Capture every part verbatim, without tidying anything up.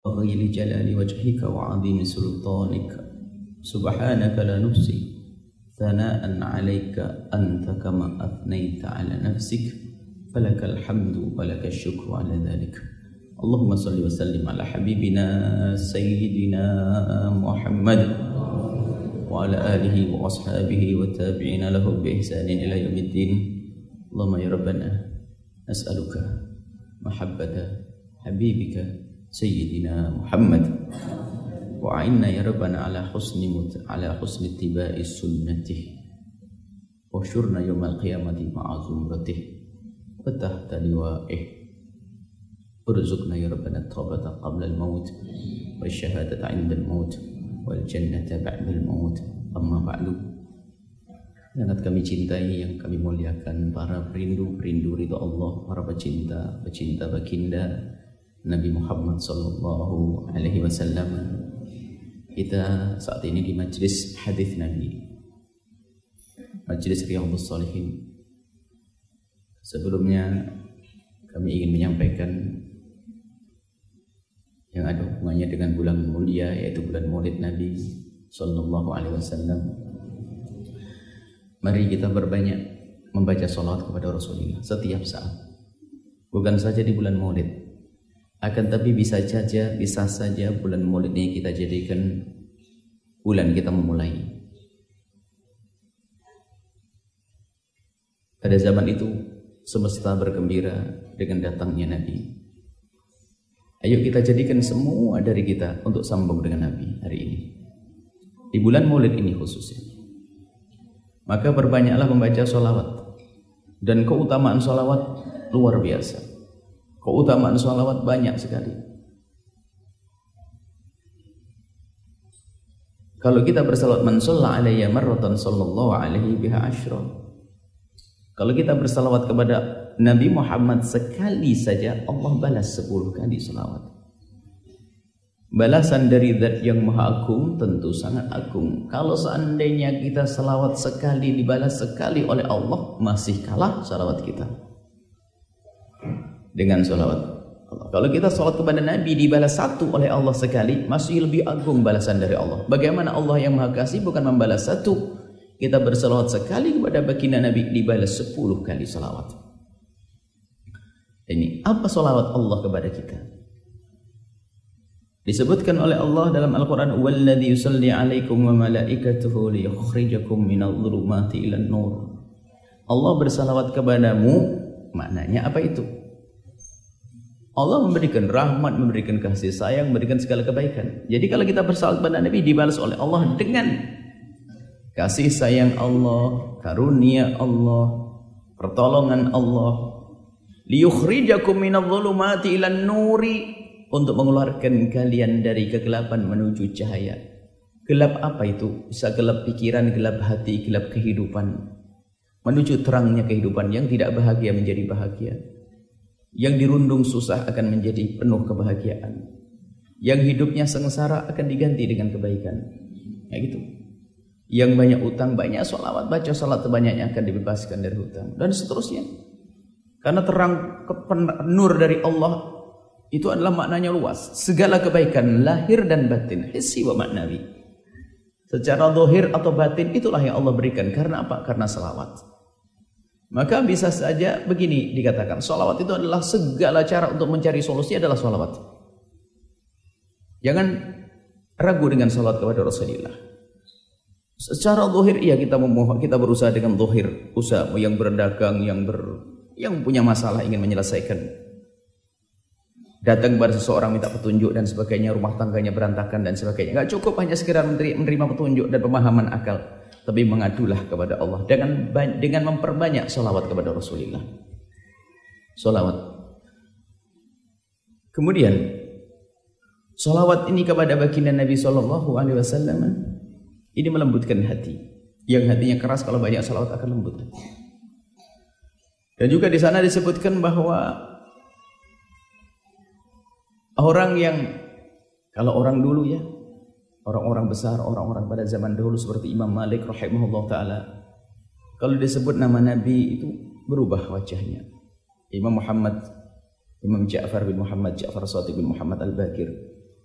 وغير جلال وجهك وعظيم سلطانك سبحانك لا نحصي ثناء عليك أنت كما أثنيت على نفسك فلك الحمد ولك الشكر على ذلك. اللهم صل وسلم على حبيبنا سيدنا محمد وعلى آله وأصحابه والتابعين له بإحسان إلى يوم الدين. اللهم يا ربنا نسألك محبة حبيبك سيدنا محمد وأعنا يا ربنا على حسن على حسن اتباع سنته واحشرنا يوم القيامة مع زمرته وتحت لوائه ارزقنا يا ربنا التوبة قبل الموت والشهادة عند الموت والجنة بعد الموت. أما بعد, sangat kami cintai, yang kami muliakan para perindu-perindu ridha Allah, para pecinta pecinta baginda Nabi Muhammad sallallahu alaihi wasallam. Kita saat ini di majlis hadis Nabi, majlis Riyadhus Shalihin. Sebelumnya kami ingin menyampaikan yang ada hubungannya dengan bulan mulia, yaitu bulan Maulid Nabi sallallahu alaihi wasallam. Mari kita berbanyak membaca salawat kepada Rasulullah setiap saat. Bukan saja di bulan Maulid, akan tapi bisa saja, bisa saja bulan Maulid ini kita jadikan bulan kita memulai. Pada zaman itu semesta bergembira dengan datangnya Nabi. Ayo kita jadikan semua dari kita untuk sambung dengan Nabi hari ini, di bulan Maulid ini khususnya. Maka berbanyaklah membaca sholawat, dan keutamaan sholawat luar biasa. Keutamaan sholawat banyak sekali. Kalau kita bersalawat, man shalla alayya marratan sallallahu alaihi biha asyra. Kalau kita bersalawat kepada Nabi Muhammad sekali saja, Allah balas sepuluh kali salawat. Balasan dari Zat yang Maha Agung tentu sangat agung. Kalau seandainya kita salawat sekali dibalas sekali oleh Allah, masih kalah salawat kita dengan salawat Allah. Kalau kita salawat kepada Nabi dibalas satu oleh Allah sekali, masih lebih agung balasan dari Allah. Bagaimana Allah yang Maha Kasih bukan membalas satu, kita bersalawat sekali kepada baginda Nabi dibalas sepuluh kali salawat. Ini apa salawat Allah kepada kita? Disebutkan oleh Allah dalam Al-Quran, "Walladzi yusalli 'alaikum wa malaikatuhu liyukhrijakum minadh dhulumati ilan nur." Allah bersalawat kepadamu, maknanya apa itu? Allah memberikan rahmat, memberikan kasih sayang, memberikan segala kebaikan. Jadi kalau kita bersalawat kepada Nabi dibalas oleh Allah dengan kasih sayang Allah, karunia Allah, pertolongan Allah. Liyukhrijakum minadh dhulumati ilan nuri, untuk mengeluarkan kalian dari kegelapan menuju cahaya. Gelap apa itu? Bisa gelap pikiran, gelap hati, gelap kehidupan, menuju terangnya kehidupan. Yang tidak bahagia menjadi bahagia, yang dirundung susah akan menjadi penuh kebahagiaan, yang hidupnya sengsara akan diganti dengan kebaikan. Ya gitu. Yang banyak utang, banyak sholawat, baca sholat sebanyaknya akan dibebaskan dari hutang, dan seterusnya. Karena terang nur dari Allah itu adalah maknanya luas. Segala kebaikan lahir dan batin, hissi wa ma'nawi, secara zahir atau batin, itulah yang Allah berikan. Karena apa? Karena salawat. Maka bisa saja begini dikatakan, salawat itu adalah segala cara untuk mencari solusi adalah salawat. Jangan ragu dengan salawat kepada Rasulullah. Secara zahir iya kita memohon, kita berusaha dengan zahir, usaha yang berdagang, yang ber yang punya masalah ingin menyelesaikan, datang kepada seseorang minta petunjuk dan sebagainya, rumah tangganya berantakan dan sebagainya. Enggak cukup hanya sekedar menerima petunjuk dan pemahaman akal, tapi mengadulah kepada Allah dengan dengan memperbanyak salawat kepada Rasulullah. Salawat. Kemudian salawat ini kepada baginda Nabi sallallahu alaihi wasallam ini melembutkan hati. Yang hatinya keras kalau banyak salawat akan lembut. Dan juga di sana disebutkan bahwa orang yang, kalau orang dulu ya, orang-orang besar, orang-orang pada zaman dahulu seperti Imam Malik rahimahullah ta'ala, kalau disebut nama Nabi itu berubah wajahnya. Imam Muhammad, Imam Ja'far bin Muhammad, Ja'far Shadiq bin Muhammad Al-Bakir,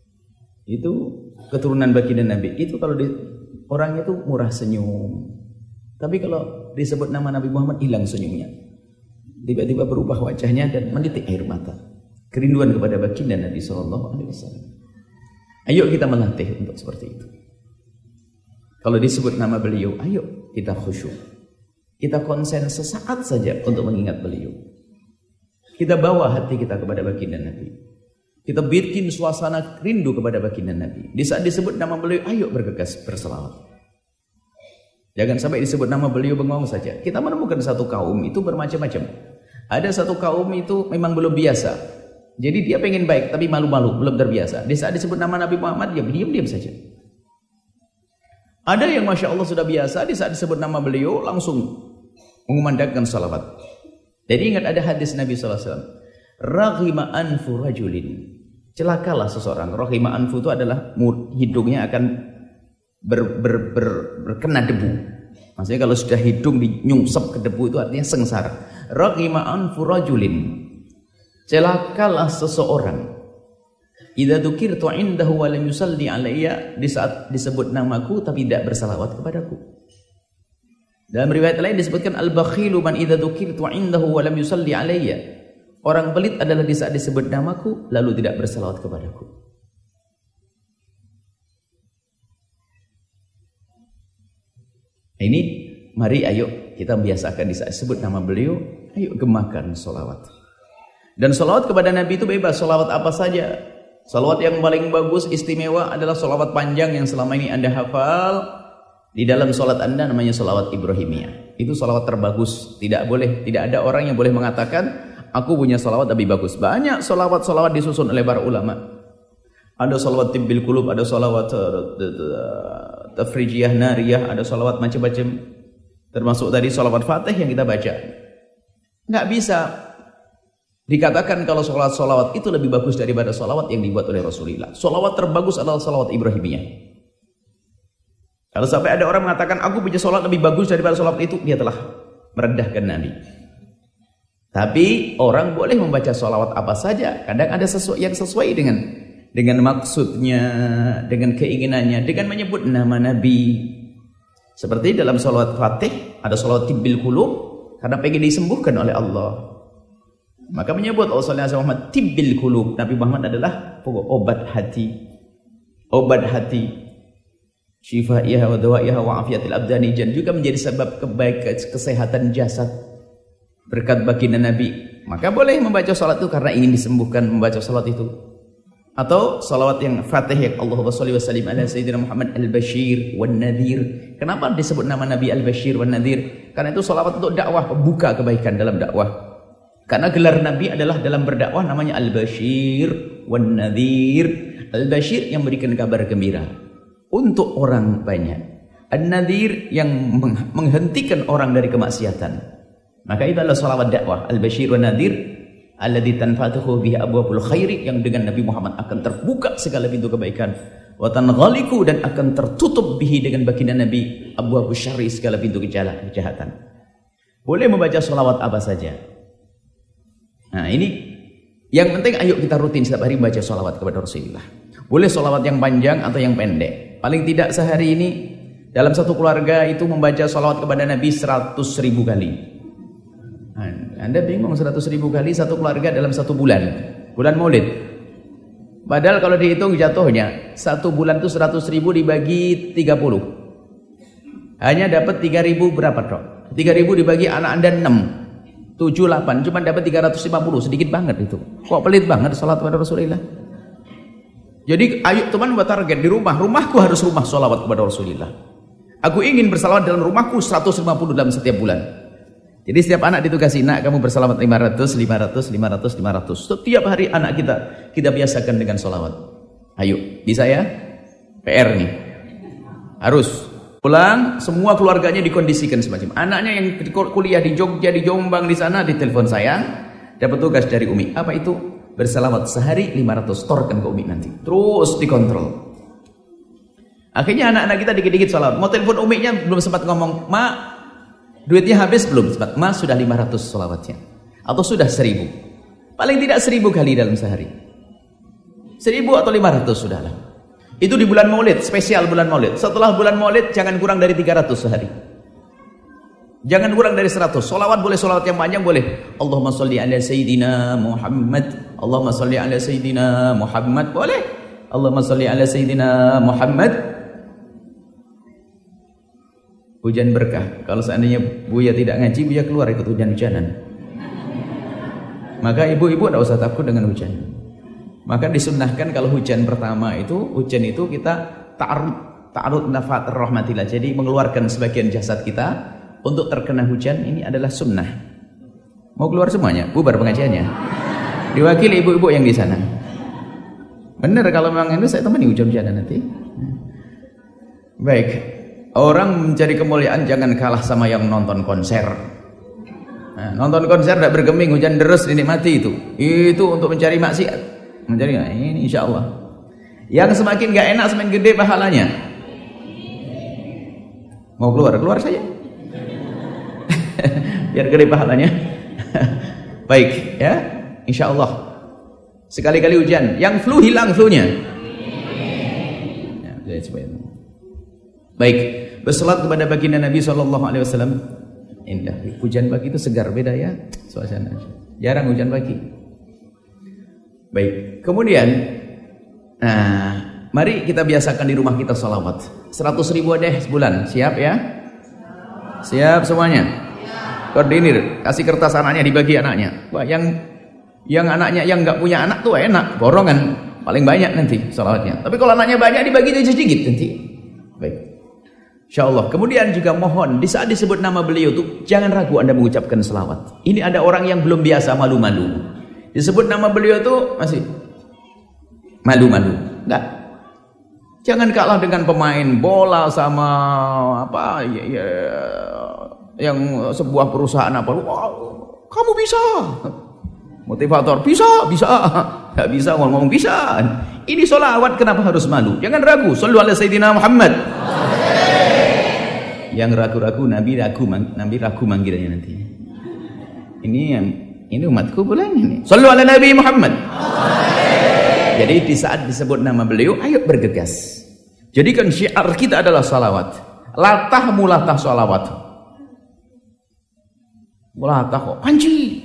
Itu keturunan baginda Nabi. Itu kalau di, orang itu murah senyum. Tapi kalau disebut nama Nabi Muhammad hilang senyumnya. Tiba-tiba berubah wajahnya dan menitik air mata. Kerinduan kepada baginda Nabi Sallallahu Alaihi Wasallam. Ayo kita melatih untuk seperti itu. Kalau disebut nama beliau, ayo kita khusyuk. Kita konsen sesaat saja untuk mengingat beliau. Kita bawa hati kita kepada baginda Nabi. Kita bikin suasana rindu kepada baginda Nabi. Di saat disebut nama beliau, ayo bergegas berselawat. Jangan sampai disebut nama beliau bengong saja. Kita menemukan satu kaum itu bermacam-macam. Ada satu kaum itu memang belum biasa. Jadi dia pengen baik tapi malu-malu, belum terbiasa. Di saat disebut nama Nabi Muhammad, dia diam-diam saja. Ada yang Masya Allah sudah biasa, di saat disebut nama beliau langsung mengumandangkan salawat. Jadi ingat ada hadis Nabi sallallahu alaihi wasallam. Raghima anfu rajulin. Celakalah seseorang. Raghima anfu itu adalah hidungnya akan ber, ber, ber, berkena debu. Maksudnya kalau sudah hidung dinyungsep ke debu itu artinya sengsara. Raghima anfu rajulin. Celakalah seseorang. Idza dzukirtu indahu wa lam yusalli alayya, di saat disebut namaku tapi tidak bersalawat kepadaku. Dalam riwayat lain disebutkan al-bakhilu man idza dzukirtu indahu wa lam yusalli alayya. Orang pelit adalah di saat disebut namaku lalu tidak bersalawat kepadaku. Ini mari ayo kita biasakan di saat disebut nama beliau, ayo gemakan salawat. Dan salawat kepada Nabi itu bebas, salawat apa saja. Salawat yang paling bagus, istimewa adalah salawat panjang yang selama ini Anda hafal. Di dalam salat Anda namanya salawat Ibrahimiyah. Itu salawat terbagus. Tidak boleh, tidak ada orang yang boleh mengatakan aku punya salawat lebih bagus. Banyak salawat-salawat disusun oleh para ulama. Ada salawat tibbil qulub, ada salawat tafrijiyah nariyah, ada salawat macam-macam. Termasuk tadi salawat Fatih yang kita baca. Enggak bisa dikatakan kalau salawat-salawat itu lebih bagus daripada salawat yang dibuat oleh Rasulullah. Salawat terbagus adalah salawat Ibrahimiyah. Kalau sampai ada orang mengatakan aku punya salawat lebih bagus daripada salawat itu, dia telah merendahkan Nabi. Tapi orang boleh membaca salawat apa saja. Kadang ada sesuatu yang sesuai dengan dengan maksudnya, dengan keinginannya, dengan menyebut nama Nabi. Seperti dalam salawat Fatih ada salawat tibbil qulub karena pengen disembuhkan oleh Allah. Maka menyebut Rasulullah Muhammad tibbil qulub. Nabi Muhammad adalah obat hati. Obat hati. Syifaiha wa dawaiha wa afiatil abdani, dan juga menjadi sebab kebaikan kesehatan jasad. Berkat baginda Nabi. Maka boleh membaca salat itu karena ingin disembuhkan membaca salat itu. Atau salawat yang Fatih yang Allahumma shalli wa sallim ala sayyidina Muhammad al-Bashir wan Nadhir. Kenapa disebut nama Nabi al-Bashir wan Nadhir? Karena itu salawat untuk dakwah, pembuka kebaikan dalam dakwah. Karena gelar Nabi adalah dalam berdakwah namanya Al-Bashir wan Nadhir. Al-Bashir yang memberikan kabar gembira untuk orang banyak. An-Nadhir yang menghentikan orang dari kemaksiatan. Maka itu adalah salawat dakwah. Al-Bashir wan Nadhir alladzi tanfatuhu bihi abwabul khairi, yang dengan Nabi Muhammad akan terbuka segala pintu kebaikan. Wa tanghaliku, dan akan tertutup bihi dengan baginda Nabi abwabus syarri, segala pintu kejahatan. Boleh membaca salawat apa saja. Nah ini yang penting, ayo kita rutin setiap hari baca sholawat kepada Rasulullah. Boleh sholawat yang panjang atau yang pendek. Paling tidak sehari ini dalam satu keluarga itu membaca sholawat kepada Nabi seratus ribu kali. Nah, Anda bingung seratus ribu kali satu keluarga dalam satu bulan. Bulan Maulid. Padahal kalau dihitung jatuhnya satu bulan itu seratus ribu dibagi tiga puluh. Hanya dapat tiga ribu berapa dok? tiga ribu dibagi anak Anda enam. tujuh, delapan, cuma dapat tiga ratus lima puluh, sedikit banget itu. Kok pelit banget salat kepada Rasulullah. Jadi ayo teman buat target di rumah, rumahku harus rumah salawat kepada Rasulullah. Aku ingin bersalawat dalam rumahku seratus lima puluh dalam setiap bulan. Jadi setiap anak ditugasi, nak kamu bersalawat lima ratus, lima ratus, lima ratus, lima ratus. Setiap hari anak kita, kita biasakan dengan salawat. Ayo, bisa ya? P R nih. Harus. Pulang, semua keluarganya dikondisikan semacam. Anaknya yang kuliah di Jogja, di Jombang, di sana, ditelepon sayang, dapat tugas dari Umi. Apa itu? Bersalawat sehari lima ratus, torkan ke Umi nanti. Terus dikontrol. Akhirnya anak-anak kita dikit-dikit salawat. Mau telepon Uminya belum sempat ngomong, "Ma, duitnya habis belum?" Sempat, "Ma, sudah lima ratus salawatnya." Atau sudah seribu. Paling tidak seribu kali dalam sehari. Seribu atau lima ratus sudahlah. Itu di bulan Maulid, spesial bulan Maulid. Setelah bulan Maulid jangan kurang dari tiga ratus sehari. Jangan kurang dari seratus. Sholawat boleh, sholawat yang panjang boleh. Allahumma sholli ala Sayyidina Muhammad. Allahumma sholli ala Sayyidina Muhammad. Boleh. Allahumma sholli ala Sayyidina Muhammad. Hujan berkah. Kalau seandainya Buya tidak ngaji, Buya keluar ikut hujan-hujanan. Maka ibu-ibu tidak usah takut dengan hujan. Maka disunnahkan kalau hujan pertama itu, hujan itu kita ta'arud, ta'arud nafat rahmatillah. Jadi mengeluarkan sebagian jasad kita untuk terkena hujan, ini adalah sunnah. Mau keluar semuanya? Bubar pengajiannya. Diwakili ibu-ibu yang di sana. Benar kalau memang itu saya temani hujan-hujanan nanti. Baik. Orang mencari kemuliaan jangan kalah sama yang nonton konser. Nah, nonton konser tidak bergeming, hujan deres dinikmati itu. Itu untuk mencari maksiat. Mencari nah, ini insya Allah. Yang semakin gak enak semakin gede pahalanya. Mau keluar? Keluar saja. Biar gede pahalanya. Baik ya, insya Allah. Sekali-kali hujan, yang flu hilang flunya. Ya, baik, bersolat kepada baginda Nabi Shallallahu Alaihi Wasallam. Indah, hujan pagi itu segar, beda ya suasana. Jarang hujan pagi. Baik, kemudian, nah, mari kita biasakan di rumah kita sholawat. Seratus ribu deh sebulan, siap ya? Siap semuanya? Koordinir, kasih kertas anaknya dibagi anaknya. Wah, yang yang anaknya yang nggak punya anak tuh enak, borongan paling banyak nanti sholawatnya. Tapi kalau anaknya banyak dibagi aja sedikit nanti. Baik, insya Allah. Kemudian juga mohon di saat disebut nama beliau tuh jangan ragu Anda mengucapkan selawat. Ini ada orang yang belum biasa malu-malu. Disebut nama beliau tuh masih malu-malu. Enggak. Jangan kalah dengan pemain bola sama apa ya, ya yang sebuah perusahaan apa, wah, kamu bisa, motivator bisa, bisa, nggak bisa ngomong bisa. Ini sholawat kenapa harus malu? Jangan ragu. Shollu ala Sayyidina Muhammad. Yang ragu-ragu Nabi ragu, Nabi ragu manggilnya nanti. Ini yang ini umatku boleh ini. Shollu ala Nabi Muhammad. Jadi di saat disebut nama beliau, ayo bergegas. Jadikan syiar kita adalah salawat. Latah mulatah salawat. Mulatah kok panci,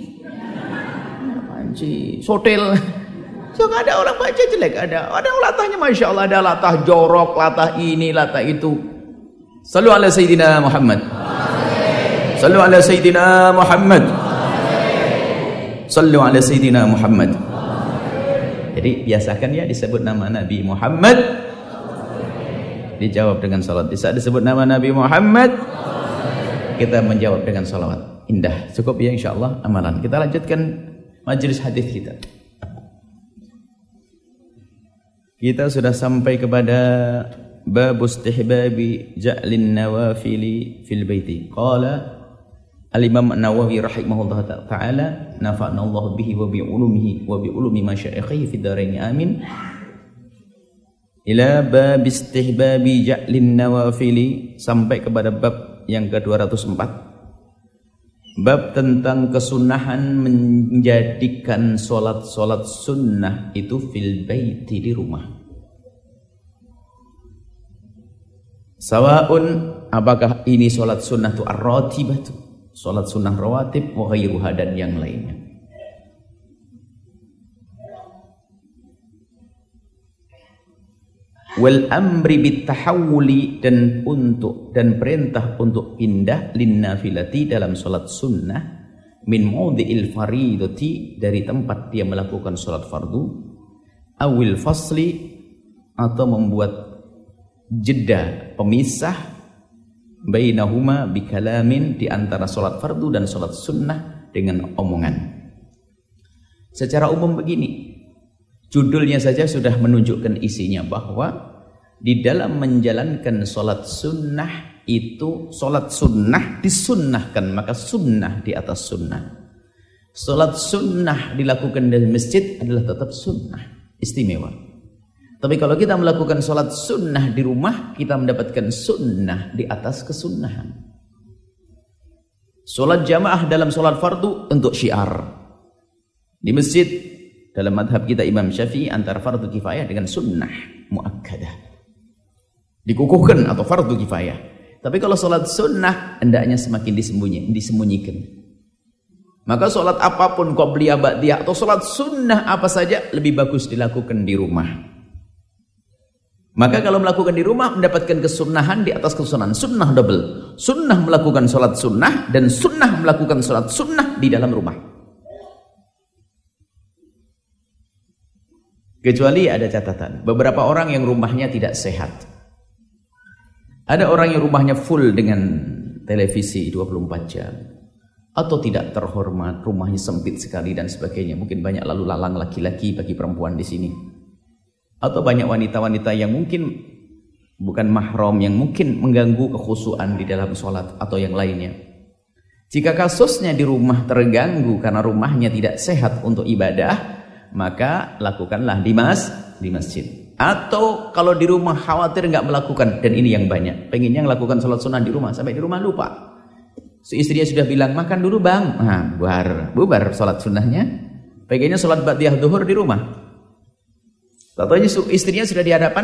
panci, sotel. So nggak ada orang baca jelek, ada. Ada latahnya masya Allah, ada latah jorok, latah ini, latah itu. Sallu ala Sayyidina Muhammad. Sallu ala Sayyidina Muhammad. Sallu ala Sayyidina Muhammad. Jadi biasakan ya disebut nama Nabi Muhammad, dijawab dengan salat. Di saat disebut nama Nabi Muhammad, kita menjawab dengan salawat. Indah, cukup ya insyaallah amalan. Kita lanjutkan majelis hadis kita. Kita sudah sampai kepada bab istihbabi ja'lin nawafili fil baiti. Qala Al-Imam An-Nawawi rahimahullah ta'ala nafa'na Allah bihi wa bi ulumihi wa bi ulumi masyayikhihi fid dharain amin. Ila bab istihbabi ja'lin nawafili, sampai kepada bab yang ke dua ratus empat. Bab tentang kesunahan menjadikan solat-solat sunnah itu fil baiti, di rumah. Sawaun, apakah ini solat sunnah itu ar-ratibatu, solat sunnah rawatib, wa ghairuha, dan yang lainnya. Wal amri bitahawuli, dan untuk dan perintah untuk pindah linnafilati, dalam solat sunnah, min mawdi'il faridati, dari tempat dia melakukan solat fardu, awil fasli, atau membuat jeda pemisah, bainahuma bikalamin, di antara solat fardu dan solat sunnah dengan omongan. Secara umum begini, judulnya saja sudah menunjukkan isinya, bahwa di dalam menjalankan solat sunnah itu, solat sunnah disunnahkan, maka sunnah di atas sunnah. Solat sunnah dilakukan di masjid adalah tetap sunnah, istimewa. Tapi kalau kita melakukan solat sunnah di rumah, kita mendapatkan sunnah di atas kesunnahan. Solat jamaah dalam solat fardu untuk syiar. Di masjid, dalam madhab kita Imam Syafi'i, antara fardu kifayah dengan sunnah. muakkadah. Dikukuhkan atau fardu kifayah. Tapi kalau sholat sunnah hendaknya semakin disembunyi, disembunyikan. Maka sholat apapun qobliyah, ba'diyah atau sholat sunnah apa saja lebih bagus dilakukan di rumah. Maka kalau melakukan di rumah mendapatkan kesunahan di atas kesunahan. Sunnah double. Sunnah melakukan sholat sunnah dan sunnah melakukan sholat sunnah di dalam rumah. Kecuali ada catatan. Beberapa orang yang rumahnya tidak sehat. Ada orang yang rumahnya full dengan televisi dua puluh empat jam. Atau tidak terhormat, rumahnya sempit sekali dan sebagainya. Mungkin banyak lalu lalang laki-laki bagi perempuan di sini. Atau banyak wanita-wanita yang mungkin bukan mahram, yang mungkin mengganggu kekhusyuan di dalam sholat atau yang lainnya. Jika kasusnya di rumah terganggu karena rumahnya tidak sehat untuk ibadah, maka lakukanlah di mas di masjid. Atau kalau di rumah khawatir nggak melakukan, dan ini yang banyak, pengennya melakukan sholat sunnah di rumah, sampai di rumah lupa. Si istrinya sudah bilang makan dulu bang, nah, bubar bubar sholat sunnahnya, pengennya sholat ba'diyah duhur di rumah. Tahu-tahu istrinya sudah di hadapan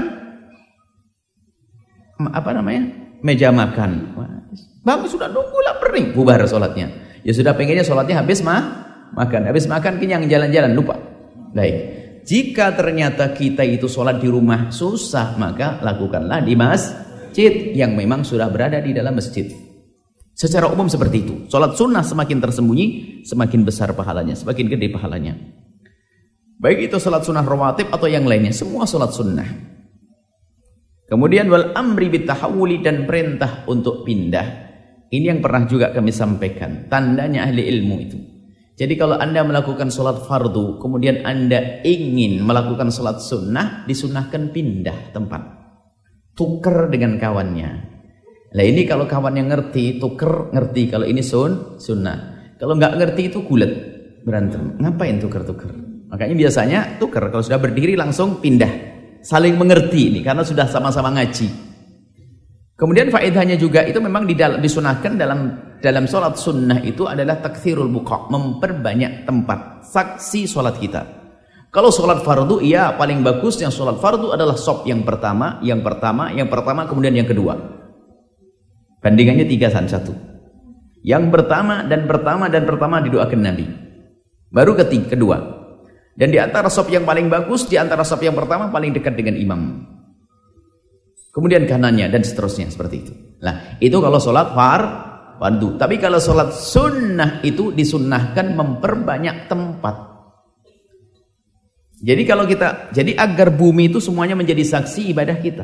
apa namanya meja makan. Bang sudah nunggu lapar nih, bubar sholatnya. Ya sudah pengennya sholatnya habis mah makan, habis makan kenyang jalan-jalan lupa. Baik, jika ternyata kita itu sholat di rumah susah, maka lakukanlah di masjid yang memang sudah berada di dalam masjid. Secara umum seperti itu. Sholat sunnah semakin tersembunyi, semakin besar pahalanya, semakin gede pahalanya. Baik itu sholat sunnah rawatib atau yang lainnya, semua sholat sunnah. Kemudian wal amri bitahawuli, dan perintah untuk pindah. Ini yang pernah juga kami sampaikan, tandanya ahli ilmu itu. Jadi kalau anda melakukan sholat fardu, kemudian anda ingin melakukan sholat sunnah, disunnahkan pindah tempat, tuker dengan kawannya. Nah ini kalau kawan yang ngerti, tuker ngerti kalau ini sun sunnah. Kalau nggak ngerti itu gulet, berantem. Ngapain tuker-tuker? Makanya biasanya tuker kalau sudah berdiri langsung pindah, saling mengerti ini karena sudah sama-sama ngaji. Kemudian faedahnya juga itu memang disunahkan dalam dalam sholat sunnah itu adalah takthirul buqa, memperbanyak tempat saksi sholat kita. Kalau sholat fardu, iya paling bagus yang sholat fardu adalah shop yang pertama, yang pertama, yang pertama kemudian yang kedua. Bandingannya tiga dan satu. Yang pertama dan pertama dan pertama didoakan Nabi. Baru ketiga, kedua. Dan di antara shop yang paling bagus, di antara shop yang pertama paling dekat dengan imam. Kemudian kanannya dan seterusnya seperti itu. Nah, itu kalau sholat far, fardu. Tapi kalau sholat sunnah itu disunnahkan memperbanyak tempat. Jadi kalau kita, jadi agar bumi itu semuanya menjadi saksi ibadah kita.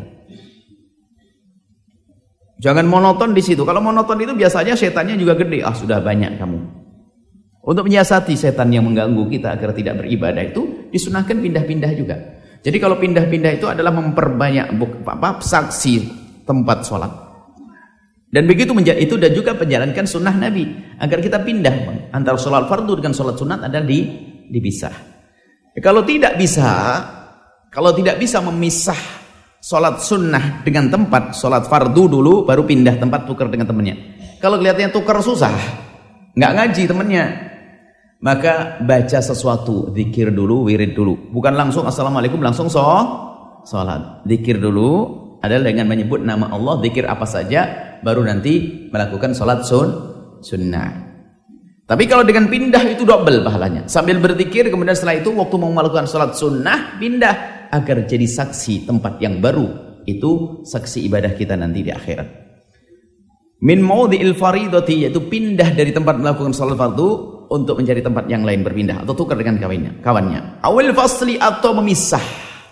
Jangan monoton di situ. Kalau monoton itu biasanya setannya juga gede. Ah sudah banyak kamu. Untuk menyiasati setan yang mengganggu kita agar tidak beribadah itu disunahkan pindah-pindah juga. Jadi kalau pindah-pindah itu adalah memperbanyak apa, saksi tempat sholat. Dan begitu menjadi itu dan juga menjalankan sunnah Nabi agar kita pindah antara sholat fardu dengan sholat sunat adalah di, dipisah. Kalau tidak bisa, kalau tidak bisa memisah sholat sunnah dengan tempat, sholat fardu dulu baru pindah tempat tukar dengan temannya. Kalau kelihatannya tukar susah, nggak ngaji temannya, maka baca sesuatu, zikir dulu, wirid dulu. Bukan langsung assalamualaikum langsung so, sholat. Zikir dulu adalah dengan menyebut nama Allah, zikir apa saja, baru nanti melakukan sholat sun, sunnah. Tapi kalau dengan pindah itu double pahalanya. Sambil berzikir kemudian setelah itu waktu mau melakukan sholat sunnah pindah agar jadi saksi tempat yang baru. Itu saksi ibadah kita nanti di akhirat. Min maudhi'il faridati, yaitu pindah dari tempat melakukan sholat fardu untuk mencari tempat yang lain, berpindah atau tukar dengan kawannya. Kawannya. Awil fasli, atau memisah.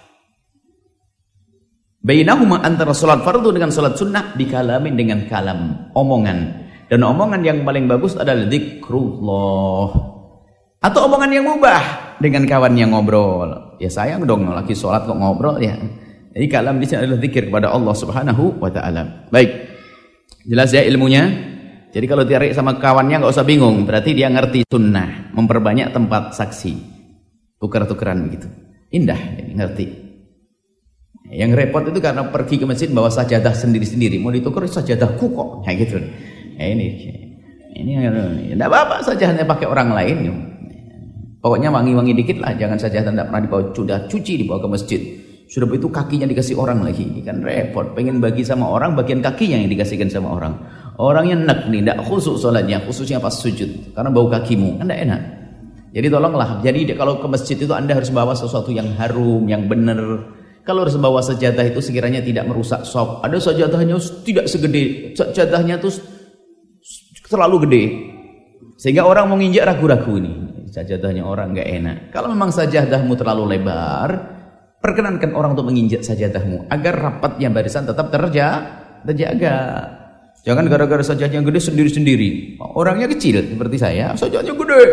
Bainahuma, antara sholat fardu dengan sholat sunnah, bikalamin, dengan kalam, omongan. Dan omongan yang paling bagus adalah zikrullah. Atau omongan yang mubah dengan kawan yang ngobrol. Ya sayang dong lagi sholat kok ngobrol ya. Jadi kalam di sini adalah zikir kepada Allah Subhanahu wa taala. Baik. Jelas ya ilmunya? Jadi kalau ditarik sama kawannya enggak usah bingung, berarti dia ngerti sunnah, memperbanyak tempat saksi. Tukar-tukaran begitu. Indah, jadi ngerti. Yang repot itu karena pergi ke masjid bawa sajadah sendiri-sendiri, mau ditukar sajadahku kok. Kayak gitu. Ya ini ini enggak apa-apa saja hanya pakai orang lain. Pokoknya wangi-wangi dikit lah, jangan saja tidak pernah dibawa, sudah cuci dibawa ke masjid. Sudah begitu kakinya dikasih orang lagi. Ini kan repot. Pengen bagi sama orang, bagian kakinya yang dikasihkan sama orang. Orangnya enak nih, tidak khusus sholatnya, khususnya pas sujud. Karena bau kakimu, kan tidak enak. Jadi tolonglah, jadi kalau ke masjid itu Anda harus bawa sesuatu yang harum, yang benar. Kalau harus bawa sajadah itu sekiranya tidak merusak shop. Ada sajadahnya tidak segede, sajadahnya itu terlalu gede. Sehingga orang mau nginjak ragu-ragu ini. Sajadahnya orang nggak enak. Kalau memang sajadahmu terlalu lebar, perkenankan orang untuk menginjak sajadahmu agar rapatnya barisan tetap terjaga. terjaga. Jangan gara-gara sajadahnya gede sendiri-sendiri. Orangnya kecil seperti saya, sajadahnya gede.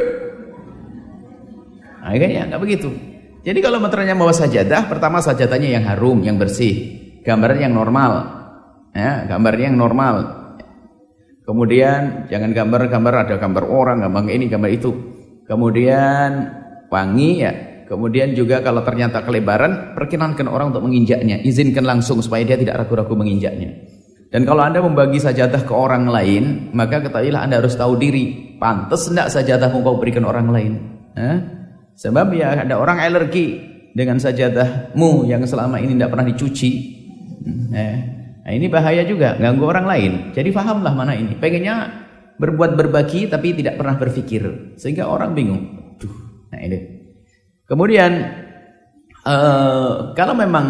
Nah, kayaknya nggak begitu. Jadi kalau meternya bawa sajadah, pertama sajadahnya yang harum, yang bersih, gambarnya yang normal, ya, gambarnya yang normal. Kemudian jangan gambar-gambar ada gambar orang, gambar ini, gambar itu. Kemudian wangi ya. Kemudian juga kalau ternyata kelebaran, perkenankan orang untuk menginjaknya, izinkan langsung supaya dia tidak ragu-ragu menginjaknya. Dan kalau Anda membagi sajadah ke orang lain, maka ketahuilah Anda harus tahu diri, pantas enggak sajadahmu kau berikan orang lain? Hah? Sebab ya ada orang alergi dengan sajadahmu yang selama ini tidak pernah dicuci. Nah, ini bahaya juga, ganggu orang lain. Jadi fahamlah mana ini. Pengennya berbuat berbagi tapi tidak pernah berpikir. Sehingga orang bingung. Duh, nah ini. Kemudian, uh, kalau memang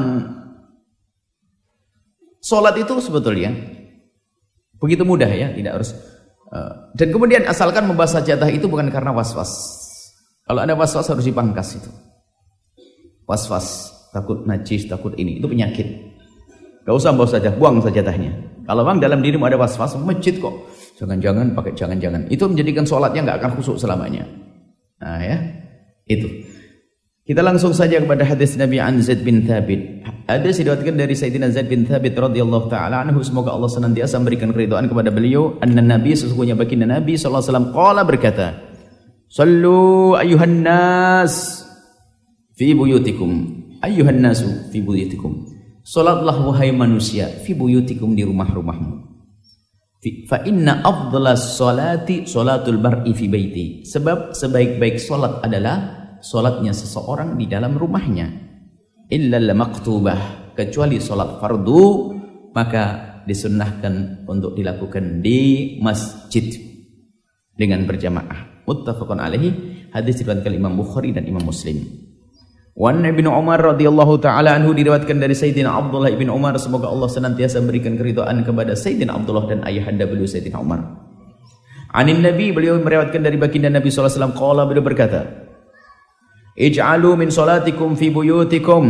sholat itu sebetulnya begitu mudah ya, tidak harus. Uh, dan kemudian asalkan membahas sajadah itu bukan karena was-was. Kalau ada was-was harus dipangkas itu. Was-was, takut najis, takut ini, itu penyakit. Gak usah bawa saja, buang sajadahnya. Kalau memang dalam dirimu ada was-was, masjid kok. Jangan-jangan pakai jangan-jangan. Itu menjadikan sholatnya gak akan khusyuk selamanya. Nah ya, itu. Kita langsung saja kepada hadis Nabi an Zaid bin Thabit. Hadis diriwayatkan dari Sayyidina Zaid bin Thabit radhiyallahu taala anhu, semoga Allah senantiasa memberikan keridhaan kepada beliau. Anna Nabi, sesungguhnya baginda Nabi sallallahu alaihi wasallam qala berkata, "Sallu ayyuhan nas fi buyutikum." Ayyuhan nasu fi buyutikum. Salatlah wahai manusia fi buyutikum, di rumah-rumahmu. Fa inna afdalas salati salatul mar'i fi baiti. Sebab sebaik-baik salat adalah salatnya seseorang di dalam rumahnya. Illa al-maktubah, kecuali salat fardu, maka disunnahkan untuk dilakukan di masjid dengan berjamaah. Muttafaqun alaihi, hadis diriwayatkan Imam Bukhari dan Imam Muslim. Wan Ibnu Umar radhiyallahu taala anhu, diriwayatkan dari Sayyidina Abdullah bin Umar, semoga Allah senantiasa memberikan keridhaan kepada Sayyidina Abdullah dan ayahanda beliau Sayyidina Umar. Anin Nabi, beliau meriwayatkan dari baginda Nabi sallallahu alaihi wasallam, qala, beliau berkata, "Ij'alu min salatikum fi buyutikum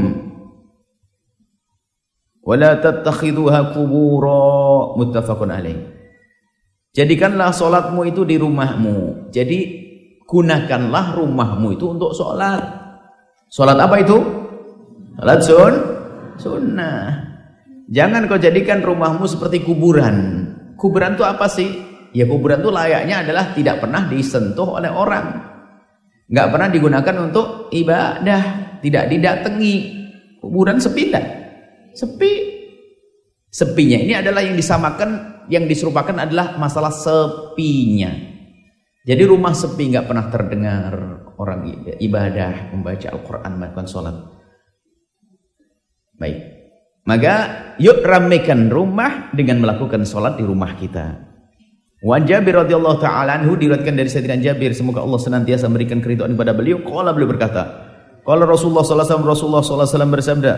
wa la tattakhiduha qubura." Muttafaqun alaihi. Jadikanlah solatmu itu di rumahmu. Jadi gunakanlah rumahmu itu untuk solat. Solat apa itu? Solat sun, sunnah. Jangan kau jadikan rumahmu seperti kuburan. Kuburan itu apa sih? Ya kuburan itu layaknya adalah tidak pernah disentuh oleh orang. Nggak pernah digunakan untuk ibadah. Tidak didatangi. Kuburan sepi tak? Sepi. Sepinya ini adalah yang disamakan, yang diserupakan adalah masalah sepinya. Jadi rumah sepi, nggak pernah terdengar orang ibadah, membaca Al-Quran, melakukan sholat. Baik, maka yuk ramaikan rumah dengan melakukan sholat di rumah kita. Wa Jabir radhiyallahu ta'ala anhu, diriwayatkan dari Sayyidina Jabir, semoga Allah senantiasa memberikan keridhaan kepada beliau. Qala, beliau berkata, qala Rasulullah sallallahu alaihi wasallam, Rasulullah sallallahu alaihi wasallam bersabda,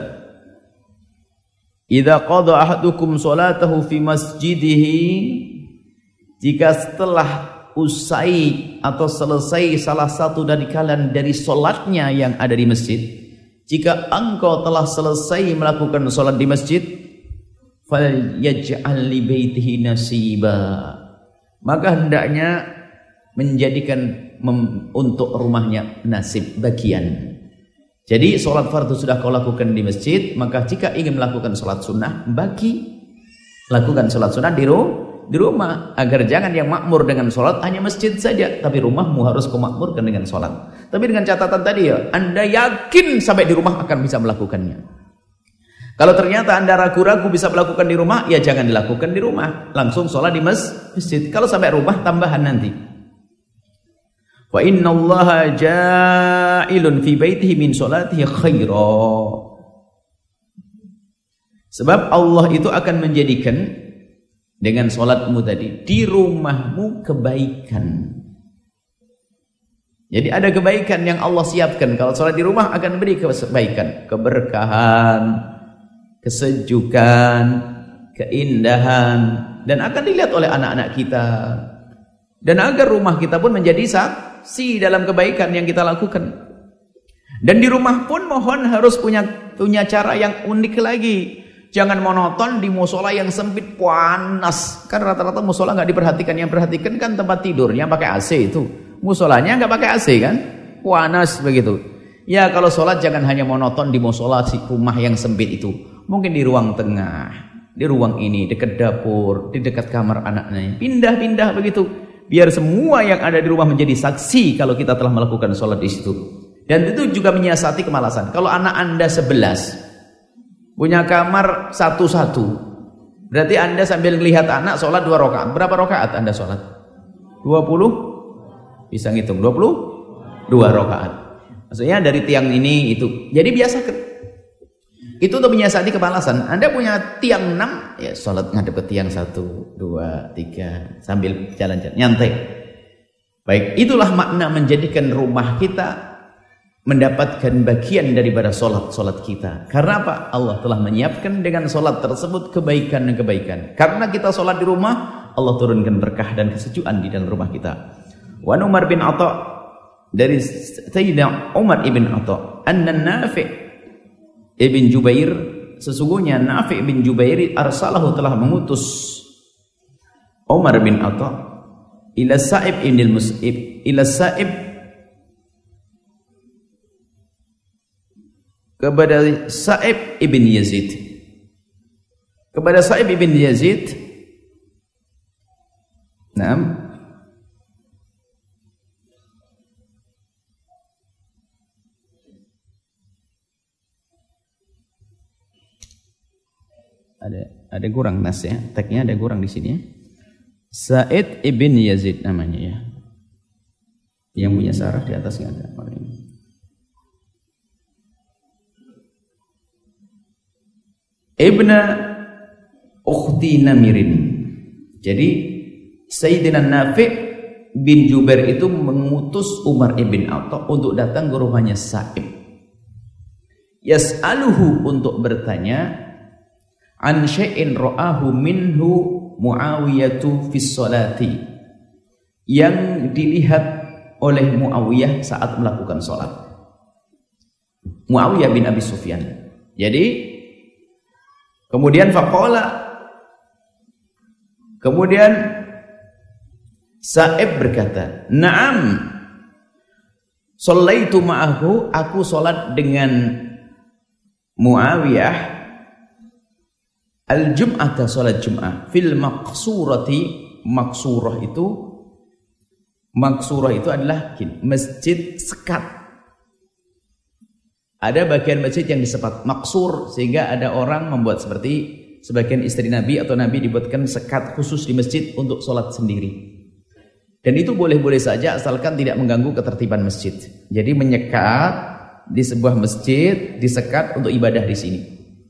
"Idza qada ahadukum salatahu fi masjidihi," jika setelah usai atau selesai salah satu dari kalian dari salatnya yang ada di masjid, jika engkau telah selesai melakukan salat di masjid, falyaj'al li baitihi nasiba, maka hendaknya menjadikan mem, untuk rumahnya nasib, bagian. Jadi sholat fardu sudah kau lakukan di masjid, maka jika ingin melakukan sholat sunnah, bagi lakukan sholat sunnah di, ru di rumah, agar jangan yang makmur dengan sholat hanya masjid saja, tapi rumahmu harus kau makmurkan dengan sholat. Tapi dengan catatan tadi ya, Anda yakin sampai di rumah akan bisa melakukannya. Kalau ternyata Anda ragu-ragu bisa melakukan di rumah, ya jangan dilakukan di rumah, langsung sholat di masjid. Kalau sampai rumah, tambahan nanti. Wa innallaha ja'ilun fi baitihi min salatihi khaira. Sebab Allah itu akan menjadikan dengan sholatmu tadi di rumahmu kebaikan. Jadi ada kebaikan yang Allah siapkan. Kalau sholat di rumah akan beri kebaikan, keberkahan, kesejukan, keindahan, dan akan dilihat oleh anak-anak kita. Dan agar rumah kita pun menjadi saksi dalam kebaikan yang kita lakukan. Dan di rumah pun mohon harus punya punya cara yang unik lagi. Jangan monoton di musola yang sempit panas. Kan rata-rata musola nggak diperhatikan. Yang perhatikan kan tempat tidurnya pakai A C itu. Musolanya nggak pakai A C kan, panas begitu. Ya kalau sholat jangan hanya monoton di musola si rumah yang sempit itu. Mungkin di ruang tengah, di ruang ini, dekat dapur, di dekat kamar anaknya. Pindah-pindah begitu. Biar semua yang ada di rumah menjadi saksi kalau kita telah melakukan sholat di situ. Dan itu juga menyiasati kemalasan. Kalau anak anda sebelas punya kamar satu-satu, berarti anda sambil melihat anak sholat dua rakaat. Berapa rakaat anda sholat? dua puluh? Bisa ngitung dua puluh dua rakaat. Maksudnya dari tiang ini itu. Jadi biasa ke, itu untuk menyiasati kemalasan. Anda punya tiang enam, ya sholat ngadep ke tiang satu, dua, tiga sambil jalan-jalan nyantai. Baik, itulah makna menjadikan rumah kita mendapatkan bagian daripada sholat-sholat kita. Karena apa? Allah telah menyiapkan dengan sholat tersebut kebaikan dan kebaikan. Karena kita sholat di rumah, Allah turunkan berkah dan kesejukan di dalam rumah kita. Wa Umar bin Atha, dari Sayyidina Umar ibn Atha, anna Nafi' ibn Jubair, sesungguhnya Nafi' bin Jubair arsalahu telah mengutus Umar bin Atha ila Sa'ib ibn al-Mus'ib, ila Sa'ib kepada Sa'ib ibn Yazid, kepada Sa'ib ibn Yazid. Naam, ada ada kurang nas ya, tagnya ada kurang di sini ya. Sa'id ibn Yazid namanya ya. Yang punya sarah di atas nggak ada. Ibna ukhti Namirin. Jadi Sayyidina Nafi' bin Jubair itu mengutus Umar ibn Atha untuk datang ke rumahnya Sa'ib. Yas'aluhu, untuk bertanya an syai'in ra'ahu minhu Muawiyatu fis salati, yang dilihat oleh Muawiyah saat melakukan salat. Muawiyah bin Abi Sufyan. Jadi kemudian faqala, kemudian Sa'ib berkata, "Na'am, shallaitu ma'ahu, aku salat dengan Muawiyah al-jum'ata, salat Jum'ah, fil maqsurati." Maqsurah itu, maqsurah itu adalah masjid sekat. Ada bagian masjid yang disekat maqsur, sehingga ada orang membuat seperti sebagian istri Nabi atau Nabi dibuatkan sekat khusus di masjid untuk salat sendiri. Dan itu boleh-boleh saja asalkan tidak mengganggu ketertiban masjid. Jadi menyekat di sebuah masjid, disekat untuk ibadah di sini.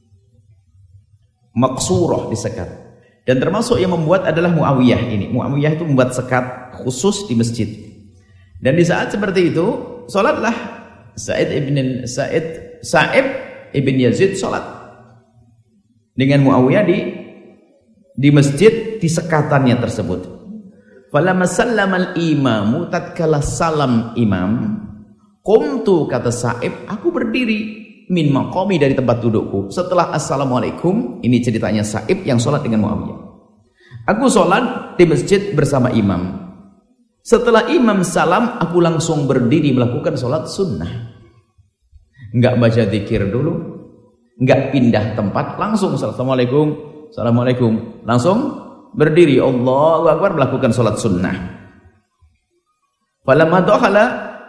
Maqsurah, disekat. Dan termasuk yang membuat adalah Muawiyah ini. Muawiyah itu membuat sekat khusus di masjid. Dan di saat seperti itu, salatlah Sa'id ibn Sa'id Sa'ib ibn Yazid salat dengan Muawiyah di di masjid di sekatannya tersebut. Falamma sallamal imamu, tatkala salam imam, qumtu, kata Sa'ib, aku berdiri, min maqami, dari tempat dudukku, setelah assalamualaikum. Ini ceritanya Sa'ib yang sholat dengan Muawiyah. Aku sholat di masjid bersama imam. Setelah imam salam, aku langsung berdiri melakukan sholat sunnah. Enggak baca zikir dulu, enggak pindah tempat, langsung assalamualaikum, assalamualaikum, langsung berdiri, Allahu Akbar, melakukan sholat sunnah. Falamma dakhala,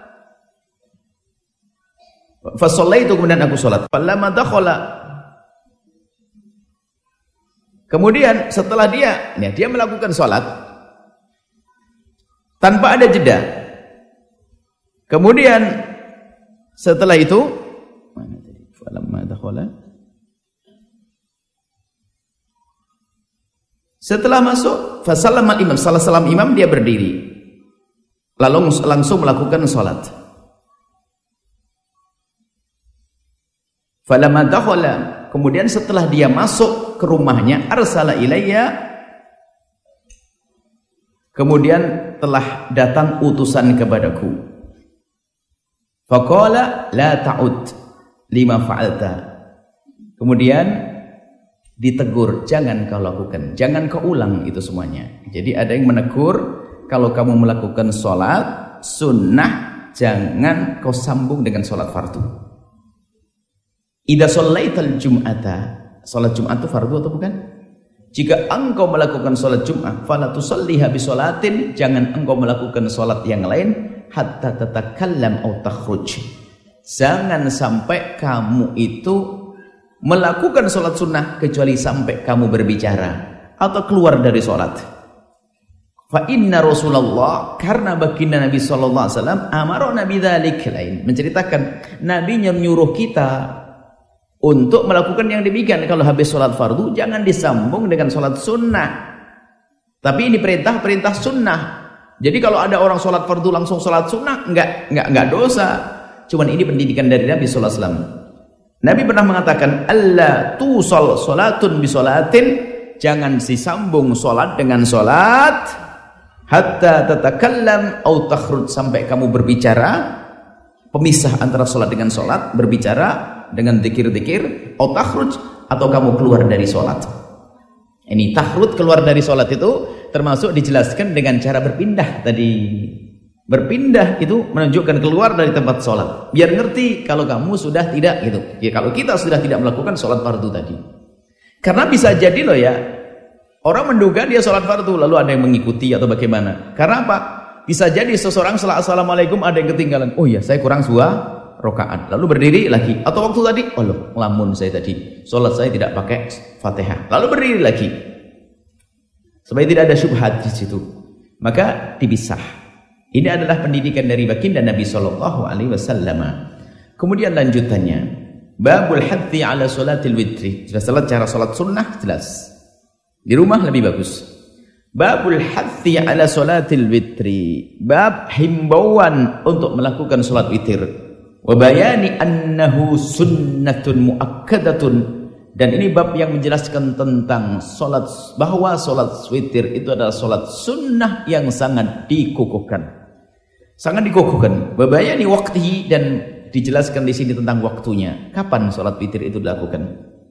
fasallaitu, kemudian aku sholat. Falamma dakhala, kemudian setelah dia, ya, dia melakukan sholat tanpa ada jeda. Kemudian setelah itu, mana tadi? Falamma dakhala, Setelah masuk, fasallamal imam, salah salam imam dia berdiri. Lalu langsung melakukan salat. Falamma dakhala, kemudian setelah dia masuk ke rumahnya, arsala ilayya, kemudian telah datang utusan kepadaku. Faqala la ta'ud lima fa'alta. Kemudian ditegur, jangan kau lakukan, jangan kau ulang itu semuanya. Jadi ada yang menegur, kalau kamu melakukan sholat sunnah, jangan kau sambung dengan sholat fardu. Idza shallaital jum'ata, sholat Jumat itu fardu atau bukan? Jika engkau melakukan sholat Jumat, fala tusalliha bi sholatin, jangan engkau melakukan sholat yang lain hatta tatakallam aw takhruj. Jangan sampai kamu itu melakukan sholat sunnah kecuali sampai kamu berbicara atau keluar dari sholat. Fa inna Rasulullah, karena baginda Nabi sallallahu alaihi wasallam amarona bidzalik, lain menceritakan Nabi nyuruh kita untuk melakukan yang demikian. Kalau habis sholat fardu jangan disambung dengan sholat sunnah. Tapi ini perintah perintah sunnah. Jadi kalau ada orang sholat fardu langsung sholat sunnah, enggak enggak enggak dosa. Cuman ini pendidikan dari Nabi sallallahu alaihi wasallam. Nabi pernah mengatakan, alla tusal salatun bi salatin, jangan disambung sholat dengan sholat, hatta tatakallam au takhruj, sampai kamu berbicara, pemisah antara sholat dengan sholat, berbicara dengan zikir-zikir, au takhruj, atau kamu keluar dari sholat. Ini takhruj, keluar dari sholat itu termasuk dijelaskan dengan cara berpindah tadi. Berpindah itu menunjukkan keluar dari tempat sholat, biar ngerti kalau kamu sudah tidak gitu. Ya kalau kita sudah tidak melakukan sholat fardu tadi. Karena bisa jadi loh ya, orang menduga dia sholat fardu, lalu ada yang mengikuti atau bagaimana. Karena apa? Bisa jadi seseorang salat assalamualaikum, ada yang ketinggalan. Oh iya, saya kurang dua rakaat. Lalu berdiri lagi. Atau waktu tadi, oh loh, ngelamun saya tadi. Sholat saya tidak pakai Fatihah. Lalu berdiri lagi. Supaya tidak ada syubhat di situ. Maka dipisah. Ini adalah pendidikan dari baginda Nabi sallallahu alaihi wasallam. Kemudian lanjutannya, babul hadthi ala salatil witri. Sudah salat cara salat sunnah jelas. Di rumah lebih bagus. Babul hadthi ala salatil witri, bab himbauan untuk melakukan salat witir. Wa bayani annahu sunnatun muakkadatun, dan ini bab yang menjelaskan tentang salat, bahwa salat witir itu adalah salat sunnah yang sangat dikukuhkan. Sangat dikukuhkan. Wa bayani waqtihi, dan dijelaskan di sini tentang waktunya. Kapan salat witir itu dilakukan?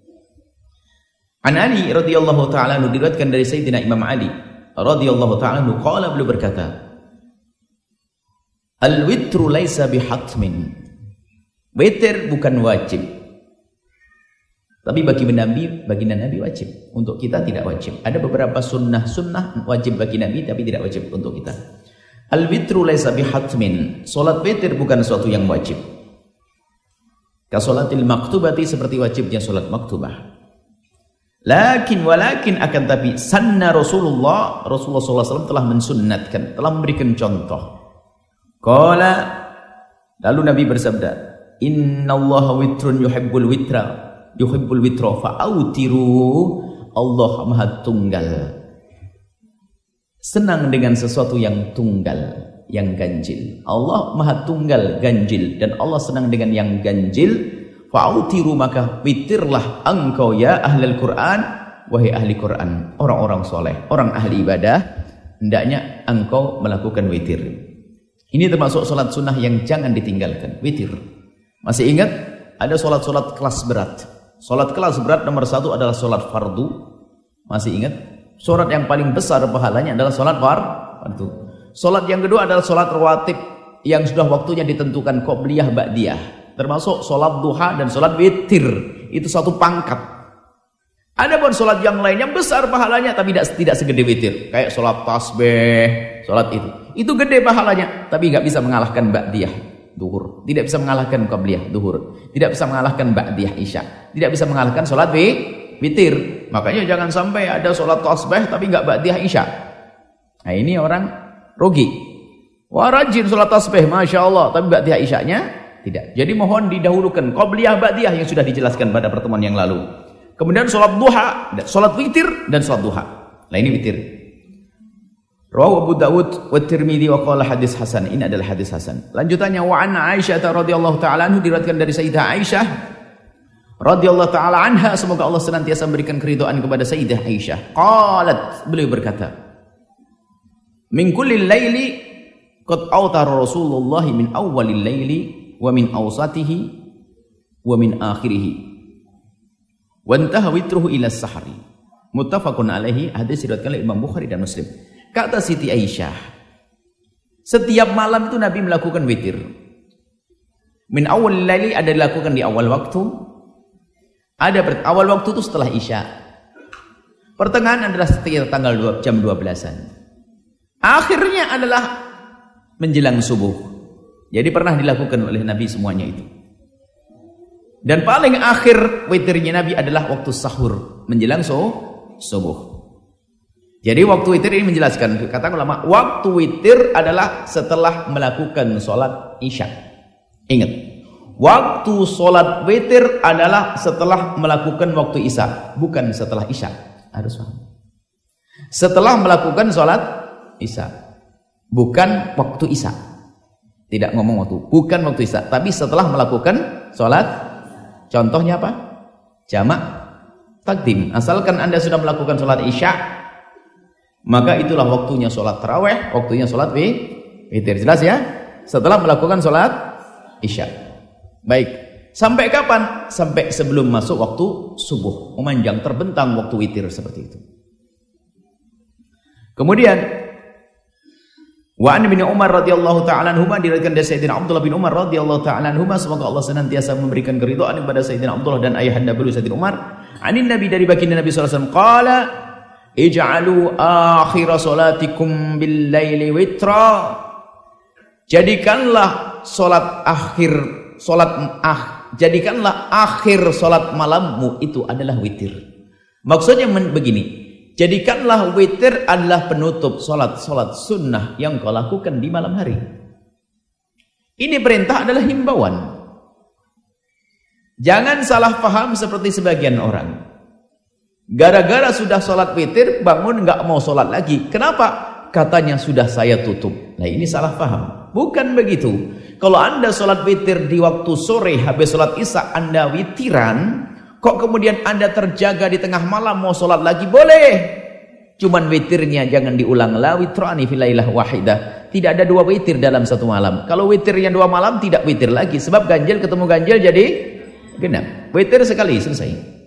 An Ali radhiyallahu ta'ala anhu, diriwayatkan dari Sayyidina Imam Ali radhiyallahu ta'ala anhu, qala, beliau berkata, al-witru laisa bihatmin. Witir bukan wajib. Tapi bagi Nabi, bagi Nabi wajib. Untuk kita tidak wajib. Ada beberapa sunnah-sunnah wajib bagi Nabi tapi tidak wajib untuk kita. Al-witru laisa bihatmin. Salat witir bukan sesuatu yang wajib. Ka salatil maktubati, seperti wajibnya salat maktubah. Lakin walakin, akan tapi, sanna Rasulullah, Rasulullah sallallahu alaihi wasallam telah mensunnatkan, telah memberikan contoh. Qala, lalu Nabi bersabda, innallaha witrun yuhibbul witra, yuhibbul witra fa'autiru. Allah Maha Tunggal, senang dengan sesuatu yang tunggal, yang ganjil. Allah Maha Tunggal, ganjil, dan Allah senang dengan yang ganjil. Fa'autiru, maka witirlah engkau ya ahlul Quran, wahai ahli Quran, orang-orang soleh, orang ahli ibadah, hendaknya engkau melakukan witir. Ini termasuk solat sunnah yang jangan ditinggalkan, witir. Masih ingat? Ada solat-solat kelas berat. Solat kelas berat nomor satu adalah solat fardu. Masih ingat? Solat yang paling besar pahalanya adalah solat fardu. Solat yang kedua adalah solat rawatib yang sudah waktunya ditentukan, qobliyah, ba'diyah. Termasuk solat duha dan solat witir. Itu satu pangkat. Ada pun solat yang lain yang besar pahalanya tapi tidak, tidak segede witir. Kayak solat tasbih, solat itu. Itu gede pahalanya tapi nggak bisa mengalahkan ba'diyah duhur. Tidak bisa mengalahkan qabliyah duhur. Tidak bisa mengalahkan ba'diyah isya. Tidak bisa mengalahkan solat witir. Makanya jangan sampai ada solat tasbih tapi nggak ba'diyah isya. Nah ini orang rugi. Wah rajin solat tasbih, masya Allah, tapi ba'diyah isyanya tidak. Jadi mohon didahulukan qabliyah ba'diyah yang sudah dijelaskan pada pertemuan yang lalu. Kemudian sholat duha, sholat witir dan sholat duha. Nah ini witir. Rawahu Abu Dawud wa Tirmidzi wa qala hadis hasan. Ini adalah hadis hasan. Lanjutannya wa an Aisyah radhiyallahu taala anhu, diriwayatkan dari Sayyidah Aisyah radhiyallahu taala anha, semoga Allah senantiasa memberikan keridhaan kepada Sayyidah Aisyah. Qalat, beliau berkata, min kulli laili qad awtara Rasulullah min awwalil laili wa min awsatihi wa min akhirih. Wa intaha witruhu ila sahari. Muttafaqun alaihi, hadis diriwayatkan oleh Imam Bukhari dan Muslim. Kata Siti Aisyah, setiap malam itu Nabi melakukan witir. Min awal laili ada dilakukan di awal waktu, ada awal waktu itu setelah Isya. Pertengahan adalah setiap tanggal dua, jam dua belasan. Akhirnya adalah menjelang subuh. Jadi pernah dilakukan oleh Nabi semuanya itu. Dan paling akhir witirnya Nabi adalah waktu sahur, menjelang so, subuh. Jadi waktu witir ini menjelaskan, kata ulama, waktu witir adalah setelah melakukan sholat Isya. Ingat, waktu sholat witir adalah setelah melakukan waktu Isya, bukan setelah Isya. Harus paham. Setelah melakukan sholat Isya, bukan waktu Isya. Tidak ngomong waktu, bukan waktu Isya, tapi setelah melakukan sholat. Contohnya apa? Jamak takdim. Asalkan Anda sudah melakukan sholat Isya, maka itulah waktunya sholat taraweh, waktunya sholat witir. Jelas ya? Setelah melakukan sholat Isya. Baik. Sampai kapan? Sampai sebelum masuk waktu subuh. Memanjang, terbentang waktu witir seperti itu. Kemudian, wa an bin Umar radhiyallahu ta'ala anhuma, diriwayatkan dari Sayyidina Abdullah bin Umar radhiyallahu ta'ala anhuma, semoga Allah senantiasa memberikan keridhaan kepada Sayyidina Abdullah dan ayahanda beliau Sayyidina Umar. Anin Nabi, dari baginda Nabi sallallahu alaihi wasallam, qala ij'alu akhir salatikum bil laili witra. Jadikanlah salat akhir salat ah jadikanlah akhir salat malammu itu adalah witir. Maksudnya begini, jadikanlah witir adalah penutup salat-salat sunnah yang kau lakukan di malam hari. Ini perintah adalah himbauan. Jangan salah paham seperti sebagian orang. Gara-gara sudah sholat witir, bangun nggak mau sholat lagi. Kenapa? Katanya sudah saya tutup. Nah ini salah paham. Bukan begitu. Kalau Anda sholat witir di waktu sore, habis sholat Isya Anda witiran, kok kemudian Anda terjaga di tengah malam mau sholat lagi? Boleh. Cuman witirnya jangan diulang. La witrani fi lailah wahidah. Tidak ada dua witir dalam satu malam. Kalau witirnya dua malam, tidak witir lagi. Sebab ganjil ketemu ganjil jadi genap. Witir sekali, selesai.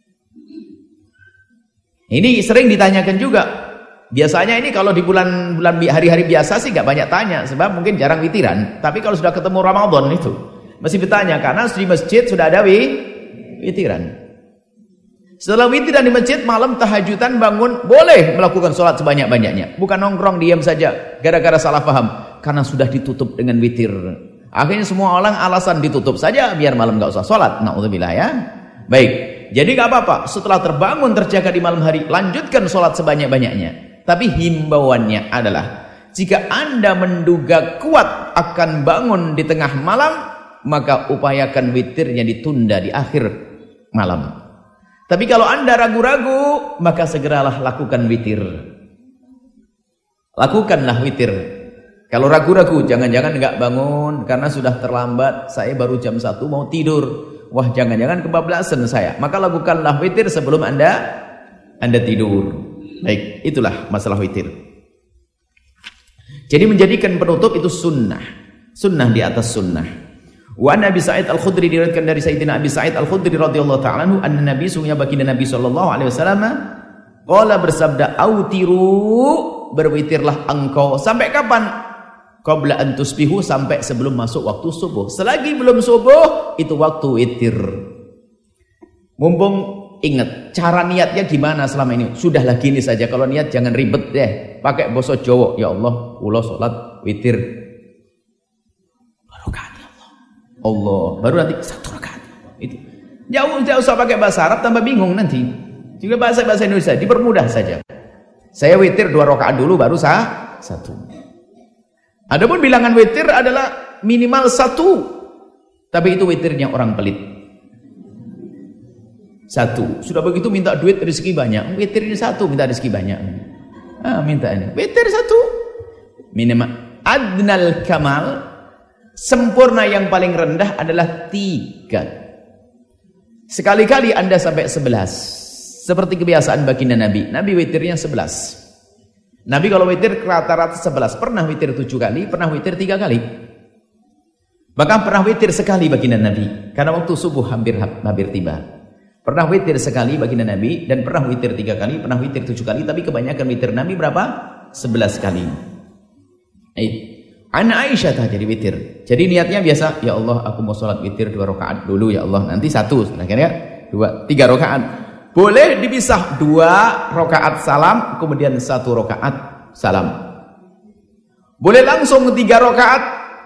Ini sering ditanyakan juga. Biasanya ini kalau di bulan-bulan hari-hari biasa sih gak banyak tanya, sebab mungkin jarang witiran. Tapi kalau sudah ketemu Ramadan itu mesti bertanya, karena di masjid sudah ada witiran. Setelah witiran di masjid, malam tahajudan bangun, boleh melakukan sholat sebanyak-banyaknya. Bukan nongkrong diam saja gara-gara salah paham, karena sudah ditutup dengan witir. Akhirnya semua orang alasan ditutup saja biar malam gak usah sholat. Na'udzubillah ya. Baik. Jadi gak apa-apa, setelah terbangun terjaga di malam hari, lanjutkan sholat sebanyak-banyaknya. Tapi himbauannya adalah, jika Anda menduga kuat akan bangun di tengah malam, maka upayakan witirnya ditunda di akhir malam. Tapi kalau Anda ragu-ragu, maka segeralah lakukan witir. Lakukanlah witir. Kalau ragu-ragu, jangan-jangan gak bangun karena sudah terlambat, saya baru jam satu mau tidur. Wah, jangan-jangan kebablasan saya. Maka lakukanlah witir sebelum Anda Anda tidur. Baik, itulah masalah witir. Jadi menjadikan penutup itu sunnah. Sunnah di atas sunnah. Wa Nabi Sa'id Al-Khudri, diriwayatkan dari Sayyidina Abi Sa'id Al-Khudri radhiyallahu ta'ala anhu, anna Nabi sungguhnya baginda Nabi sallallahu alaihi wasallam qala, bersabda, autiru, berwitirlah engkau. Sampai kapan? Qabla an tusbihu, sampai sebelum masuk waktu subuh. Selagi belum subuh, itu waktu witir. Mumpung ingat, cara niatnya gimana selama ini? Sudahlah gini saja, kalau niat jangan ribet deh. Pakai basa Jawa, ya Allah, kula salat witir. Baru rakaat ya Allah. Allah, baru nanti satu rakaat. Itu. Jauh jauh usah pakai bahasa Arab, tambah bingung nanti. Juga bahasa bahasa Indonesia dipermudah saja. Saya witir dua rakaat dulu, baru sah satu. Adapun bilangan witir adalah minimal satu, tapi itu witirnya orang pelit. Satu. Sudah begitu minta duit rezeki banyak. Witir ini satu, minta rezeki banyak. Ah, minta ini. Witir satu. Minimal. Adnal kamal, sempurna yang paling rendah adalah tiga. Sekali-kali Anda sampai sebelas. Seperti kebiasaan baginda Nabi. Nabi witirnya sebelas. Nabi kalau witir rata-rata sebelas. Pernah witir tujuh kali, pernah witir tiga kali. Bahkan pernah witir sekali baginda Nabi. Karena waktu subuh hampir hampir tiba. Pernah witir sekali baginda Nabi. Dan pernah witir tiga kali, pernah witir tujuh kali. Tapi kebanyakan witir Nabi berapa? sebelas kali. Eh, Ana Aisyah tak jadi witir. Jadi niatnya biasa, ya Allah aku mau sholat witir dua rakaat dulu ya Allah. Nanti satu, akhirnya dua, tiga rakaat. Boleh dipisah dua rakaat salam, kemudian satu rakaat salam. Boleh langsung tiga rakaat,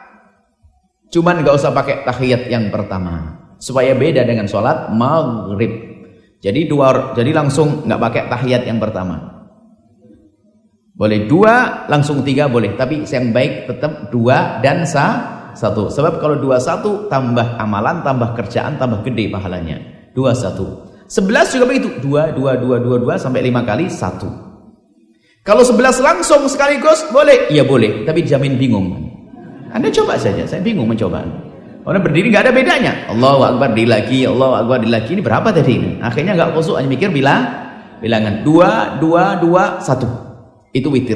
cuman nggak usah pakai tahiyat yang pertama, supaya beda dengan sholat maghrib. Jadi dua, jadi langsung nggak pakai tahiyat yang pertama. Boleh dua, langsung tiga boleh. Tapi yang baik tetap dua dan sah, satu. Sebab kalau dua satu tambah amalan, tambah kerjaan, tambah gede pahalanya. Dua satu. Sebelas juga begitu. Dua, dua, dua, dua, dua sampai lima kali satu. Kalau sebelas langsung sekaligus boleh? Iya boleh. Tapi jamin bingung. Anda coba saja. Saya bingung mencoba. Orang berdiri nggak ada bedanya. Allahu Akbar di lagi, Allahu Akbar di lagi. Ini berapa tadi ini? Akhirnya nggak kusuk, hanya mikir bilang bilangan. Dua, dua, dua, satu. Itu witir.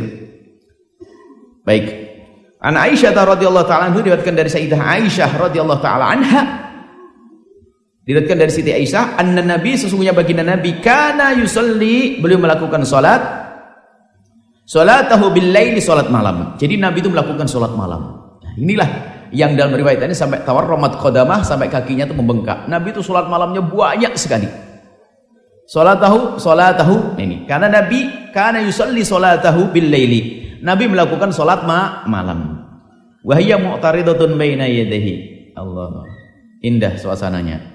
Baik. An Aisyah radhiyallahu taala anha diriwayatkan dari Sayyidah Aisyah radhiyallahu taala anha. Diriwayatkan dari Siti Aisyah, anna Nabi sesungguhnya baginda Nabi kana yusalli, beliau melakukan salat salatahu bil laili, salat malam. Jadi Nabi itu melakukan salat malam. Nah, inilah yang dalam riwayat ini sampai tawarramat qadamah, sampai kakinya itu membengkak. Nabi itu salat malamnya banyak sekali. Salatahu, salatahu ini. Karena Nabi karena yusalli salatahu bil laili. Nabi melakukan salat ma malam. Wa hiya mu'taridatun baina yadayhi. Allah. Indah suasananya.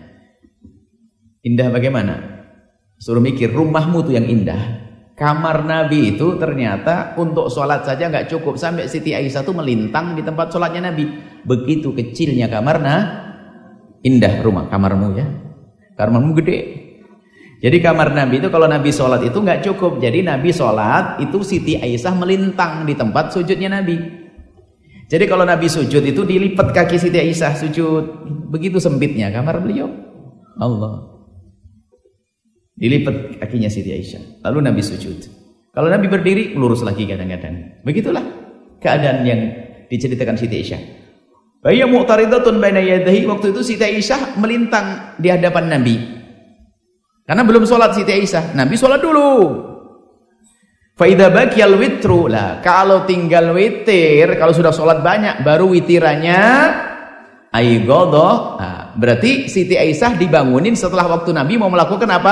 Indah bagaimana? Suruh mikir, rumahmu tuh yang indah. Kamar Nabi itu ternyata untuk salat saja enggak cukup, sampai Siti Aisyah tuh melintang di tempat salatnya Nabi. Begitu kecilnya kamarnya. Indah rumah kamarmu ya. Kamarmu gede. Jadi kamar Nabi itu kalau Nabi sholat itu nggak cukup. Jadi Nabi sholat itu Siti Aisyah melintang di tempat sujudnya Nabi. Jadi kalau Nabi sujud itu dilipat kaki Siti Aisyah sujud. Begitu sempitnya kamar beliau. Allah. Dilipat kakinya Siti Aisyah. Lalu Nabi sujud. Kalau Nabi berdiri lurus lagi kadang-kadang. Begitulah keadaan yang diceritakan Siti Aisyah. Bahaya mu'taridatun baina yadayhi. Waktu itu Siti Aisyah melintang di hadapan Nabi. Karena belum sholat Siti Aisyah. Nabi sholat dulu. Faida baqiyal witru. Lah, kalau tinggal witir, kalau sudah sholat banyak, baru witirannya aygodoh. Nah, berarti Siti Aisyah dibangunin setelah waktu Nabi mau melakukan apa?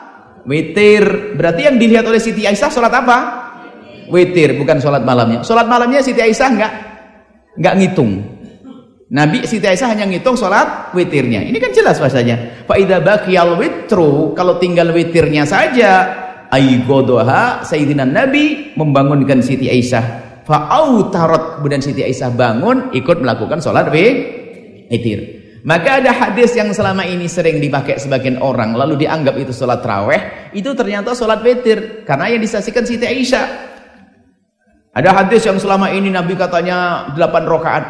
Witir. Berarti yang dilihat oleh Siti Aisyah sholat apa? Witir, bukan sholat malamnya. Sholat malamnya Siti Aisyah enggak, enggak ngitung. Nabi Siti Aisyah hanya ngitung sholat witirnya. Ini kan jelas bahasanya. Fa idza baqiyal witru, kalau tinggal witirnya saja, aygodoha, Sayyidina Nabi membangunkan Siti Aisyah. Fa autarat, kemudian Siti Aisyah bangun ikut melakukan sholat witir. Maka ada hadis yang selama ini sering dipakai sebagian orang lalu dianggap itu sholat tarawih, itu ternyata sholat witir karena yang disaksikan Siti Aisyah. Ada hadis yang selama ini Nabi katanya delapan rakaat.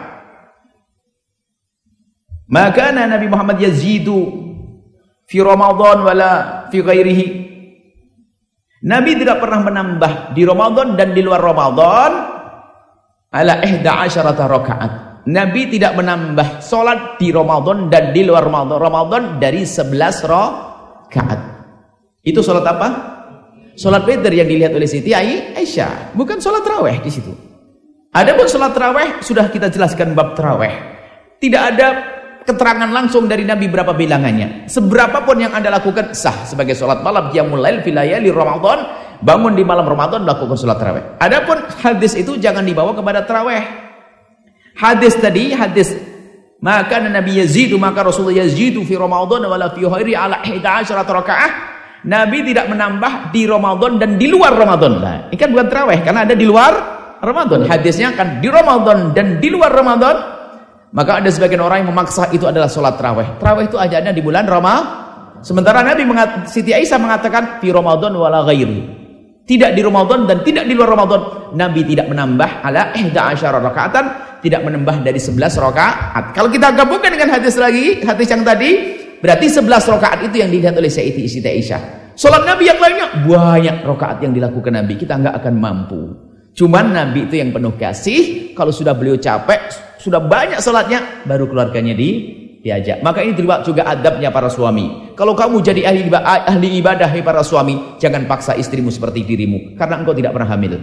Maka Nabi Muhammad yazidu fi Ramadan wala fi ghairihi. Nabi tidak pernah menambah di Ramadan dan di luar Ramadan ala ihda asyarata rakaat. Nabi tidak menambah salat di Ramadan dan di luar Ramadan, Ramadan dari sebelas rakaat. Itu salat apa? Salat witir yang dilihat oleh Siti Aisyah, bukan salat tarawih di situ. Adapun salat tarawih sudah kita jelaskan bab tarawih. Tidak ada keterangan langsung dari Nabi berapa bilangannya. Seberapapun yang Anda lakukan sah sebagai sholat malam qiyamul lail fil layali Ramadan, bangun di malam Ramadan melakukan sholat tarawih. Adapun hadis itu jangan dibawa kepada tarawih. Hadis tadi hadis maka Nabi yazidu, maka Rasulullah yazidu fi Ramadan wala fi ghairi ala ihda asyarata rakaah. Nabi tidak menambah di Ramadan dan di luar Ramadan. Nah, ini kan bukan tarawih karena ada di luar Ramadan. Hadisnya kan di Ramadan dan di luar Ramadan. Maka ada sebagian orang yang memaksa itu adalah sholat tarawih. Tarawih itu ajaannya di bulan Rama, Sementara Nabi mengat, Siti Aisyah mengatakan fi Ramadan wala ghairi. Tidak di Ramadan dan tidak di luar Ramadan. Nabi tidak menambah ala ihda asyara rakaatan, tidak menambah dari sebelas rakaat. Kalau kita gabungkan dengan hadis lagi, hadis yang tadi, berarti sebelas rakaat itu yang dilihat oleh Siti Siti Aisyah. Salat Nabi yang lainnya banyak rakaat yang dilakukan Nabi, kita enggak akan mampu. Cuman Nabi itu yang penuh kasih, kalau sudah beliau capek, sudah banyak salatnya, baru keluarganya di diajak. Maka ini juga adabnya para suami. Kalau kamu jadi ahli ibadah, ahli ibadah hai para suami, jangan paksa istrimu seperti dirimu, karena engkau tidak pernah hamil.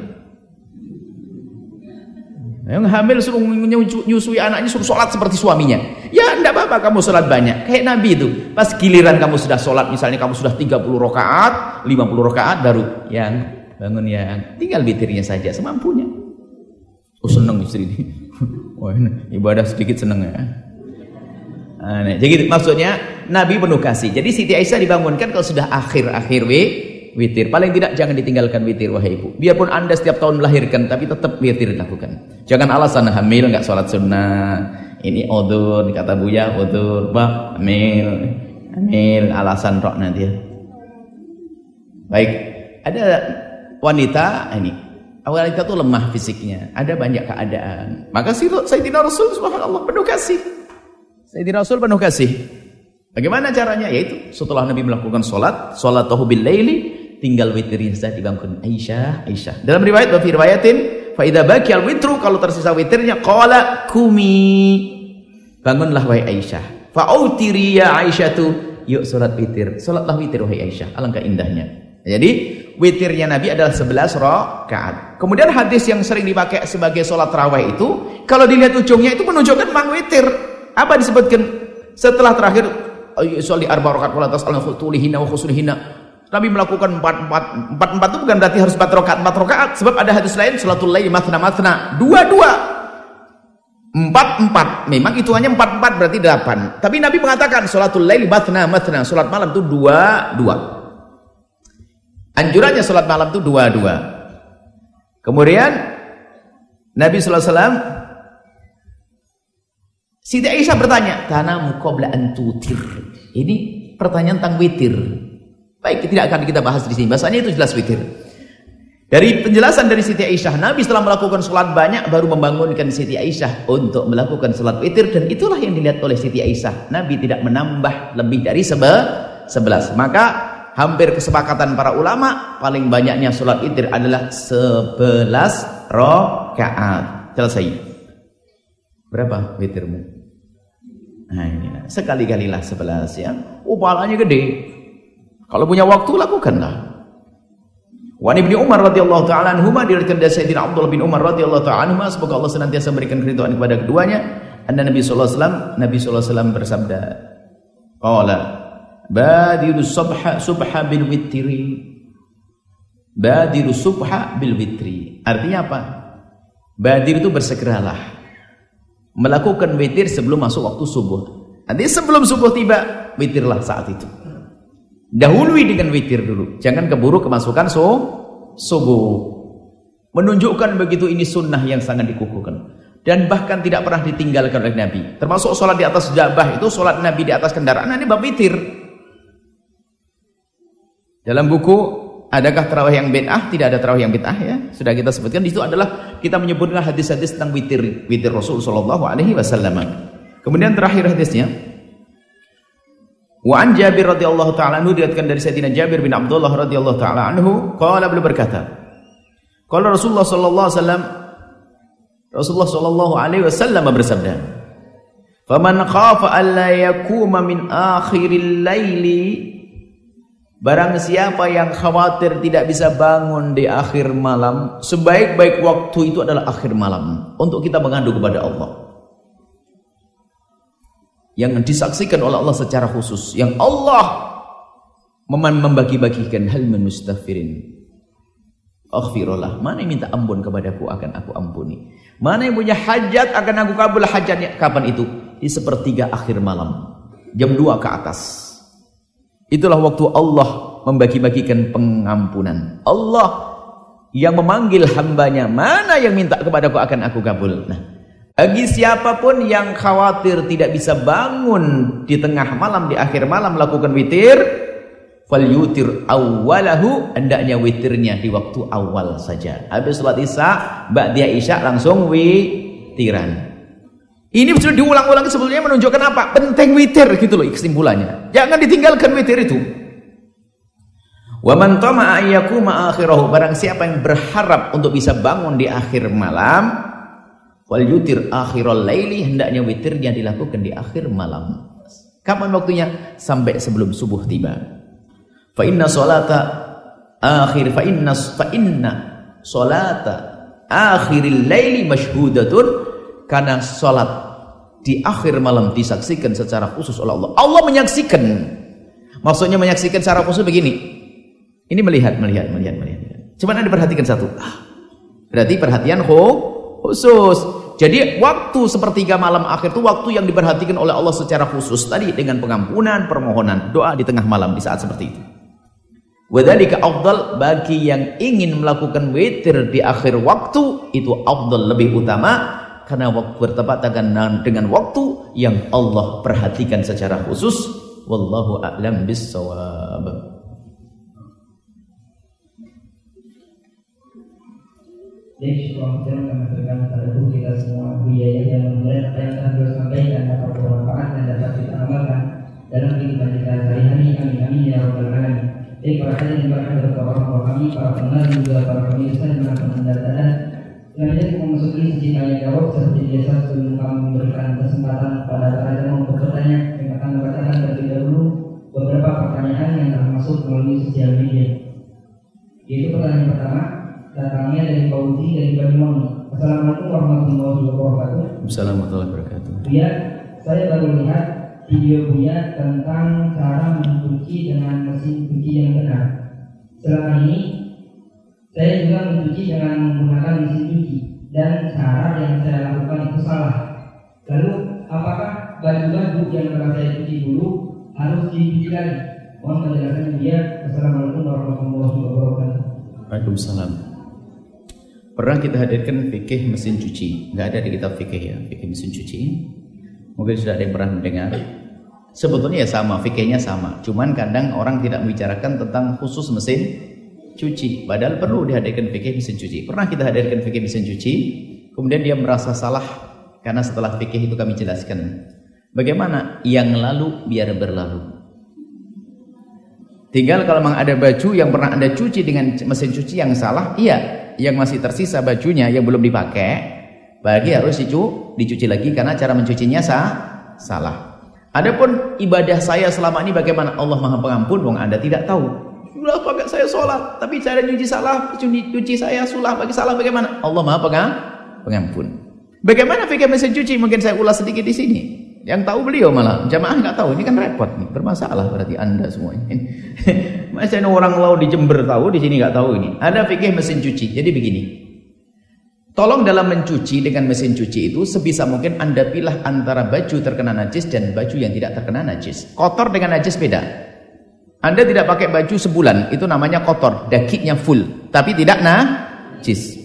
Yang hamil suruh nyusui anaknya, suruh sholat seperti suaminya. Ya enggak apa-apa kamu sholat banyak. Kayak Nabi itu, pas giliran kamu sudah sholat, misalnya kamu sudah tiga puluh rakaat, lima puluh rakaat, baru yang bangun yang tinggal witirnya saja semampunya. Oh seneng istri ini. Wah, ibadah sedikit seneng ya. Nah, jadi maksudnya Nabi penuh kasih. Jadi Siti Aisyah dibangunkan kalau sudah akhir-akhir witir. Paling tidak jangan ditinggalkan witir wahai ibu. Biarpun anda setiap tahun melahirkan, tapi tetap witir dilakukan. Jangan alasan hamil nggak sholat sunnah. Ini odur, kata Buya odur, bah hamil, hamil alasan rok nanti ya. Baik, ada wanita ini. Wanita itu lemah fisiknya, ada banyak keadaan. Maka Sayyidina Rasul subhanallah penuh kasih. Sayyidina Rasul penuh kasih. Bagaimana caranya? Yaitu setelah Nabi melakukan sholat, sholatahu bil laili, tinggal witirnya saja dibangun Aisyah, Aisyah. Dalam riwayat, wa fi riwayatin, fa idza baqiyal witru, kalau tersisa witirnya, qala kumi, bangunlah wahai Aisyah. Fa autiri ya Aisyatu, yuk sholat witir. Sholatlah witir wahai Aisyah. Alangkah indahnya. Jadi witirnya Nabi adalah sebelas rakaat. Kemudian hadis yang sering dipakai sebagai sholat tarawih itu, kalau dilihat ujungnya itu menunjukkan memang witir. Apa disebutkan setelah terakhir sholli arba rakaat wala tas'al khutulihina wa khusulihina. Nabi melakukan empat empat empat empat itu bukan berarti harus empat rakaat empat rakaat, sebab ada hadis lain salatul laili matsna matsna, dua dua. empat empat. Memang hitungannya empat empat berarti delapan. Tapi Nabi mengatakan salatul laili matsna matsna, salat malam itu dua dua. Anjurannya salat malam itu dua dua. Kemudian Nabi sallallahu alaihi wasallam, Siti Aisyah bertanya, "Tanamu qabla an tutir." Ini pertanyaan tentang witir. Baik, tidak akan kita bahas di sini. Bahasanya itu jelas witir. Dari penjelasan dari Siti Aisyah, Nabi setelah melakukan sholat banyak baru membangunkan Siti Aisyah untuk melakukan sholat witir, dan itulah yang dilihat oleh Siti Aisyah. Nabi tidak menambah lebih dari sebelas. Maka hampir kesepakatan para ulama, paling banyaknya sholat witir adalah sebelas rakaat. Selesai. Berapa witirmu? Nah ini lah. Sekali-kalilah sebelas ya. Oh pahalanya gede. Kalau punya waktu lakukanlah. Wa Ibnu Umar radhiyallahu taala anhuma, diriwayatkan dari Sayyidina Abdullah bin Umar radhiyallahu taala anhuma, semoga Allah senantiasa memberikan keridhaan kepada keduanya. Anna Nabi sallallahu alaihi wasallam, Nabi sallallahu alaihi wasallam bersabda, qala badiru subha subha bil witri. Badiru subha bil witri. Artinya apa? Badir itu bersegeralah melakukan witir sebelum masuk waktu subuh. Nanti sebelum subuh tiba, witirlah saat itu. Dahului dengan witir dulu. Jangan keburu kemasukan so, subuh. Menunjukkan begitu ini sunnah yang sangat dikukuhkan. Dan bahkan tidak pernah ditinggalkan oleh Nabi. Termasuk sholat di atas jabah itu, sholat Nabi di atas kendaraan, ini bab witir. Dalam buku adakah tarawih yang bid'ah? Tidak ada tarawih yang bid'ah ya. Sudah kita sebutkan. Di situ adalah kita menyebutkan hadis-hadis tentang witir, witir Rasul sallallahu alaihi wasallam. Kemudian terakhir hadisnya, wa an Jabir radhiyallahu taala anhu, diriwayatkan dari Sayyidina Jabir bin Abdullah radhiyallahu taala anhu, qala, beliau berkata, qala Rasulullah sallallahu alaihi wasallam, Rasulullah sallallahu alaihi wasallam bersabda, faman khafa alla yakuma min akhiril laili, barang siapa yang khawatir tidak bisa bangun di akhir malam, sebaik-baik waktu itu adalah akhir malam untuk kita mengadu kepada Allah, yang disaksikan oleh Allah secara khusus, yang Allah membagi-bagikan hal min mustaghfirin aghfirullah, mana yang minta ampun kepadaku akan aku ampuni, mana yang punya hajat akan aku kabul hajatnya. Kapan itu? Di sepertiga akhir malam, jam dua ke atas. Itulah waktu Allah membagi-bagikan pengampunan. Allah yang memanggil hambanya, mana yang minta kepadaku akan aku kabul. Nah, Bagi siapapun yang khawatir tidak bisa bangun di tengah malam, di akhir malam melakukan witir, fal yutir awwalahu, hendaknya witirnya di waktu awal saja. Habis sholat isya, ba'da isya langsung witiran. Ini sudah diulang-ulang sebelumnya menunjukkan apa? Penting witir gitu loh kesimpulannya. Jangan ditinggalkan witir itu. Wa man tama'a ayyakuma akhirahu, barang siapa yang berharap untuk bisa bangun di akhir malam, wal yutir akhiral laili, hendaknya witirnya dilakukan di akhir malam. Kapan waktunya? Sampai sebelum subuh tiba. Fa inna sholata akhir fa inna fa inna sholata akhiril laili masyhudatun, karena salat di akhir malam disaksikan secara khusus oleh Allah. Allah menyaksikan. Maksudnya menyaksikan secara khusus begini. Ini melihat, melihat, melihat, melihat. Cuma Anda perhatikan satu. Berarti perhatian khusus. Jadi waktu sepertiga malam akhir itu waktu yang diperhatikan oleh Allah secara khusus tadi, dengan pengampunan, permohonan, doa di tengah malam di saat seperti itu. Wadzalika afdal, bagi yang ingin melakukan witir di akhir waktu itu afdal, lebih utama, karena waktu bertepatan dengan waktu yang Allah perhatikan secara khusus. Wallahu a'lam bissawab. Jadi syukur kita mengaturkan pada tubuh kita semua biaya yang memulai apa yang telah beliau sampaikan dapat bermanfaat dan dapat kita amalkan dalam kehidupan kita sehari-hari. Amin amin ya rabbal alamin. Jadi para hadirin berkah dari orang tua kami, para pendengar juga para pemirsa yang mana pendengar-pendengar yang menjadi memasuki sesi tanya jawab seperti biasa. Sebelum kami memberikan kesempatan pada para jemaah untuk bertanya, kami akan membacakan terlebih dahulu beberapa pertanyaan yang telah masuk melalui sosial media. Yaitu pertanyaan pertama datangnya dari Pak Uji dari Banyuwangi. Assalamualaikum warahmatullahi wabarakatuh. Assalamualaikum warahmatullahi wabarakatuh. Buya, saya baru lihat video Buya tentang cara mencuci dengan mesin cuci yang benar. Selama ini saya juga mencuci dengan menggunakan mesin cuci dan cara yang saya lakukan itu salah. Lalu apakah baju-baju yang telah saya cuci dulu harus dicuci lagi? Mohon penjelasannya Buya. Assalamualaikum warahmatullahi wabarakatuh. Waalaikumsalam. Pernah kita hadirkan fikih mesin cuci? Nggak ada di kitab fikih ya, fikih mesin cuci. Mungkin sudah ada yang pernah mendengar. Sebetulnya ya sama, fikihnya sama. Cuman kadang orang tidak membicarakan tentang khusus mesin cuci. Padahal perlu dihadirkan fikih mesin cuci. Pernah kita hadirkan fikih mesin cuci, kemudian dia merasa salah karena setelah fikih itu kami jelaskan. Bagaimana? Yang lalu biar berlalu. Tinggal kalau memang ada baju yang pernah Anda cuci dengan mesin cuci yang salah, iya. Yang masih tersisa bajunya yang belum dipakai, bagi harus dicu, dicuci lagi karena cara mencucinya sah, salah. Adapun ibadah saya selama ini bagaimana? Allah Maha Pengampun, wong Anda tidak tahu. Sudah pakai saya sholat, tapi cara nyuci salah, cuci, cuci saya sulah bagi salah bagaimana? Allah Maha Pengampun. Bagaimana fikih mesin cuci? Mungkin saya ulas sedikit di sini. Yang tahu beliau malah jamaah nggak tahu. Ini kan repot nih, bermasalah berarti Anda semuanya. Masa orang lau di Jember tahu, di sini nggak tahu ini. Ada fikih mesin cuci. Jadi begini. Tolong dalam mencuci dengan mesin cuci itu sebisa mungkin Anda pilih antara baju terkena najis dan baju yang tidak terkena najis. Kotor dengan najis beda. Anda tidak pakai baju sebulan, itu namanya kotor, dakiknya full, tapi tidak najis.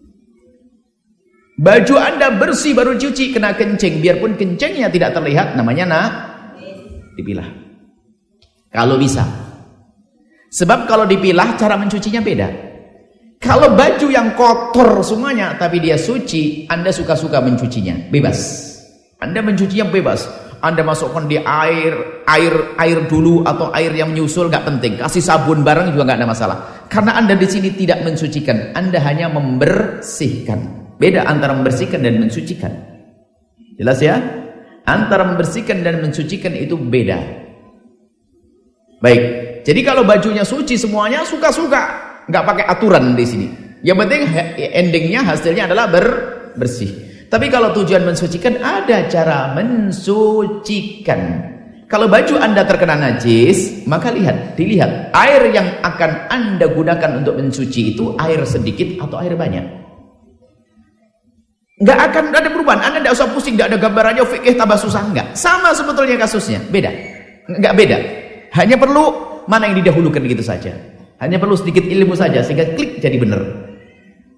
Baju Anda bersih baru cuci, kena kencing, biarpun kencingnya tidak terlihat, namanya nah, dipilah. Kalau bisa. Sebab kalau dipilah, cara mencucinya beda. Kalau baju yang kotor semuanya, tapi dia suci, Anda suka-suka mencucinya, bebas. Anda mencucinya bebas. Anda masukkan di air, air, air dulu atau air yang menyusul, nggak penting. Kasih sabun bareng juga nggak ada masalah. Karena Anda di sini tidak mensucikan, Anda hanya membersihkan. Beda antara membersihkan dan mensucikan. Jelas ya? Antara membersihkan dan mensucikan itu beda. Baik. Jadi kalau bajunya suci semuanya suka-suka, nggak pakai aturan di sini. Yang penting endingnya hasilnya adalah ber bersih. Tapi kalau tujuan mensucikan, ada cara mensucikan. Kalau baju Anda terkena najis, maka lihat, dilihat air yang akan Anda gunakan untuk mensuci itu air sedikit atau air banyak. Nggak akan ada perubahan. Anda tidak usah pusing, tidak ada gambarannya fikih tambah susah, enggak. Sama sebetulnya kasusnya, beda. Enggak beda. Hanya perlu mana yang didahulukan gitu saja. Hanya perlu sedikit ilmu saja sehingga klik jadi benar.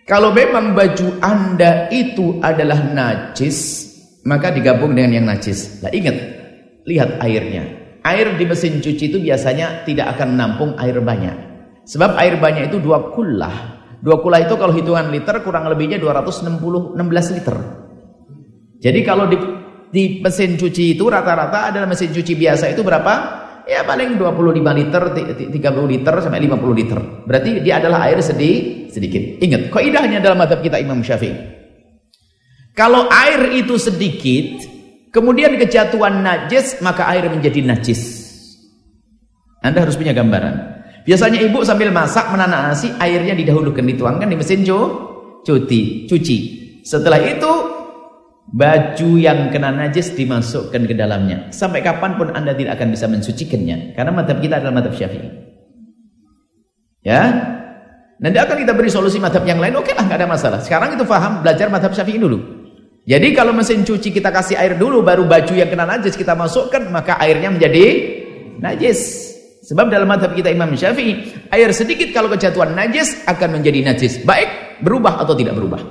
Kalau memang baju Anda itu adalah najis, maka digabung dengan yang najis. Nah ingat, lihat airnya. Air di mesin cuci itu biasanya tidak akan menampung air banyak. Sebab air banyak itu dua kullah. Dua kullah itu kalau hitungan liter kurang lebihnya dua ratus enam puluh, enam belas liter. Jadi kalau di, di mesin cuci itu rata-rata adalah mesin cuci biasa itu berapa? Ya paling dua puluh lima liter, tiga puluh liter sampai lima puluh liter. Berarti dia adalah air sedih, sedikit. Ingat, kaidahnya dalam mazhab kita Imam Syafi'i. Kalau air itu sedikit, kemudian kejatuhan najis, maka air menjadi najis. Anda harus punya gambaran. Biasanya ibu sambil masak menanak nasi, airnya didahulukan dituangkan di mesin cuci, cuci. Setelah itu baju yang kena najis dimasukkan ke dalamnya. Sampai kapanpun Anda tidak akan bisa mensucikannya. Karena mazhab kita adalah mazhab Syafi'i. Ya. Nanti akan kita beri solusi mazhab yang lain. Oke lah, nggak ada masalah. Sekarang itu paham, belajar mazhab Syafi'i dulu. Jadi kalau mesin cuci kita kasih air dulu, baru baju yang kena najis kita masukkan, maka airnya menjadi najis. Sebab dalam mazhab kita Imam Syafi'i, air sedikit kalau kejatuhan najis akan menjadi najis. Baik berubah atau tidak berubah.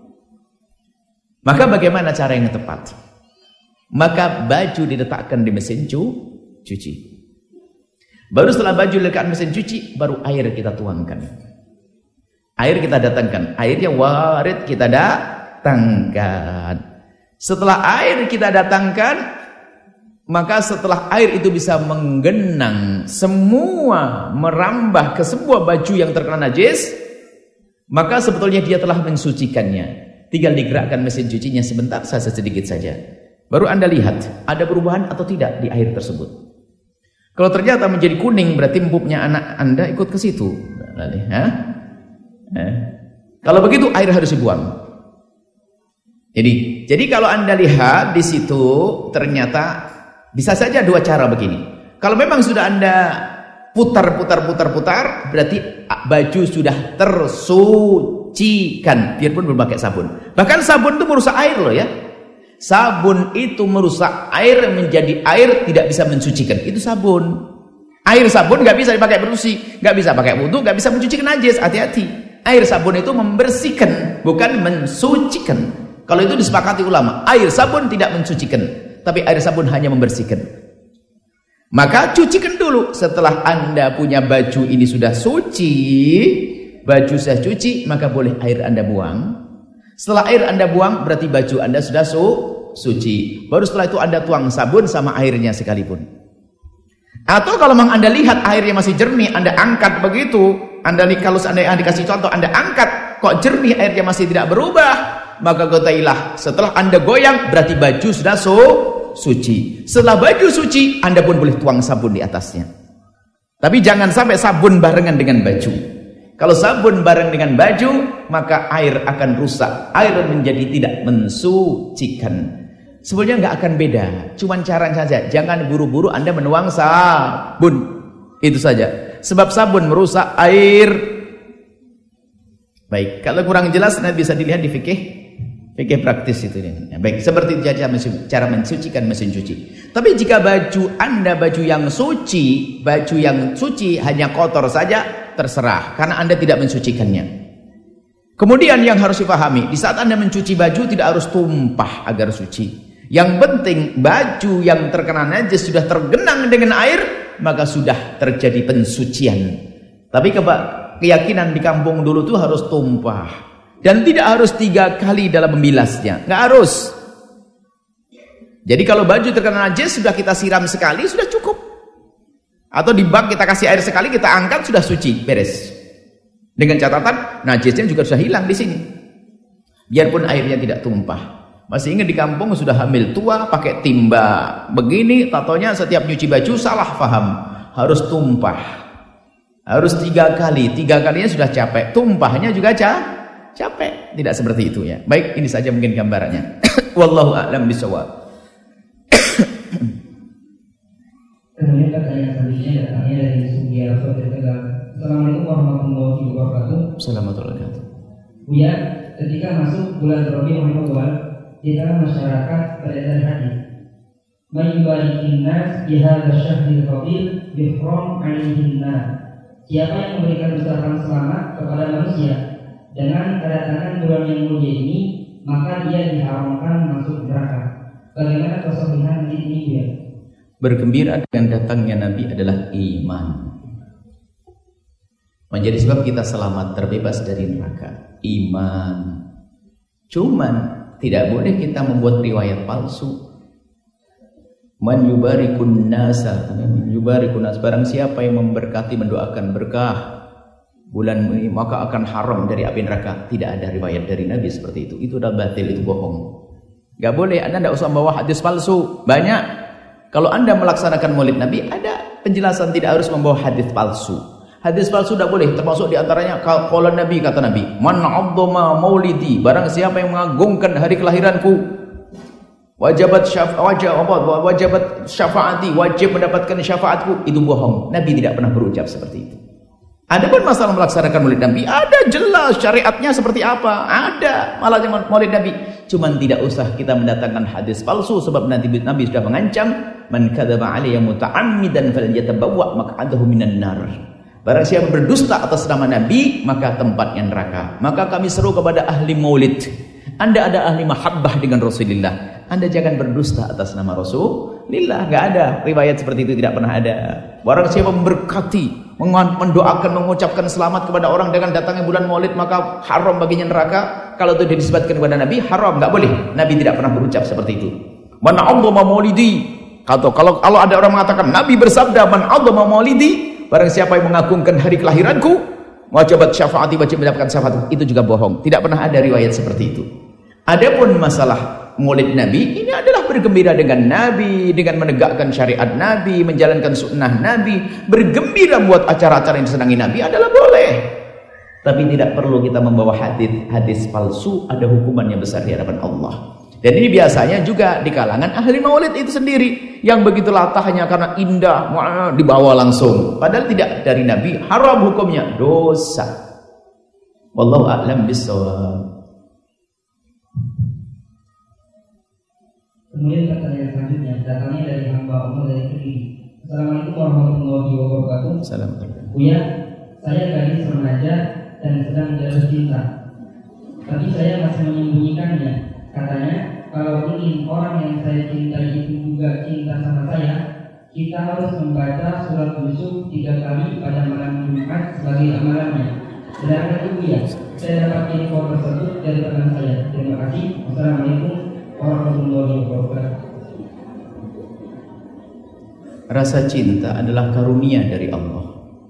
Maka bagaimana cara yang tepat? Maka baju diletakkan di mesin cuci. Baru setelah baju diletakkan mesin cuci, baru air kita tuangkan. Air kita datangkan. Airnya warid kita datangkan. Setelah air kita datangkan, maka setelah air itu bisa menggenang, semua merambah ke sebuah baju yang terkena najis, maka sebetulnya dia telah mensucikannya. Tinggal digerakkan mesin cucinya sebentar saja, sedikit saja. Baru Anda lihat ada perubahan atau tidak di air tersebut. Kalau ternyata menjadi kuning, berarti empuknya anak Anda ikut ke situ. Eh? Eh. Kalau begitu air harus dibuang. Jadi, jadi kalau Anda lihat di situ ternyata bisa saja dua cara begini. Kalau memang sudah Anda putar, putar, putar, putar, berarti baju sudah tersucikan, biarpun belum pakai sabun. Bahkan sabun itu merusak air loh ya. Sabun itu merusak air menjadi air, tidak bisa mensucikan. Itu sabun. Air sabun nggak bisa dipakai bersih, nggak bisa pakai wudu, nggak bisa mencucikan najis. Hati-hati. Air sabun itu membersihkan, bukan mensucikan. Kalau itu disepakati ulama, air sabun tidak mensucikan, tapi air sabun hanya membersihkan. Maka cucikan dulu. Setelah Anda punya baju ini sudah suci, baju sudah cuci, maka boleh air Anda buang. Setelah air Anda buang, berarti baju Anda sudah su suci. Baru setelah itu Anda tuang sabun sama airnya sekalipun. Atau kalau memang Anda lihat airnya masih jernih, Anda angkat begitu. Anda kalau Anda dikasih contoh, Anda angkat, kok jernih airnya masih tidak berubah, maka ketahuilah setelah Anda goyang, berarti baju sudah su suci. Setelah baju suci, Anda pun boleh tuang sabun di atasnya. Tapi jangan sampai sabun barengan dengan baju. Kalau sabun bareng dengan baju, maka air akan rusak. Air menjadi tidak mensucikan. Sebenarnya nggak akan beda. Cuman cara saja. Jangan buru-buru Anda menuang sabun. Itu saja. Sebab sabun merusak air. Baik. Kalau kurang jelas, nanti bisa dilihat di fikih. Fikih praktis itu. Ya, baik. Seperti cara mensucikan mesin cuci. Tapi jika baju Anda baju yang suci, baju yang suci hanya kotor saja, terserah, karena Anda tidak mensucikannya. Kemudian yang harus dipahami, di saat Anda mencuci baju tidak harus tumpah agar suci. Yang penting baju yang terkena najis sudah tergenang dengan air, maka sudah terjadi pensucian. Tapi keyakinan di kampung dulu itu harus tumpah, dan tidak harus tiga kali dalam membilasnya, nggak harus. Jadi kalau baju terkena najis sudah kita siram sekali sudah cukup. Atau di bak kita kasih air sekali, kita angkat, sudah suci, beres. Dengan catatan najisnya juga sudah hilang di sini. Biarpun airnya tidak tumpah. Masih ingat di kampung sudah hamil tua pakai timba begini, tatonya setiap nyuci baju salah paham, harus tumpah, harus tiga kali, tiga kalinya sudah capek, tumpahnya juga ca capek. Tidak seperti itu ya. Baik, ini saja mungkin gambarannya. Wallahu a'lam bishawab. Kemudian pertanyaan selanjutnya datangnya dari Sugi Rasul Tegal. Assalamualaikum warahmatullahi wabarakatuh. Assalamualaikum warahmatullahi wabarakatuh. Buya, ketika masuk bulan Rabiul Awal, di tengah masyarakat beredar hadis, "Man yubarikin nas bi hadzal syahril fadil yuhram 'alaihin nar." Siapa yang memberikan ucapan selamat kepada manusia Dengan kedatangan bulan yang mulia ini, maka dia diharamkan masuk neraka. Bagaimana kesahihan hadis ini ya? Bergembira dengan datangnya Nabi adalah iman. Menjadi sebab kita selamat terbebas dari neraka. Iman. Cuman tidak boleh kita membuat riwayat palsu. Man yubarikun nasa, man yubarikun nas, barang siapa yang memberkati, mendoakan berkah bulan ini maka akan haram dari api neraka. Tidak ada riwayat dari Nabi seperti itu. Itu adalah batil, itu bohong. Gak boleh, Anda tidak usah membawa hadis palsu. Banyak. Kalau Anda melaksanakan maulid Nabi, ada penjelasan tidak harus membawa hadis palsu. Hadis palsu tidak boleh, termasuk diantaranya kalau Nabi, kata Nabi, man 'azzama maulidi, barang siapa yang mengagungkan hari kelahiranku, wajibat syafa wajib wajibat syafaati, wajib mendapatkan syafaatku, itu bohong. Nabi tidak pernah berucap seperti itu. Adapun masalah melaksanakan maulid Nabi, ada jelas syariatnya seperti apa, ada malah maulid Nabi. Cuman tidak usah kita mendatangkan hadis palsu, sebab nanti Nabi sudah mengancam, man kadzaba alayya muta'ammidan falyatabawwa maq'adahu minan nar. Barang siapa berdusta atas nama Nabi, maka tempatnya neraka. Maka kami seru kepada ahli maulid, Anda ada ahli mahabbah dengan Rasulullah, Anda jangan berdusta atas nama Rasulullah. Gak ada riwayat seperti itu, tidak pernah ada. Barang siapa memberkati, mendoakan, mengucapkan selamat kepada orang dengan datangnya bulan maulid, maka haram baginya neraka. Kalau itu disebutkan kepada Nabi, haram, gak boleh. Nabi tidak pernah berucap seperti itu. Man 'azzama maulidi, kalau kalau kalau ada orang mengatakan Nabi bersabda man 'azzama maulidi, barang siapa yang mengagungkan hari kelahiranku, wajibat syafaati, wajib mendapatkan syafaat, itu juga bohong. Tidak pernah ada riwayat seperti itu. Adapun masalah maulid Nabi, ini adalah bergembira dengan Nabi, dengan menegakkan syariat Nabi, menjalankan sunnah Nabi, bergembira buat acara-acara yang disenangi Nabi adalah boleh. Tapi tidak perlu kita membawa hadis-hadis palsu, ada hukumannya besar di hadapan Allah. Dan ini biasanya juga di kalangan ahli maulid itu sendiri, yang begitu latah hanya karena indah dibawa langsung, padahal tidak dari Nabi, haram hukumnya, dosa. Wallahu a'lam bishawab. Kemudian pertanyaan selanjutnya datangnya dari hamba Allah dari Kediri. Assalamualaikum warahmatullahi wabarakatuh. Assalamualaikum. Buya, saya gadis remaja dan sedang jatuh cinta, tapi saya masih menyembunyikannya. Katanya kalau ingin orang yang saya cintai itu juga cinta sama saya, kita harus membaca surat Yusuf tiga kali pada malam Jumat sebagai amalannya. Benarkah itu ya? Saya dapat info tersebut dari teman saya. Terima kasih. Wassalamualaikum warahmatullahi wabarakatuh. Rasa cinta adalah karunia dari Allah.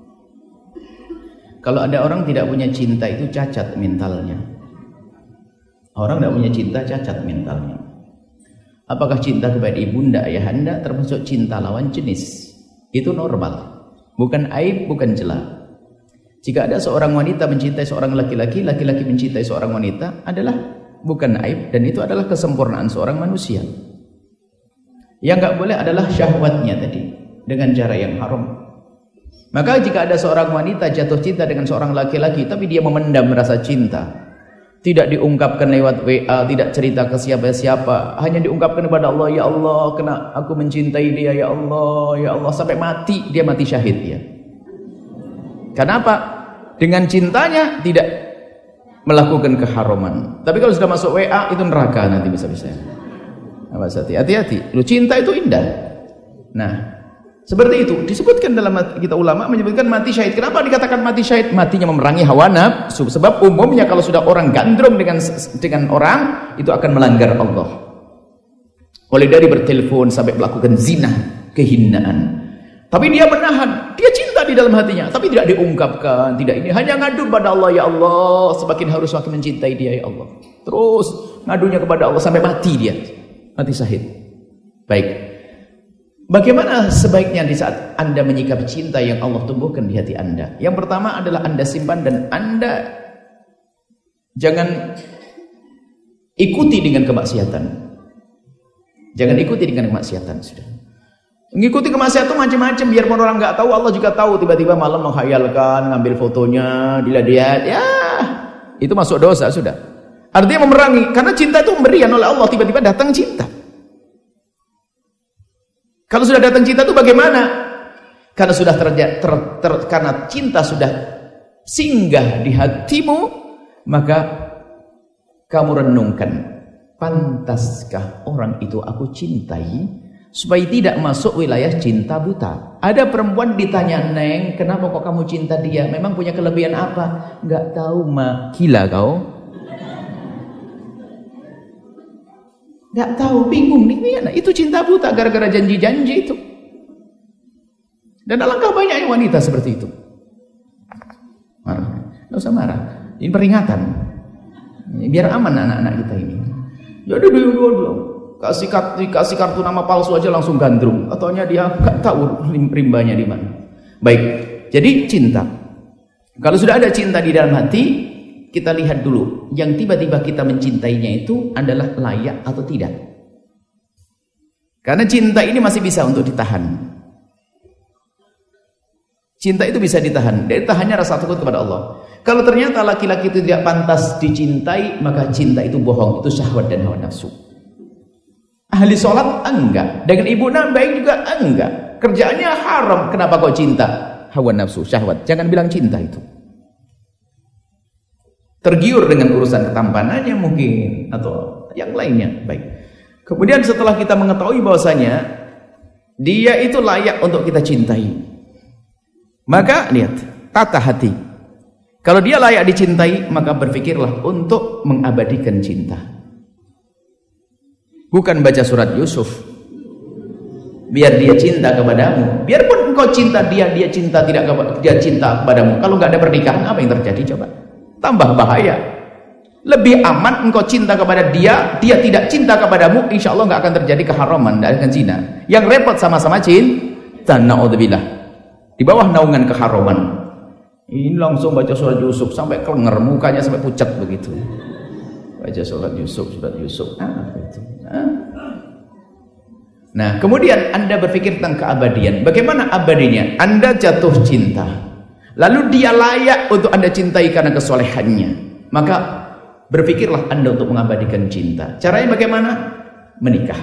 Kalau ada orang tidak punya cinta, itu cacat mentalnya. Orang tidak punya cinta, cacat mentalnya. Apakah cinta kepada ibunda, ayahanda termasuk cinta lawan jenis? Itu normal, bukan aib, bukan celah. Jika ada seorang wanita mencintai seorang laki-laki, laki-laki mencintai seorang wanita, adalah bukan aib, dan itu adalah kesempurnaan seorang manusia. Yang nggak boleh adalah syahwatnya tadi, dengan cara yang haram. Maka jika ada seorang wanita jatuh cinta dengan seorang laki-laki, tapi dia memendam rasa cinta, tidak diungkapkan lewat W A, tidak cerita ke siapa-siapa, hanya diungkapkan kepada Allah, ya Allah, kena aku mencintai dia, ya Allah, ya Allah, sampai mati, dia mati syahid ya. Kenapa? Dengan cintanya tidak melakukan keharaman. Tapi kalau sudah masuk W A, itu neraka nanti bisa-bisa. Hati-hati. Lu cinta itu indah. Nah, seperti itu disebutkan dalam kita ulama menyebutkan mati syahid. Kenapa dikatakan mati syahid? Matinya memerangi hawa nafsu. Sebab umumnya kalau sudah orang gandrung dengan dengan orang, itu akan melanggar Allah. Mulai dari bertelepon sampai melakukan zina, kehinaan. Tapi dia menahan, dia cinta di dalam hatinya, tapi tidak diungkapkan, tidak ini, hanya ngadu kepada Allah, ya Allah, semakin harus semakin mencintai dia, ya Allah. Terus ngadunya kepada Allah sampai mati dia, mati syahid. Baik. Bagaimana sebaiknya di saat Anda menyikapi cinta yang Allah tumbuhkan di hati Anda? Yang pertama adalah Anda simpan dan Anda jangan ikuti dengan kemaksiatan. Jangan ikuti dengan kemaksiatan, sudah. Mengikuti kemaksiatan itu macam-macam, biarpun orang nggak tahu, Allah juga tahu. Tiba-tiba malam menghayalkan, ngambil fotonya, dilihat-lihat, ya itu masuk dosa, sudah. Artinya memerangi, karena cinta itu pemberian oleh Allah. Tiba-tiba datang cinta. Kalau sudah datang cinta itu bagaimana? Karena sudah ter, ter, ter, karena cinta sudah singgah di hatimu, Maka kamu renungkan, pantaskah orang itu aku cintai, supaya tidak masuk wilayah cinta buta. Ada perempuan ditanya, Neng, kenapa kok kamu cinta dia? Memang punya kelebihan apa? Nggak tahu, mak. Gila kau. Nggak tahu, bingung nih. Itu cinta buta gara-gara janji-janji itu. Dan alangkah banyaknya wanita seperti itu. Marah. Nggak usah marah. Ini peringatan. Biar aman anak-anak kita ini. Jadi dia dua-dua kasih kartu, kasih kartu nama palsu aja langsung gandrung. Ataunya dia nggak tahu rimbanya di mana. Baik. Jadi cinta. Kalau sudah ada cinta di dalam hati, kita lihat dulu. Yang tiba-tiba kita mencintainya itu adalah layak atau tidak. Karena cinta ini masih bisa untuk ditahan. Cinta itu bisa ditahan. Dari tahannya rasa takut kepada Allah. Kalau ternyata laki-laki itu tidak pantas dicintai, maka cinta itu bohong. Itu syahwat dan hawa nafsu. Ahli sholat enggak. Dengan ibu baik juga enggak. Kerjaannya haram. Kenapa kau cinta? Hawa nafsu, syahwat. Jangan bilang cinta itu. Tergiur dengan urusan ketampanannya mungkin. Atau yang lainnya. Baik. Kemudian setelah kita mengetahui bahwasanya dia itu layak untuk kita cintai, maka lihat, tata hati. Kalau dia layak dicintai, maka berpikirlah untuk mengabadikan cinta. Bukan baca surat Yusuf biar dia cinta kepadamu. Biarpun engkau cinta dia, dia cinta tidak dia cinta kepadamu. Kalau nggak ada pernikahan, apa yang terjadi coba? Tambah bahaya. Lebih aman engkau cinta kepada dia, dia tidak cinta kepadamu, insya Allah nggak akan terjadi keharaman, nggak akan zina. Yang repot sama-sama cinta, na'udzubillah, di bawah naungan keharaman. Ini langsung baca surat Yusuf sampai kelenger, mukanya sampai pucat begitu. Baca surat Yusuf, surat Yusuf. Ah, begitu. Ah. Nah, kemudian Anda berpikir tentang keabadian. Bagaimana abadinya? Anda jatuh cinta. Lalu dia layak untuk Anda cintai karena kesolehannya. Maka berpikirlah Anda untuk mengabadikan cinta. Caranya bagaimana? Menikah.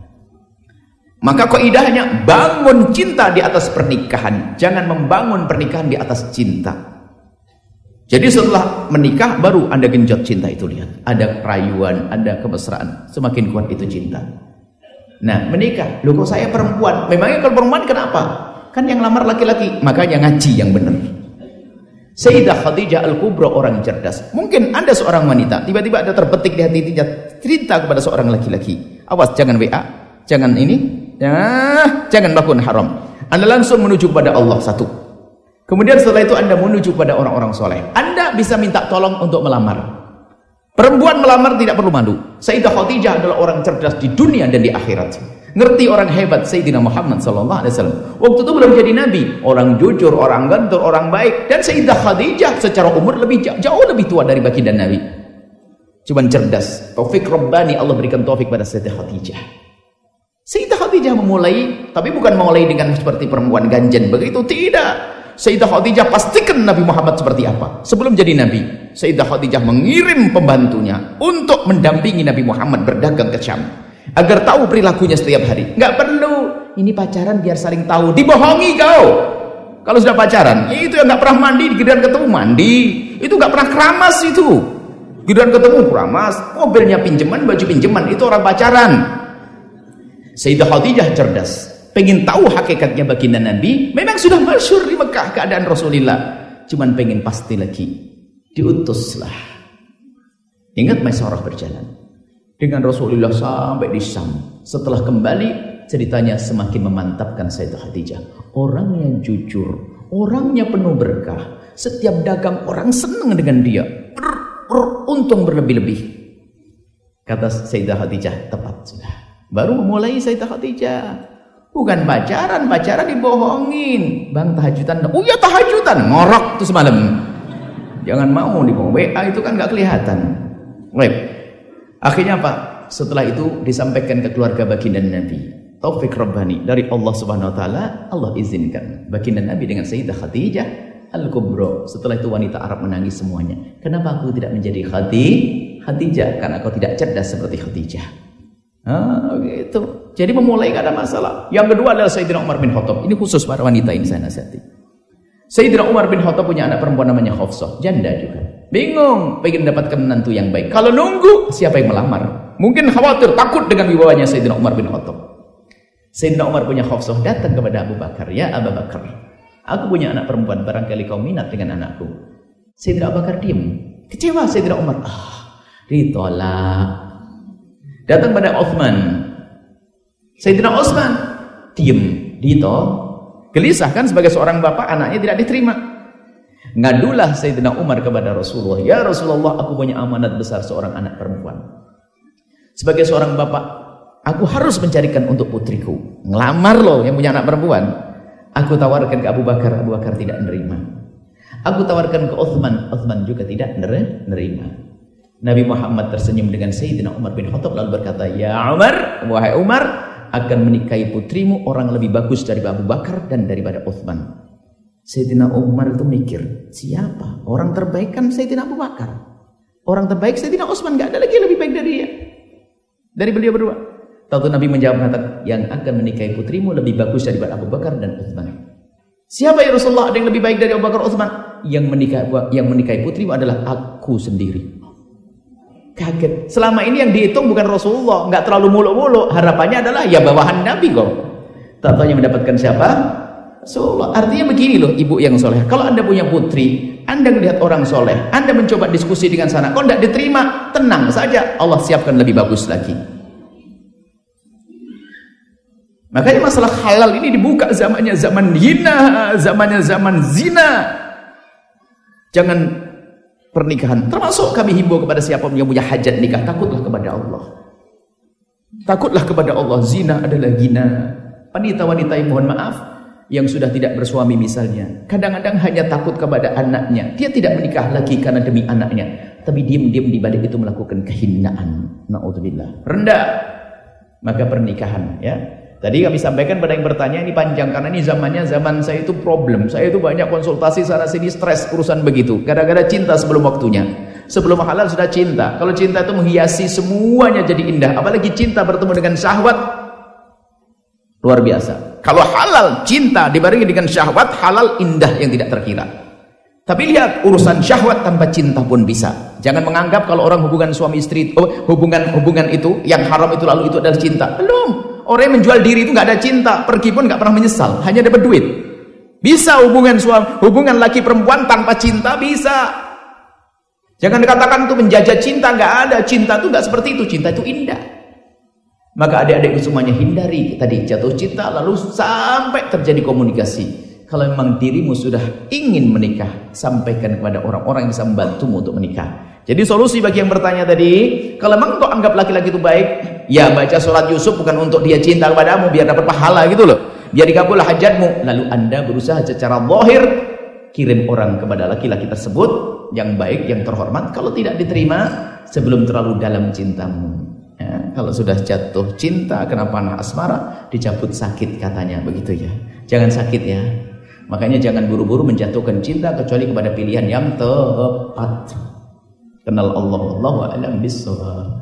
Maka kaidahnya bangun cinta di atas pernikahan. Jangan membangun pernikahan di atas cinta. Jadi setelah menikah baru Anda genjot cinta itu, lihat. Ada rayuan, ada kemesraan. Semakin kuat itu cinta. Nah, menikah. Loh kok saya perempuan? Memangnya kalau perempuan kenapa? Kan yang lamar laki-laki. Makanya ngaji yang benar. Sayyidah Khadijah Al-Kubra orang cerdas. Mungkin Anda seorang wanita, tiba-tiba ada terbetik di hati cerita kepada seorang laki-laki. Awas, jangan W A, jangan ini. Nah, jangan melakukan haram. Anda langsung menuju kepada Allah, satu. Kemudian setelah itu Anda menuju kepada orang-orang soleh. Anda bisa minta tolong untuk melamar. Perempuan melamar tidak perlu malu. Sayyidah Khadijah adalah orang cerdas di dunia dan di akhirat. Ngerti orang hebat Sayyidina Muhammad sallallahu alaihi wasallam. Waktu itu belum jadi nabi, orang jujur, orang gantur, orang baik. Dan Sayyidah Khadijah secara umur lebih jauh, jauh lebih tua dari baginda Nabi. Cuman cerdas. Taufik Rabbani, Allah berikan taufik pada Sayyidah Khadijah. Sayyidah Khadijah memulai, tapi bukan memulai dengan seperti perempuan ganjen begitu, tidak. Sayyidah Khadijah pastikan Nabi Muhammad seperti apa. Sebelum jadi Nabi, Sayyidah Khadijah mengirim pembantunya untuk mendampingi Nabi Muhammad berdagang ke Syam, agar tahu perilakunya setiap hari. Nggak perlu, ini pacaran biar saling tahu. Dibohongi kau. Kalau sudah pacaran, itu yang nggak pernah mandi, giliran ketemu mandi. Itu nggak pernah keramas itu. Giliran ketemu keramas, mobilnya pinjaman, baju pinjaman, itu orang pacaran. Sayyidah Khadijah cerdas, pengen tahu hakikatnya baginda Nabi. Memang sudah masyhur di Mekah keadaan Rasulullah, cuman pengen pasti lagi. Diutuslah. Ingat masyarah berjalan dengan Rasulullah sampai di Syam. Setelah kembali, ceritanya semakin memantapkan Sayyidah Khadijah. Orangnya jujur, orangnya penuh berkah. Setiap dagang orang senang dengan dia, ber, beruntung berlebih-lebih. Kata Sayyidah Khadijah, tepat sudah. Baru memulai Sayyidah Khadijah. Bukan pacaran, pacaran dibohongin. Bang, tahajudan. Oh ya tahajudan, ngorok tuh semalam. Jangan mau dibohong. W A itu kan nggak kelihatan. Baik. Akhirnya apa? Setelah itu disampaikan ke keluarga baginda Nabi. Taufik Rabbani dari Allah Subhanahu wa taala, Allah izinkan baginda Nabi dengan Sayyidah Khadijah Al-Kubra. Setelah itu wanita Arab menangis semuanya. Kenapa aku tidak menjadi Khadijah? Karena kau tidak cerdas seperti Khadijah. Ah, gitu. Jadi memulai gak ada masalah. Yang kedua adalah Sayyidina Umar bin Khattab. Ini khusus para wanita ini saya nasihati. Sayyidina Umar bin Khattab punya anak perempuan namanya Hafsah, janda juga. bingung, pengen mendapatkan menantu yang baik. Kalau nunggu, siapa yang melamar? Mungkin khawatir, takut dengan wibawanya Sayyidina Umar bin Khattab. Sayyidina Umar punya Hafsah, datang kepada Abu Bakar, ya Abu Bakar, aku punya anak perempuan, barangkali kau minat dengan anakku. Sayyidina Abu Bakar diam, kecewa Sayyidina Umar, ah, ditolak. Datang pada Uthman, Sayyidina Uthman diam, ditolak. Gelisah kan sebagai seorang bapak, anaknya tidak diterima. Ngadulah Sayyidina Umar kepada Rasulullah, ya Rasulullah, aku punya amanat besar seorang anak perempuan. Sebagai seorang bapak, aku harus mencarikan untuk putriku. Ngelamar loh yang punya anak perempuan. Aku tawarkan ke Abu Bakar, Abu Bakar tidak menerima. Aku tawarkan ke Uthman, Uthman juga tidak menerima. Nabi Muhammad tersenyum dengan Sayyidina Umar bin Khattab lalu berkata, ya Umar, wahai Umar, akan menikahi putrimu orang lebih bagus daripada Abu Bakar dan daripada Uthman. Sayyidina Umar itu mikir, siapa? Orang terbaik kan Sayyidina Abu Bakar. Orang terbaik Sayyidina Uthman, gak ada lagi yang lebih baik dari dia. Dari beliau berdua. Tahu Nabi menjawab, mengatakan, yang akan menikahi putrimu lebih bagus daripada Abu Bakar dan Uthman. Siapa ya Rasulullah? Ada yang lebih baik dari Abu Bakar Uthman? Yang menikahi, yang menikahi putrimu adalah aku sendiri. Kaget. Selama ini yang dihitung bukan Rasulullah, nggak terlalu muluk-muluk. Harapannya adalah ya bawahan Nabi kok. Tak tahu yang mendapatkan siapa? Rasulullah. Artinya begini loh, ibu yang soleh. Kalau anda punya putri, anda melihat orang soleh, anda mencoba diskusi dengan sana, kok tidak diterima, tenang saja. Allah siapkan lebih bagus lagi. Makanya masalah halal ini dibuka zamannya zaman hina, zamannya zaman zina. Jangan pernikahan, termasuk kami himbau kepada siapa yang punya hajat nikah, takutlah kepada Allah. Takutlah kepada Allah. Zina adalah gina. Wanita-wanita yang mohon maaf, yang sudah tidak bersuami misalnya, kadang-kadang hanya takut kepada anaknya. Dia tidak menikah lagi karena demi anaknya, tapi diam-diam di balik itu melakukan kehinaan. Na'udzubillah. Rendah. Maka pernikahan, ya. Tadi kami sampaikan pada yang bertanya, ini panjang karena ini zamannya zaman saya itu problem. Saya itu banyak konsultasi sana sini, stres urusan begitu. Gara-gara cinta sebelum waktunya. Sebelum halal sudah cinta. Kalau cinta itu menghiasi semuanya jadi indah. Apalagi cinta bertemu dengan syahwat, luar biasa. Kalau halal cinta dibarengi dengan syahwat, halal indah yang tidak terkira. Tapi lihat, urusan syahwat tanpa cinta pun bisa. Jangan menganggap kalau orang hubungan suami istri, oh, hubungan hubungan itu yang haram itu lalu itu adalah cinta. Belum. Orang yang menjual diri itu nggak ada cinta, pergi pun nggak pernah menyesal, hanya dapat duit. Bisa hubungan suami, hubungan laki perempuan tanpa cinta bisa. Jangan dikatakan itu menjajah cinta, nggak ada. Cinta itu nggak seperti itu. Cinta itu indah. Maka adik-adik semuanya hindari tadi jatuh cinta lalu sampai terjadi komunikasi. Kalau memang dirimu sudah ingin menikah, sampaikan kepada orang-orang yang bisa membantumu untuk menikah. Jadi solusi bagi yang bertanya tadi, kalau memang kau anggap laki-laki itu baik, ya baca surat Yusuf bukan untuk dia cinta kepadamu biar dapat pahala gitu loh, biar dikabul hajatmu. Lalu anda berusaha secara zahir kirim orang kepada laki-laki tersebut yang baik, yang terhormat. Kalau tidak diterima, sebelum terlalu dalam cintamu, ya, kalau sudah jatuh cinta kena panah asmara, dicabut sakit katanya begitu ya. Jangan sakit ya. Makanya jangan buru-buru menjatuhkan cinta kecuali kepada pilihan yang tepat. Kenal Allah, wallahu a'lam bishawab.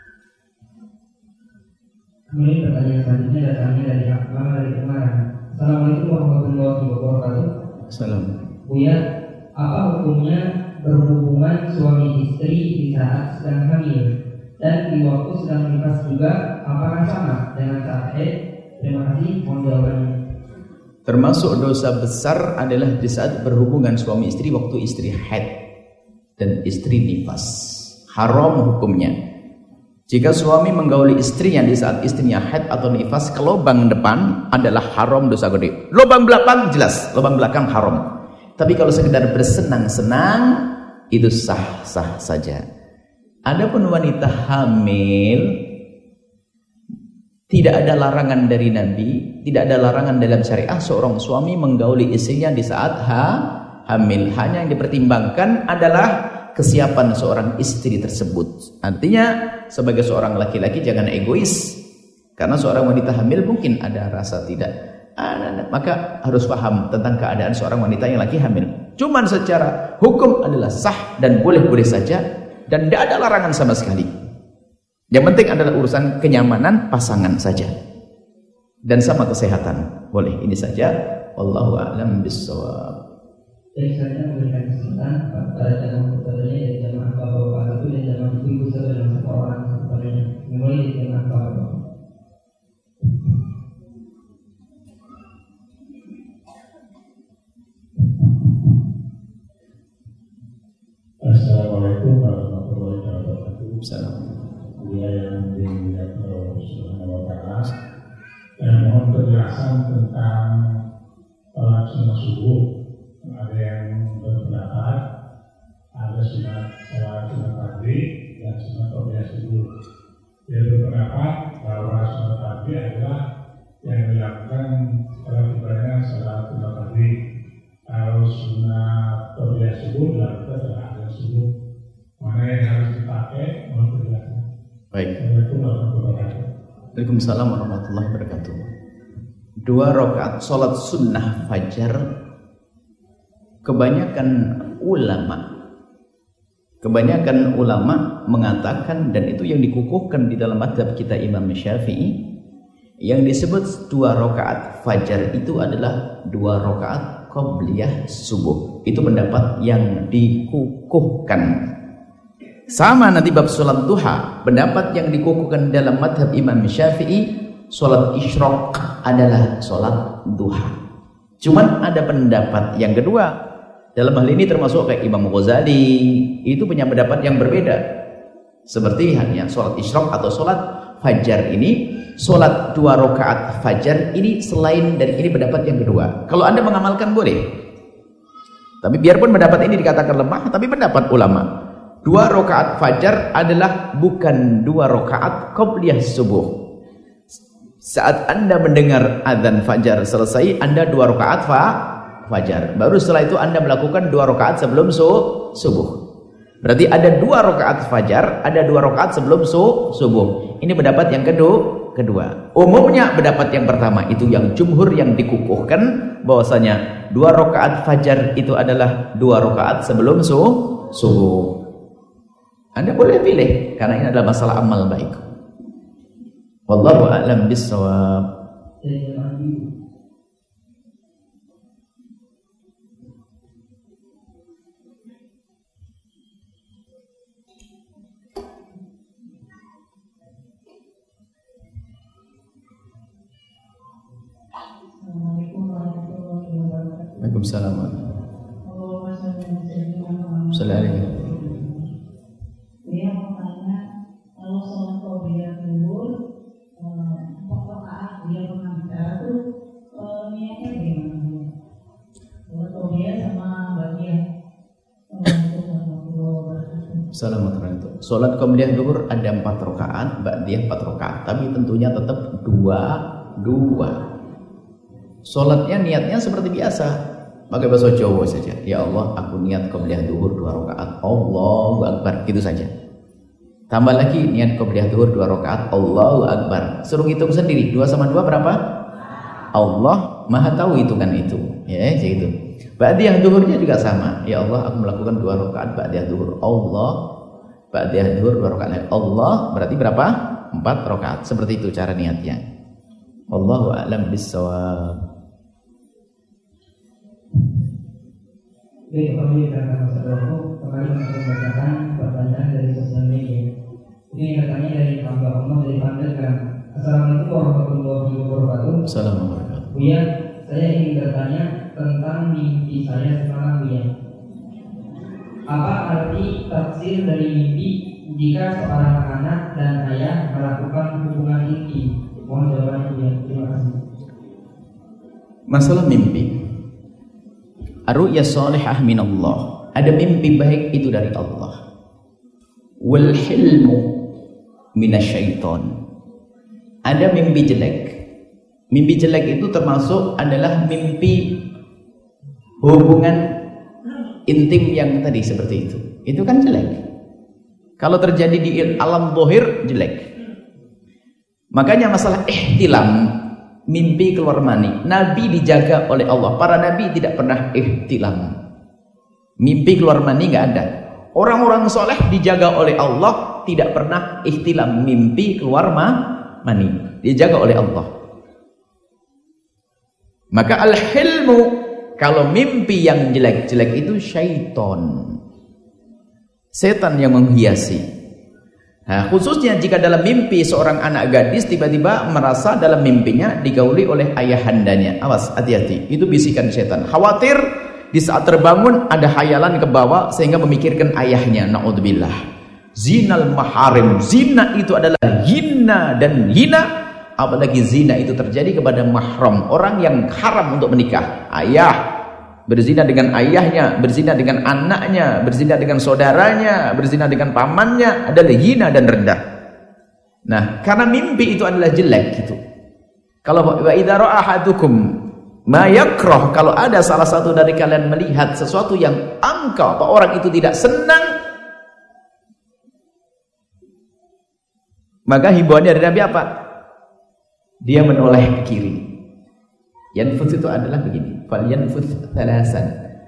Kemudian pertanyaan selanjutnya datangnya dari Akmal dari Semarang. Assalamualaikum warahmatullahi wabarakatuh. Salam. Buya, apa hukumnya berhubungan suami istri di saat sedang hamil dan di waktu sedang nifas juga? Apakah sama dengan saat haid? Terima kasih, mohon jawabannya. Termasuk dosa besar adalah di saat berhubungan suami istri waktu istri haid dan istri nifas. Haram hukumnya. Jika suami menggauli istrinya di saat istrinya haid atau nifas, ke lubang depan adalah haram, dosa gede. Lubang belakang jelas, lubang belakang haram. Tapi kalau sekedar bersenang-senang, itu sah-sah saja. Adapun wanita hamil, tidak ada larangan dari Nabi, tidak ada larangan dalam syariah seorang suami menggauli istrinya di saat ha, hamil. Hanya yang dipertimbangkan adalah kesiapan seorang istri tersebut. Artinya sebagai seorang laki-laki jangan egois, karena seorang wanita hamil mungkin ada rasa tidak, ah, maka harus paham tentang keadaan seorang wanita yang lagi hamil. Cuman secara hukum adalah sah dan boleh-boleh saja, dan tidak ada larangan sama sekali. Yang penting adalah urusan kenyamanan pasangan saja dan sama kesehatan. Boleh, ini saja. Wallahu a'lam bishawab. Jadi saya memberikan kesempatan pada calon pesertanya Dimulai dengan apa? Assalamualaikum warahmatullahi wabarakatuh. Assalamualaikum. Dia yang dimuliakan Allah Subhanahu wa taala. Dan mohon penjelasan tentang sholat sunat subuh. Ada yang berpendapat ada sunat sholat sunat maghrib dan sunat qobliyah subuh. Dia berpendapat bahwa sunat maghrib adalah yang dilakukan setelah tibanya sholat sunat maghrib. Kalau sunat qobliyah subuh dilakukan setelah azan subuh. Mana yang harus dipakai? Mohon penjelasan. Baik. Assalamualaikum warahmatullahi wabarakatuh. Waalaikumsalam warahmatullahi wabarakatuh. Dua rakaat sholat sunnah fajar, kebanyakan ulama kebanyakan ulama mengatakan, dan itu yang dikukuhkan di dalam mazhab kita Imam Syafi'i, yang disebut dua rakaat fajar itu adalah dua rakaat qobliyah subuh. Itu pendapat yang dikukuhkan. Sama nanti bab sholat duha, pendapat yang dikukuhkan dalam madhab Imam Syafi'i, sholat isyraq adalah sholat duha. Cuman ada pendapat yang kedua, dalam hal ini termasuk kayak Imam Ghazali, itu punya pendapat yang berbeda. Seperti hanya sholat isyraq atau sholat fajar ini, sholat dua rakaat fajar ini selain dari ini pendapat yang kedua. Kalau Anda mengamalkan boleh, tapi biarpun pendapat ini dikatakan lemah, tapi pendapat ulama, dua rakaat fajar adalah bukan dua rakaat qobliyah subuh. Saat Anda mendengar azan fajar selesai, Anda dua rakaat fa fajar. Baru setelah itu Anda melakukan dua rakaat sebelum su subuh. Berarti ada dua rakaat fajar, ada dua rakaat sebelum su subuh. Ini pendapat yang kedua. Kedua. Umumnya pendapat yang pertama itu yang jumhur yang dikukuhkan bahwasanya dua rakaat fajar itu adalah dua rakaat sebelum su subuh. Anda boleh pilih karena ini adalah masalah amal baik. Wallahu a'lam bissawab. Waalaikumsalam. Assalamualaikum. Dia mau tanya, kalau sholat qobliyah zuhur, empat rakaat dia mengajar tuh niatnya gimana? Sholat qobliyah sama baqiyah. Assalamualaikum. Sholat qobliyah zuhur ada empat rakaat, ba'diyah empat rakaat, tapi tentunya tetap dua dua. Sholatnya niatnya seperti biasa, pakai bahasa Jawa saja. Ya Allah, aku niat qobliyah zuhur dua rakaat. Allahu akbar, gitu saja. Tambah lagi niat qobliyah zuhur dua rakaat. Allahu akbar. Suruh hitung sendiri. Dua sama dua berapa? Allah Maha tahu hitungan itu. Ya, gitu. Ba'diyah zuhurnya juga sama. Ya Allah, aku melakukan dua rakaat ba'diyah zuhur. Allah, ba'diyah zuhur dua rakaat. Allah berarti berapa? Empat rakaat. Seperti itu cara niatnya. Wallahu a'lam bissawab. Baik, kami akan saudaraku kembali untuk membacakan pertanyaan dari sosial media. Ini katanya dari hamba Allah dari Pandeglang. Assalamualaikum warahmatullahi wabarakatuh. Assalamualaikum. Buya, saya ingin bertanya tentang mimpi saya semalam, Buya. Apa arti tafsir dari mimpi jika seorang anak dan ayah melakukan hubungan intim? Mohon jawabannya, Buya. Terima kasih. Masalah mimpi, ar-ru'ya salihah minallah, ada mimpi baik itu dari Allah. Wal hilmu minasyaiton, ada mimpi jelek. Mimpi jelek itu termasuk adalah mimpi hubungan intim yang tadi seperti itu. Itu kan jelek. Kalau terjadi di alam zahir jelek. Makanya masalah ihtilam, mimpi keluar mani, Nabi dijaga oleh Allah. Para Nabi tidak pernah ihtilam, mimpi keluar mani nggak ada. Orang-orang soleh dijaga oleh Allah, tidak pernah ihtilam, mimpi keluar mani, dijaga oleh Allah. Maka al-hilmu, kalau mimpi yang jelek-jelek itu syaiton, setan yang menghiasi. Nah, khususnya jika dalam mimpi seorang anak gadis tiba-tiba merasa dalam mimpinya digauli oleh ayahandanya. Awas, hati-hati. Itu bisikan setan. Khawatir di saat terbangun ada hayalan ke bawah sehingga memikirkan ayahnya. Na'udzubillah. Zinal maharim. Zina itu adalah hina dan hina. Apalagi zina itu terjadi kepada mahram, orang yang haram untuk menikah. Ayah berzina dengan ayahnya, berzina dengan anaknya, berzina dengan saudaranya, berzina dengan pamannya adalah hina dan rendah. Nah, karena mimpi itu adalah jelek gitu. Kalau wa idza ra'a ahadukum ma yakrah, kalau ada salah satu dari kalian melihat sesuatu yang angka atau orang itu tidak senang, maka himbauannya dari Nabi apa? Dia menoleh ke kiri. Yanfus itu adalah begini, fal yanfus thalasan,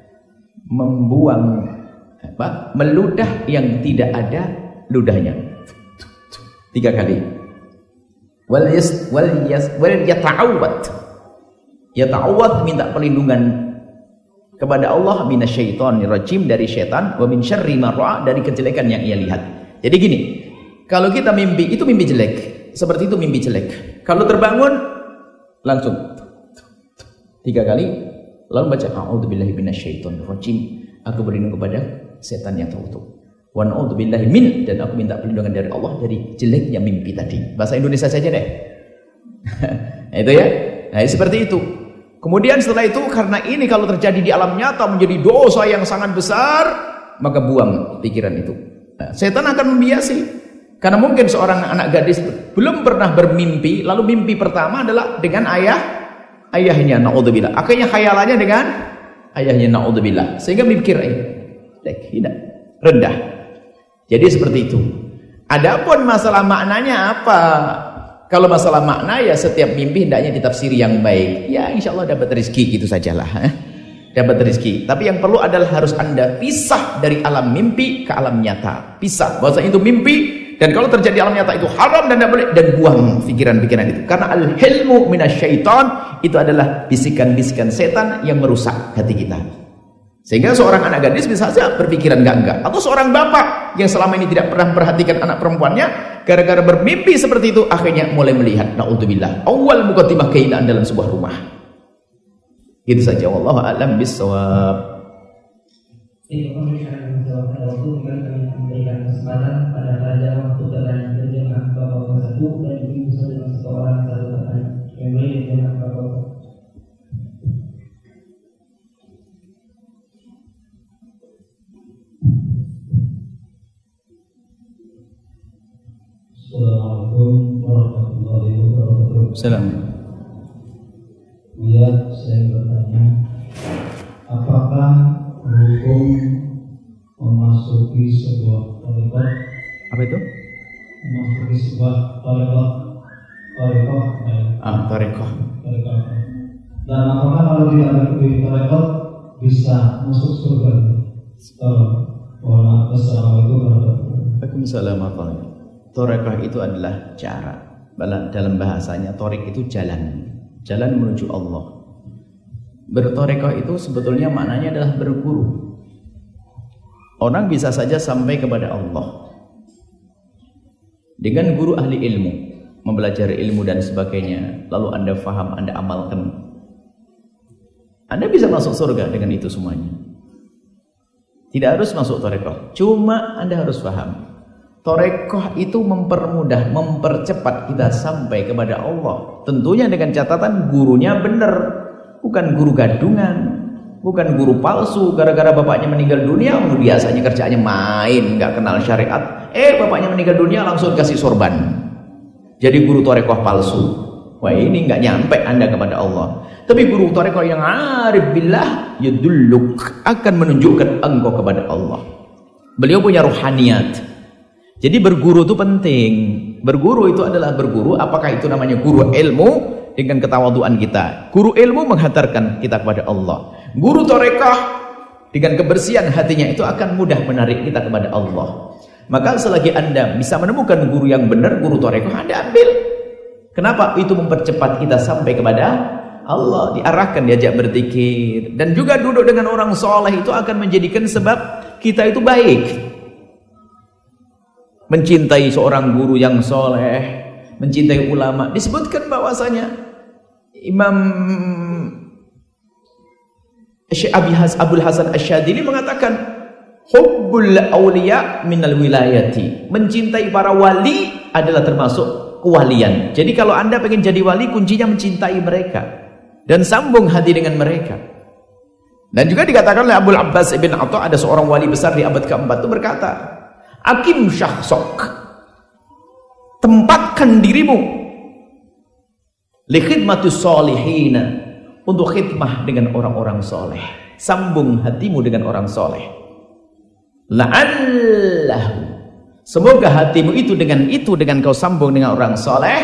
membuang apa? Meludah yang tidak ada ludahnya. Tiga kali. Wal yas wal yas wal yata'awwad. Yata'awwad minta perlindungan kepada Allah minasyaitonir rajim, dari setan, wa min syarri ma ra'a, dari kejelekan yang ia lihat. Jadi gini, kalau kita mimpi itu mimpi jelek, seperti itu mimpi jelek. Kalau terbangun langsung tiga kali, lalu baca a'udzubillahi minasyaitonir rajim, aku berlindung kepada setan yang terkutuk. Wa na'udzubillahi min, dan aku minta perlindungan dari Allah dari jeleknya mimpi tadi. Bahasa Indonesia saja deh. Nah, itu ya. Nah, seperti itu. Kemudian setelah itu, karena ini kalau terjadi di alam nyata menjadi dosa yang sangat besar, maka buang pikiran itu. Nah, setan akan membiasi. Karena mungkin seorang anak gadis belum pernah bermimpi, lalu mimpi pertama adalah dengan ayah ayahnya, na'udzubillah. Akhirnya khayalannya dengan ayahnya, na'udzubillah. Sehingga mikir eh, tidak rendah. Jadi seperti itu. Adapun masalah maknanya apa? Kalau masalah makna ya setiap mimpi hendaknya ditafsiri yang baik. Ya insya Allah dapat rezeki, gitu sajalah. Eh? Dapat rezeki. Tapi yang perlu adalah harus Anda pisah dari alam mimpi ke alam nyata. Pisah. Bahasa itu mimpi. Dan kalau terjadi alam nyata itu haram dan tidak boleh, dan buang pikiran-pikiran itu. Karena al-hilmu minasyaiton itu adalah bisikan-bisikan setan yang merusak hati kita. Sehingga seorang anak gadis bisa saja berpikiran enggak-enggak. Atau seorang bapak yang selama ini tidak pernah memperhatikan anak perempuannya, gara-gara bermimpi seperti itu, akhirnya mulai melihat, na'udzubillah, awal muqaddimah keindahan dalam sebuah rumah. Gitu saja. Wallahu a'lam bishawab. Ini pemeriksaan menjawab pada waktu kembali kami memberikan kesempatan pada raja waktu bertanya dengan bapak-bapak satu dan ibu satu dengan satu orang satu bertanya. Kembali dengan bapak-bapak. Assalamualaikum warahmatullahi wabarakatuh. Assalamualaikum. Iya, saya bertanya, apakah hukum memasuki sebuah tarekat, Apa itu? memasuki sebuah tarekat, tarekat, Ah, tarekat. tarekat, dan apakah kalau tidak ada di tarekat bisa masuk surga? Mohon Assalamualaikum warahmatullahi wabarakatuh. Waalaikumsalam warahmatullahi wabarakatuh. Tarekat itu adalah cara. Dalam bahasanya tarik itu jalan, jalan menuju Allah. Bertarekat itu sebetulnya maknanya adalah berguru. Orang bisa saja sampai kepada Allah dengan guru ahli ilmu, mempelajari ilmu dan sebagainya, lalu Anda faham, Anda amalkan, Anda bisa masuk surga dengan itu semuanya. Tidak harus masuk tarekat, cuma Anda harus paham, tarekat itu mempermudah, mempercepat kita sampai kepada Allah. Tentunya dengan catatan gurunya benar, bukan guru gadungan, bukan guru palsu. Gara-gara bapaknya meninggal dunia, biasanya kerjaannya main, nggak kenal syariat. Eh, bapaknya meninggal dunia langsung kasih sorban. Jadi guru tarekat palsu. Wah, ini nggak nyampe Anda kepada Allah. Tapi guru tarekat yang arif billah, yadulluk, akan menunjukkan engkau kepada Allah. Beliau punya ruhaniyat. Jadi berguru itu penting. Berguru itu adalah berguru, apakah itu namanya guru ilmu dengan ketawaduan kita. Guru ilmu menghantarkan kita kepada Allah. Guru tarekah dengan kebersihan hatinya itu akan mudah menarik kita kepada Allah. Maka selagi Anda bisa menemukan guru yang benar, guru tarekah, Anda ambil. Kenapa? Itu mempercepat kita sampai kepada Allah, diarahkan, diajak berzikir, dan juga duduk dengan orang soleh itu akan menjadikan sebab kita itu baik. mencintai seorang guru yang soleh, mencintai ulama. Disebutkan bahwasanya Imam Syekh Abdul Hasan Asy-Syadzili mengatakan hubbul awliya minal wilayati, mencintai para wali adalah termasuk kewalian. Jadi kalau Anda pengen jadi wali, kuncinya mencintai mereka dan sambung hati dengan mereka. Dan juga dikatakan oleh Abul Abbas Ibn Atha, ada seorang wali besar di abad keempat itu berkata, Akim syahsok, tempatkan dirimu li khidmatus solihina, untuk khidmah dengan orang-orang soleh. Sambung hatimu dengan orang soleh. La'allahu, semoga hatimu itu dengan itu dengan kau sambung dengan orang soleh,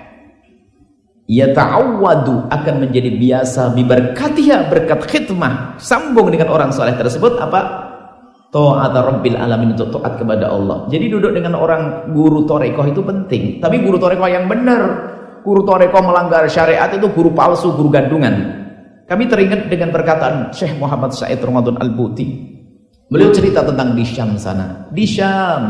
yata'awwadu, akan menjadi biasa, biberkatiha, berkat khidmah sambung dengan orang soleh tersebut apa? Ta'ata rabbil alamin, untuk taat kepada Allah. Jadi duduk dengan orang guru torekoh itu penting, tapi guru torekoh yang benar. Guru torekoh melanggar syariat itu guru palsu, guru gandungan. Kami teringat dengan perkataan Syekh Muhammad Said Ramadan Al-Buti. Beliau cerita tentang di Syam sana. Di Syam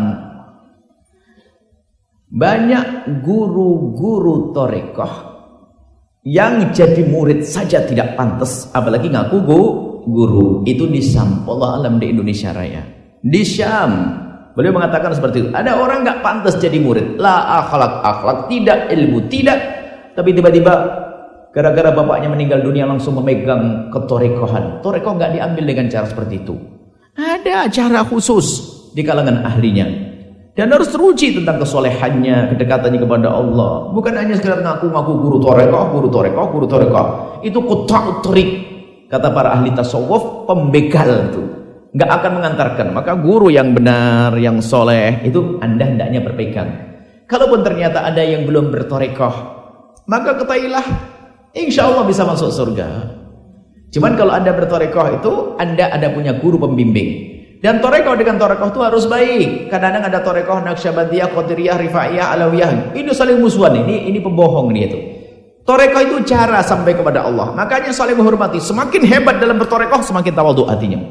banyak guru-guru torekoh yang jadi murid saja tidak pantas, apalagi ngaku guru. Itu di Syam, wallahu alam di Indonesia Raya. Di Syam, beliau mengatakan seperti itu. Ada orang nggak pantas jadi murid, la akhlak akhlak, tidak ilmu tidak, tapi tiba-tiba gara-gara bapaknya meninggal dunia langsung memegang ketorekohan. Torekoh nggak diambil dengan cara seperti itu. Ada cara khusus di kalangan ahlinya. Dan harus teruji tentang kesolehannya, kedekatannya kepada Allah. Bukan hanya sekedar ngaku-ngaku guru torekoh, guru torekoh, guru torekoh. Itu quta'ut thariq, kata para ahli tasawuf, pembegal itu. Nggak akan mengantarkan. Maka guru yang benar, yang soleh, itu Anda hendaknya berpegang. Kalaupun ternyata ada yang belum bertorekoh, maka ketahuilah, insya Allah bisa masuk surga. Cuman kalau Anda bertorekoh itu, Anda ada punya guru pembimbing. Dan torekoh dengan torekoh itu harus baik. Kadang-kadang ada torekoh Naqsyabandiyah, Qadiriyah, Rifaiyah, Alawiyah. Ini saling musuhan, ini ini pembohong nih itu. Torekoh itu cara sampai kepada Allah. Makanya saling menghormati. Semakin hebat dalam bertorekoh, semakin tawadhu hatinya.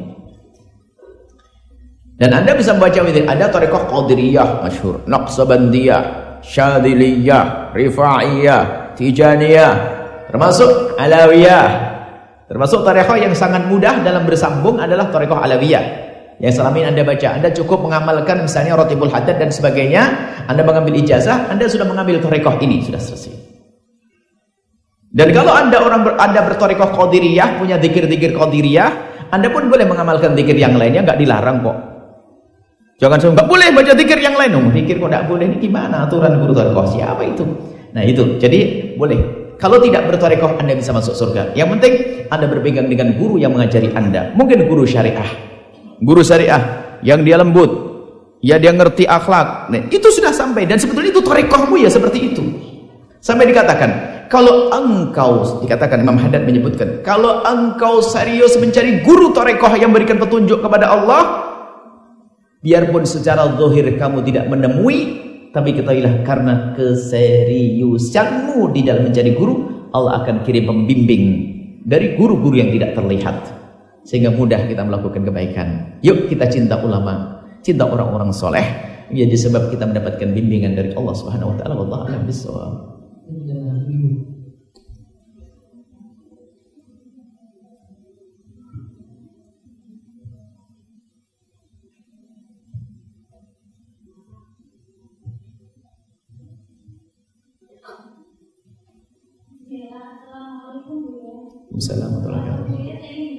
Dan Anda bisa membaca wirid. Ada torekoh Qadiriyah masyhur, Naqsyabandiyah, Syadziliyah, Rifaiyah, Tijaniyah, termasuk Alawiyah. Termasuk torekoh yang sangat mudah dalam bersambung adalah torekoh Alawiyah. Yang selama ini Anda baca, Anda cukup mengamalkan misalnya Rotibul Haddad dan sebagainya, Anda mengambil ijazah, Anda sudah mengambil torekoh ini, sudah selesai. Dan kalau Anda orang ber, Anda bertorekoh Qadiriyah, punya zikir-zikir Qadiriyah, Anda pun boleh mengamalkan zikir yang lainnya, nggak dilarang kok. Jangan semua nggak boleh baca zikir yang lain, oh, zikir kok nggak boleh, ini gimana aturan guru torekoh? Siapa itu? Nah itu, jadi boleh. Kalau tidak bertorekoh, Anda bisa masuk surga. Yang penting Anda berpegang dengan guru yang mengajari Anda. Mungkin guru syariah, guru syariah yang dia lembut, ya dia ngerti akhlak. Nah, itu sudah sampai. Dan sebetulnya itu torekohmu ya seperti itu. Sampai dikatakan, kalau engkau, dikatakan Imam Haddad menyebutkan, kalau engkau serius mencari guru torekoh yang berikan petunjuk kepada Allah, biarpun secara zahir kamu tidak menemui, tapi ketahuilah karena keseriusanmu di dalam mencari guru, Allah akan kirim pembimbing dari guru-guru yang tidak terlihat, sehingga mudah kita melakukan kebaikan. Yuk kita cinta ulama, cinta orang-orang soleh, menjadi sebab kita mendapatkan bimbingan dari Allah Subhanahu Wa Taala. Wallahu a'lam bishawab. Assalamualaikum warahmatullahi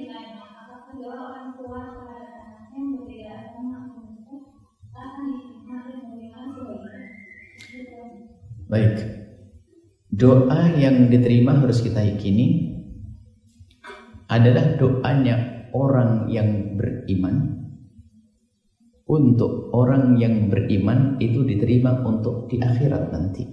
wabarakatuh. Baik, doa yang diterima harus kita yakini adalah doanya orang yang beriman untuk orang yang beriman, itu diterima untuk di akhirat nanti.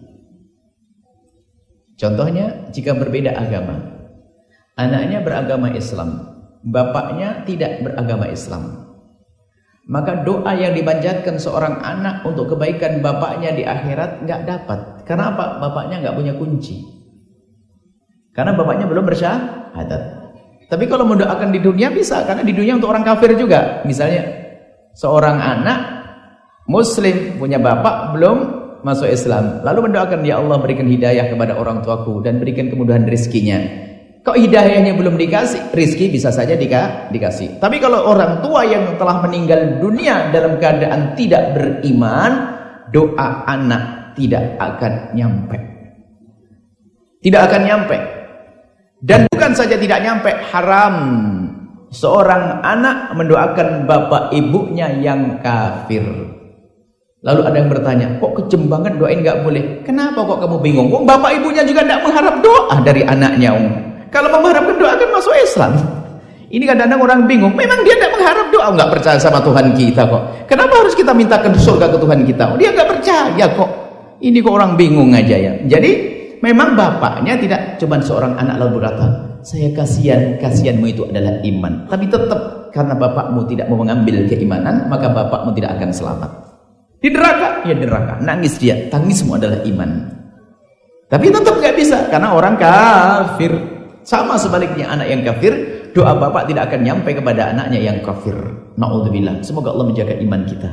Contohnya, jika berbeda agama, anaknya beragama Islam, bapaknya tidak beragama Islam, maka doa yang dipanjatkan seorang anak untuk kebaikan bapaknya di akhirat nggak dapat. Karena apa? Bapaknya nggak punya kunci. Karena bapaknya belum bersyahadat. Tapi kalau mendoakan di dunia bisa, karena di dunia untuk orang kafir juga. Misalnya seorang anak Muslim, punya bapak belum masuk Islam, lalu mendoakan, ya Allah berikan hidayah kepada orang tuaku dan berikan kemudahan rezekinya. Kok hidayahnya belum dikasih, rezeki bisa saja dika, dikasih. Tapi kalau orang tua yang telah meninggal dunia dalam keadaan tidak beriman, doa anak tidak akan nyampe. Tidak akan nyampe. Dan bukan saja tidak nyampe, haram seorang anak mendoakan bapak ibunya yang kafir. Lalu ada yang bertanya, kok kejem banget doain gak boleh? Kenapa kok kamu bingung? Kok bapak ibunya juga tidak mengharap doa dari anaknya. Kalau mengharapkan doa kan masuk Islam. Ini kadang-kadang orang bingung, memang dia tidak mengharap doa, nggak percaya sama Tuhan kita kok. Kenapa harus kita mintakan surga ke Tuhan kita? Oh, dia nggak percaya kok. Ini kok orang bingung aja ya. Jadi memang bapaknya tidak cuma seorang anak lalu berkata, saya kasihan, kasihanmu itu adalah iman. Tapi tetap karena bapakmu tidak mau mengambil keimanan, maka bapakmu tidak akan selamat. Di neraka, ya neraka. Nangis dia, tangismu adalah iman. Tapi tetap nggak bisa karena orang kafir. Sama sebaliknya anak yang kafir, doa bapak tidak akan nyampe kepada anaknya yang kafir. Na'udzubillah. Semoga Allah menjaga iman kita.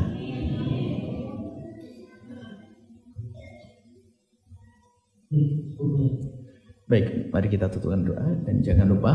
Baik, mari kita tutupkan doa dan jangan lupa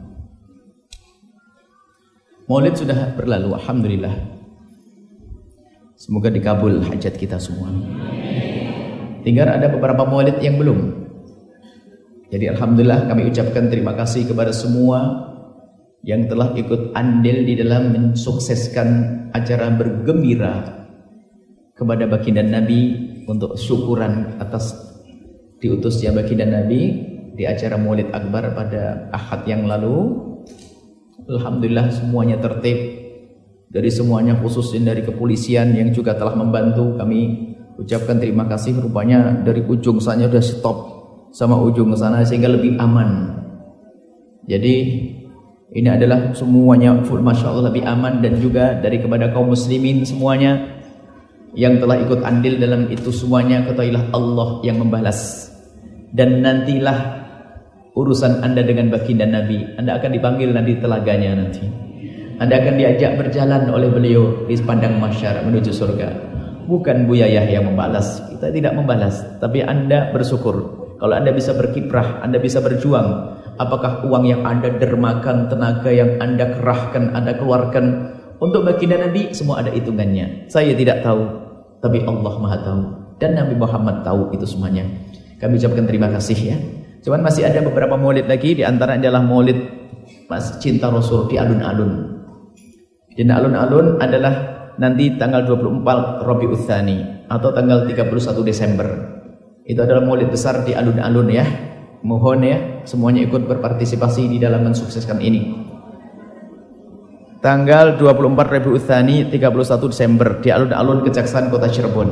Maulid sudah berlalu, alhamdulillah. Semoga dikabul hajat kita semua. Tinggal ada beberapa Maulid yang belum. Jadi alhamdulillah kami ucapkan terima kasih kepada semua yang telah ikut andil di dalam mensukseskan acara bergembira kepada baginda Nabi untuk syukuran atas diutusnya baginda Nabi di acara Maulid Akbar pada Ahad yang lalu. Alhamdulillah semuanya tertib, dari semuanya khususnya dari kepolisian yang juga telah membantu. Kami ucapkan terima kasih. Rupanya dari ujung sana sudah stop sama ujung ke sana sehingga lebih aman. Jadi ini adalah semuanya full, masya Allah lebih aman. Dan juga dari kepada kaum muslimin semuanya yang telah ikut andil dalam itu semuanya, ketahuilah Allah yang membalas. Dan nantilah urusan anda dengan baginda Nabi, anda akan dipanggil nanti telaganya nanti. Anda akan diajak berjalan oleh beliau di pandang mahsyar menuju surga. Bukan Buya Yahya yang membalas, kita tidak membalas, tapi anda bersyukur. Kalau anda bisa berkiprah, anda bisa berjuang. Apakah uang yang anda dermakan, tenaga yang anda kerahkan, anda keluarkan untuk baginda Nabi, semua ada hitungannya. Saya tidak tahu, tapi Allah Maha tahu. Dan Nabi Muhammad tahu itu semuanya. Kami ucapkan terima kasih ya. Cuman masih ada beberapa maulid lagi, di antara adalah maulid Mas Cinta Rasul di alun-alun. Di alun-alun adalah nanti tanggal dua puluh empat Rabiul Tsani atau tanggal tiga puluh satu Desember. Itu adalah maulid besar di alun-alun ya. Mohon ya semuanya ikut berpartisipasi di dalam mensukseskan ini. Tanggal dua puluh empat Rabiul Tsani tiga puluh satu Desember di alun-alun Kejaksaan Kota Cirebon.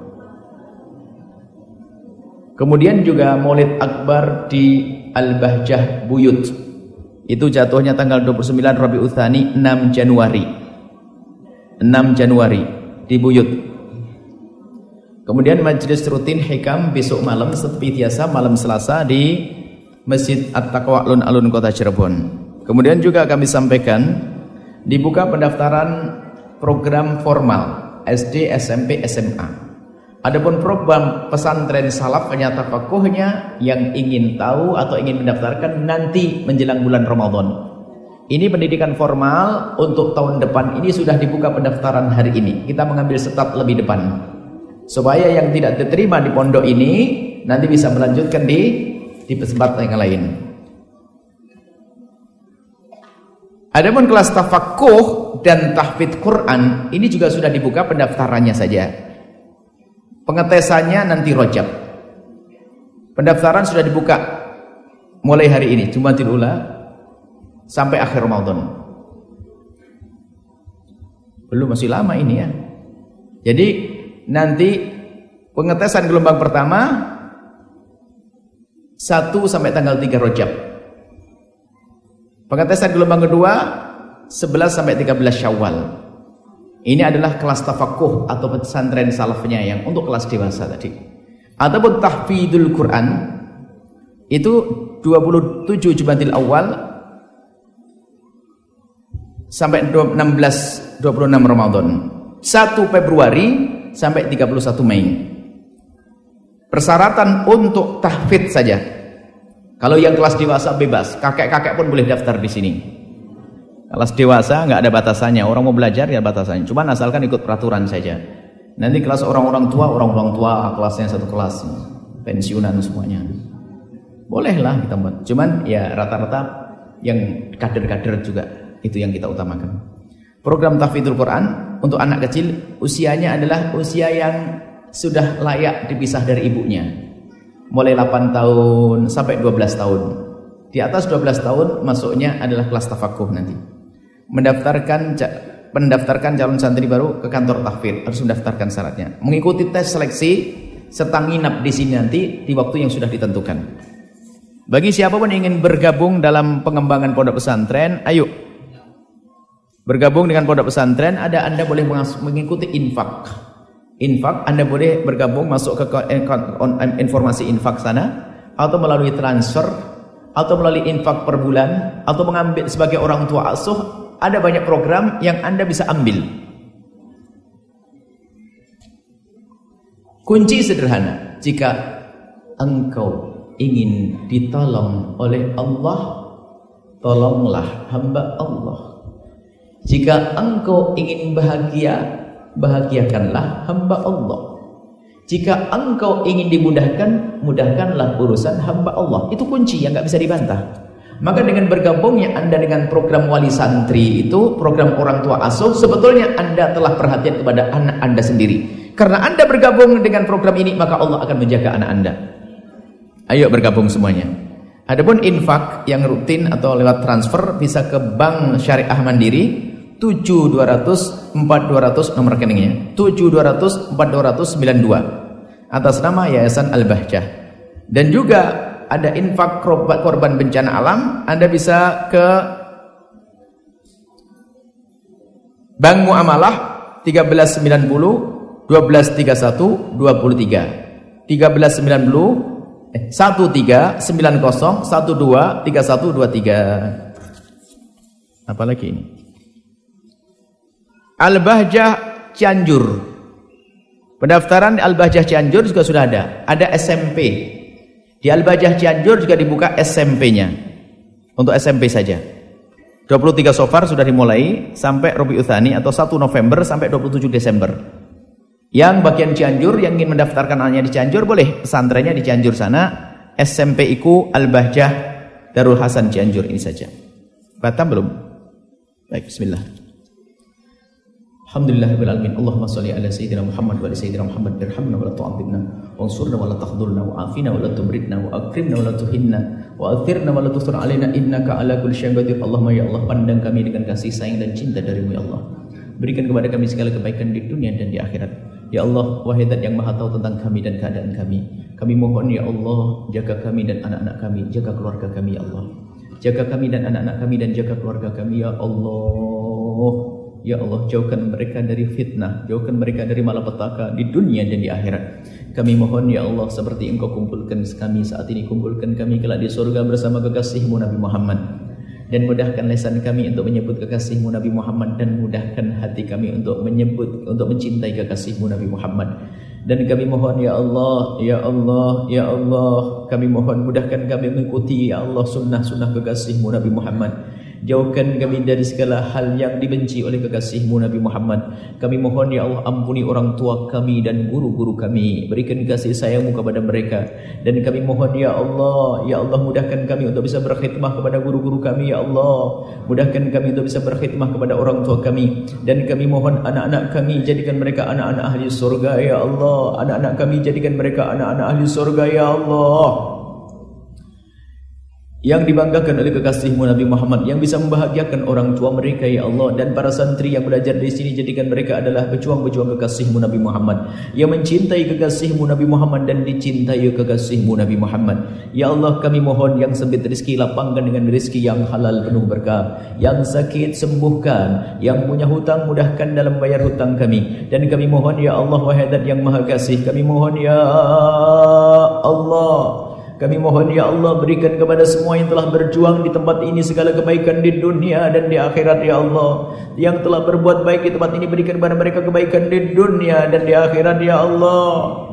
Kemudian juga maulid akbar di Al-Bahjah Buyut. Itu jatuhnya tanggal dua puluh sembilan Rabiul Tsani enam Januari. enam Januari di Buyut. Kemudian majelis rutin hikam besok malam seperti biasa malam Selasa di Masjid At-Taqwa alun-alun Kota Cirebon. Kemudian juga kami sampaikan dibuka pendaftaran program formal S D, S M P, S M A. Adapun program pesantren salaf hanya tafakuhnya yang ingin tahu atau ingin mendaftarkan nanti menjelang bulan Ramadan. Ini pendidikan formal untuk tahun depan ini sudah dibuka pendaftaran hari ini. Kita mengambil start lebih depan. Supaya yang tidak diterima di pondok ini nanti bisa melanjutkan di di tempat yang lain. Adapun kelas tafakuh dan tahfidz Quran ini juga sudah dibuka pendaftarannya saja. Pengetesannya nanti Rajab. Pendaftaran sudah dibuka mulai hari ini Jumatul Ula sampai akhir Ramadan. Belum, masih lama ini ya. Jadi nanti pengetesan gelombang pertama satu sampai tanggal tiga Rajab. Pengetesan gelombang kedua sebelas sampai tiga belas Syawal. Ini adalah kelas tafakuh atau pesantren salafnya yang untuk kelas dewasa tadi. Ataupun tahfidzul Quran itu dua puluh tujuh Jumadil Awal sampai enam belas dua puluh enam Ramadan. satu Februari sampai tiga puluh satu Mei. Persyaratan untuk tahfidz saja. Kalau yang kelas dewasa bebas, kakek-kakek pun boleh daftar di sini. Kelas dewasa nggak ada batasannya, orang mau belajar ya batasannya. Cuma asalkan ikut peraturan saja. Nanti kelas orang-orang tua, orang-orang tua kelasnya satu kelas, pensiunan semuanya. Bolehlah kita buat. Cuman ya rata-rata yang kader-kader juga itu yang kita utamakan. Program tahfidzul Quran untuk anak kecil usianya adalah usia yang sudah layak dipisah dari ibunya. Mulai delapan tahun sampai dua belas tahun. Di atas dua belas tahun masuknya adalah kelas tafakuh nanti. Mendaftarkan mendaftarkan calon santri baru ke kantor tahfidz, harus mendaftarkan syaratnya. Mengikuti tes seleksi serta nginap di sini nanti di waktu yang sudah ditentukan. Bagi siapapun yang ingin bergabung dalam pengembangan pondok pesantren, ayo bergabung dengan pondok pesantren. Ada Anda boleh mengikuti infak. Infak Anda boleh bergabung masuk ke informasi infak sana, atau melalui transfer, atau melalui infak per bulan, atau mengambil sebagai orang tua asuh. Ada banyak program yang Anda bisa ambil. Kunci sederhana, jika engkau ingin ditolong oleh Allah, tolonglah hamba Allah. Jika engkau ingin bahagia, bahagiakanlah hamba Allah. Jika engkau ingin dimudahkan, mudahkanlah urusan hamba Allah. Itu kunci yang gak bisa dibantah. Maka dengan bergabungnya Anda dengan program wali santri itu, program orang tua asuh, sebetulnya Anda telah perhatian kepada anak Anda sendiri. Karena Anda bergabung dengan program ini, maka Allah akan menjaga anak Anda. Ayo bergabung semuanya. Adapun infak yang rutin atau lewat transfer bisa ke Bank Syariah Mandiri tujuh dua ratus empat dua ratus nomor rekeningnya tujuh dua ratus empat dua ratus sembilan dua atas nama Yayasan Al-Bahjah. Dan juga ada infak korban bencana alam, Anda bisa ke Bank Muamalah tiga belas sembilan nol dua belas tiga puluh satu dua puluh tiga tiga belas sembilan nol eh, satu tiga sembilan nol satu dua tiga satu dua tiga. Apalagi ini? Al-Bahjah Cianjur. Pendaftaran Al-Bahjah Cianjur juga sudah ada. Ada S M P. Di Al-Bahjah Cianjur juga dibuka S M P-nya. Untuk S M P saja. dua puluh tiga Safar sudah dimulai sampai Rabiul Tsani atau satu November sampai dua puluh tujuh Desember. Yang bagian Cianjur yang ingin mendaftarkan anaknya di Cianjur, boleh pesantrennya di Cianjur sana. S M P I K U Al-Bahjah Darul Hasan Cianjur ini saja. Batam belum? Baik, bismillah. Alhamdulillahirabbil alamin. Allahumma shalli ala sayyidina Muhammad wa ala sayyidina Muhammad. Irhamna wa la tu'adzibna, wansurna wa la takhdhulna, wa afina wa la tumritna, wa akrimna wa la tuhinna, wa athirna wa la tusir alaina, innaka ala kulli syai'in qadir. Allahumma ya Allah, pandang kami dengan kasih sayang dan cinta dari-Mu ya Allah. Berikan kepada kami segala kebaikan di dunia dan di akhirat. Ya Allah, wahai Zat yang Maha Tahu tentang kami dan keadaan kami. Kami mohon ya Allah, jaga kami dan anak-anak kami, jaga keluarga kami ya Allah. Jaga kami dan anak-anak kami dan jaga keluarga kami ya Allah. Ya Allah, jauhkan mereka dari fitnah, jauhkan mereka dari malapetaka di dunia dan di akhirat. Kami mohon ya Allah, seperti Engkau kumpulkan kami saat ini, kumpulkan kami kelak di surga bersama kekasih-Mu Nabi Muhammad. Dan mudahkan lisan kami untuk menyebut kekasih-Mu Nabi Muhammad, dan mudahkan hati kami untuk menyebut, untuk mencintai kekasih-Mu Nabi Muhammad. Dan kami mohon ya Allah, ya Allah, ya Allah, kami mohon mudahkan kami mengikuti ya Allah sunnah-sunnah kekasih-Mu Nabi Muhammad. Jauhkan kami dari segala hal yang dibenci oleh kekasih-Mu Nabi Muhammad. Kami mohon ya Allah, ampuni orang tua kami dan guru-guru kami. Berikan kasih sayang-Mu kepada mereka. Dan kami mohon ya Allah, ya Allah, mudahkan kami untuk bisa berkhidmah kepada guru-guru kami ya Allah. Mudahkan kami untuk bisa berkhidmah kepada orang tua kami. Dan kami mohon anak-anak kami, jadikan mereka anak-anak ahli surga ya Allah. Anak-anak kami, jadikan mereka anak-anak ahli surga ya Allah, yang dibanggakan oleh kekasih-Mu Nabi Muhammad, yang bisa membahagiakan orang tua mereka ya Allah. Dan para santri yang belajar di sini, jadikan mereka adalah pejuang-pejuang kekasih-Mu Nabi Muhammad, yang mencintai kekasih-Mu Nabi Muhammad dan dicintai kekasih-Mu Nabi Muhammad. Ya Allah, kami mohon yang sempit rezeki, lapangkan dengan rezeki yang halal penuh berkah. Yang sakit sembuhkan, yang punya hutang mudahkan dalam bayar hutang kami. Dan kami mohon ya Allah, wahai Zat yang Maha Kasih, kami mohon ya Allah, Kami mohon ya Allah berikan kepada semua yang telah berjuang di tempat ini segala kebaikan di dunia dan di akhirat ya Allah. Yang telah berbuat baik di tempat ini berikan kepada mereka kebaikan di dunia dan di akhirat ya Allah.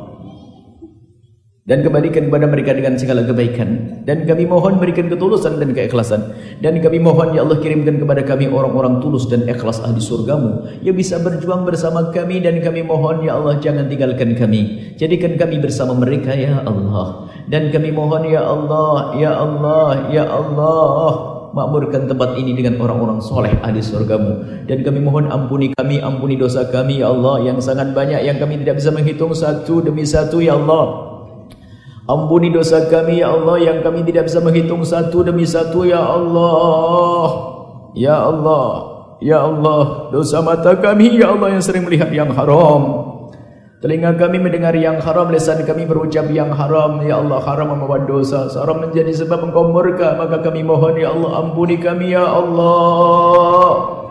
Dan kembalikan kepada mereka dengan segala kebaikan. Dan kami mohon berikan ketulusan dan keikhlasan. Dan kami mohon ya Allah kirimkan kepada kami orang-orang tulus dan ikhlas ahli surgamu yang bisa berjuang bersama kami. Dan kami mohon ya Allah jangan tinggalkan kami, jadikan kami bersama mereka ya Allah. Dan kami mohon ya Allah, ya Allah, ya Allah, makmurkan tempat ini dengan orang-orang soleh ahli surgamu. Dan kami mohon ampuni kami, ampuni dosa kami ya Allah yang sangat banyak yang kami tidak bisa menghitung satu demi satu ya Allah. Ampuni dosa kami ya Allah yang kami tidak bisa menghitung satu demi satu ya Allah. Ya Allah, ya Allah, dosa mata kami ya Allah yang sering melihat yang haram, telinga kami mendengar yang haram, lisan kami berucap yang haram ya Allah. Haram membawa dosa, haram menjadi sebab engkau murka. Maka kami mohon ya Allah ampuni kami ya Allah.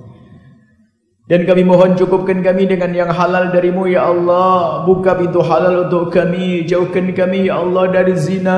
Dan kami mohon cukupkan kami dengan yang halal darimu ya Allah. Buka pintu halal untuk kami. Jauhkan kami ya Allah dari zina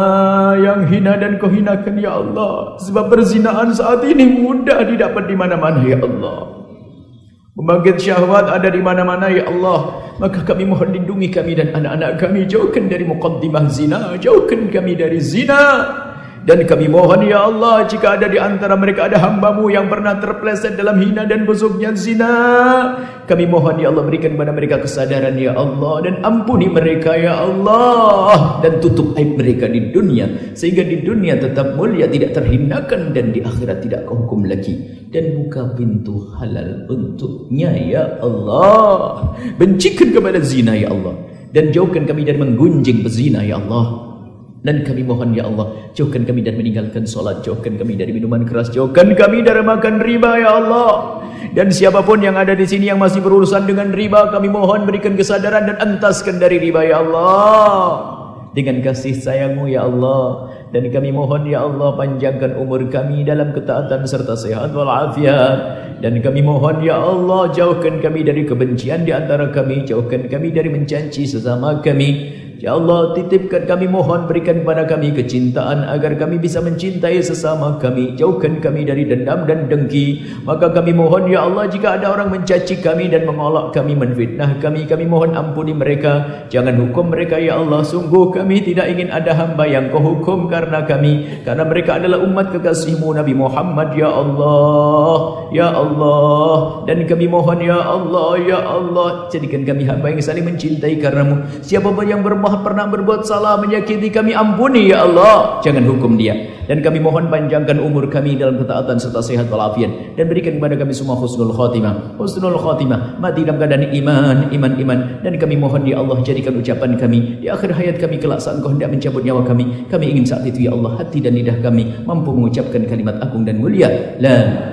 yang hina dan kau hinakan ya Allah. Sebab perzinaan saat ini mudah didapat di mana-mana ya Allah. Membangkit syahwat ada di mana-mana ya Allah. Maka kami mohon lindungi kami dan anak-anak kami. Jauhkan dari muqaddimah zina. Jauhkan kami dari zina. Dan kami mohon ya Allah jika ada di antara mereka ada hambamu yang pernah terpeleset dalam hina dan busuknya zina, kami mohon ya Allah berikan kepada mereka kesadaran ya Allah. Dan ampuni mereka ya Allah. Dan tutup aib mereka di dunia sehingga di dunia tetap mulia, tidak terhinakan, dan di akhirat tidak kau hukum lagi. Dan buka pintu halal untuknya ya Allah. Bencikan kepada zina ya Allah. Dan jauhkan kami dari menggunjing pezina ya Allah. Dan kami mohon ya Allah jauhkan kami dari meninggalkan solat, jauhkan kami dari minuman keras, jauhkan kami dari makan riba ya Allah. Dan siapapun yang ada di sini yang masih berurusan dengan riba, kami mohon berikan kesadaran dan entaskan dari riba ya Allah dengan kasih sayangmu ya Allah. Dan kami mohon ya Allah panjangkan umur kami dalam ketaatan serta sehat walafiat. Dan kami mohon ya Allah jauhkan kami dari kebencian di antara kami, jauhkan kami dari mencaci sesama kami. Ya Allah titipkan kami, mohon berikan kepada kami kecintaan agar kami bisa mencintai sesama kami. Jauhkan kami dari dendam dan dengki. Maka kami mohon ya Allah jika ada orang mencaci kami dan mengolok kami, menfitnah kami, kami mohon ampuni mereka. Jangan hukum mereka ya Allah. Sungguh kami tidak ingin ada hamba yang kau hukum karena kami, karena mereka adalah umat kekasihmu Nabi Muhammad ya Allah, ya Allah. Dan kami mohon ya Allah, ya Allah jadikan kami hamba yang saling mencintai karenamu. Siapapun yang berbuat pernah berbuat salah menyakiti kami, ampuni ya Allah, jangan hukum dia. Dan kami mohon panjangkan umur kami dalam ketaatan serta sehat walafiat. Dan berikan kepada kami semua husnul khatimah, husnul khatimah, mati dalam keadaan iman, iman, iman. Dan kami mohon ya Allah jadikan ucapan kami di akhir hayat kami kelak saat Engkau hendak mencabut nyawa kami. Kami ingin saat itu ya Allah hati dan lidah kami mampu mengucapkan kalimat agung dan mulia, la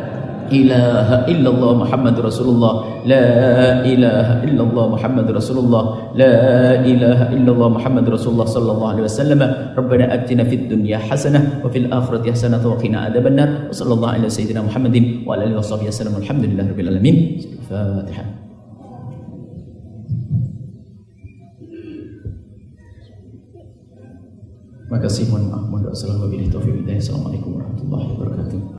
ilaha illallah Muhammadur Rasulullah, la ilaha illallah Muhammadur Rasulullah, la ilaha illallah Muhammadur Rasulullah sallallahu alaihi wasallam. Rabbana atina fid dunya hasanah wa fil akhirati hasanah wa qina adzabannar. Wa sallallahu ala sayyidina Muhammadin wa ala alihi washabbihi wasallam. Alhamdulillahirabbil alamin. Fatihah. Makasih, mohon maaf, mohon doa. Assalamualaikum warahmatullahi wabarakatuh.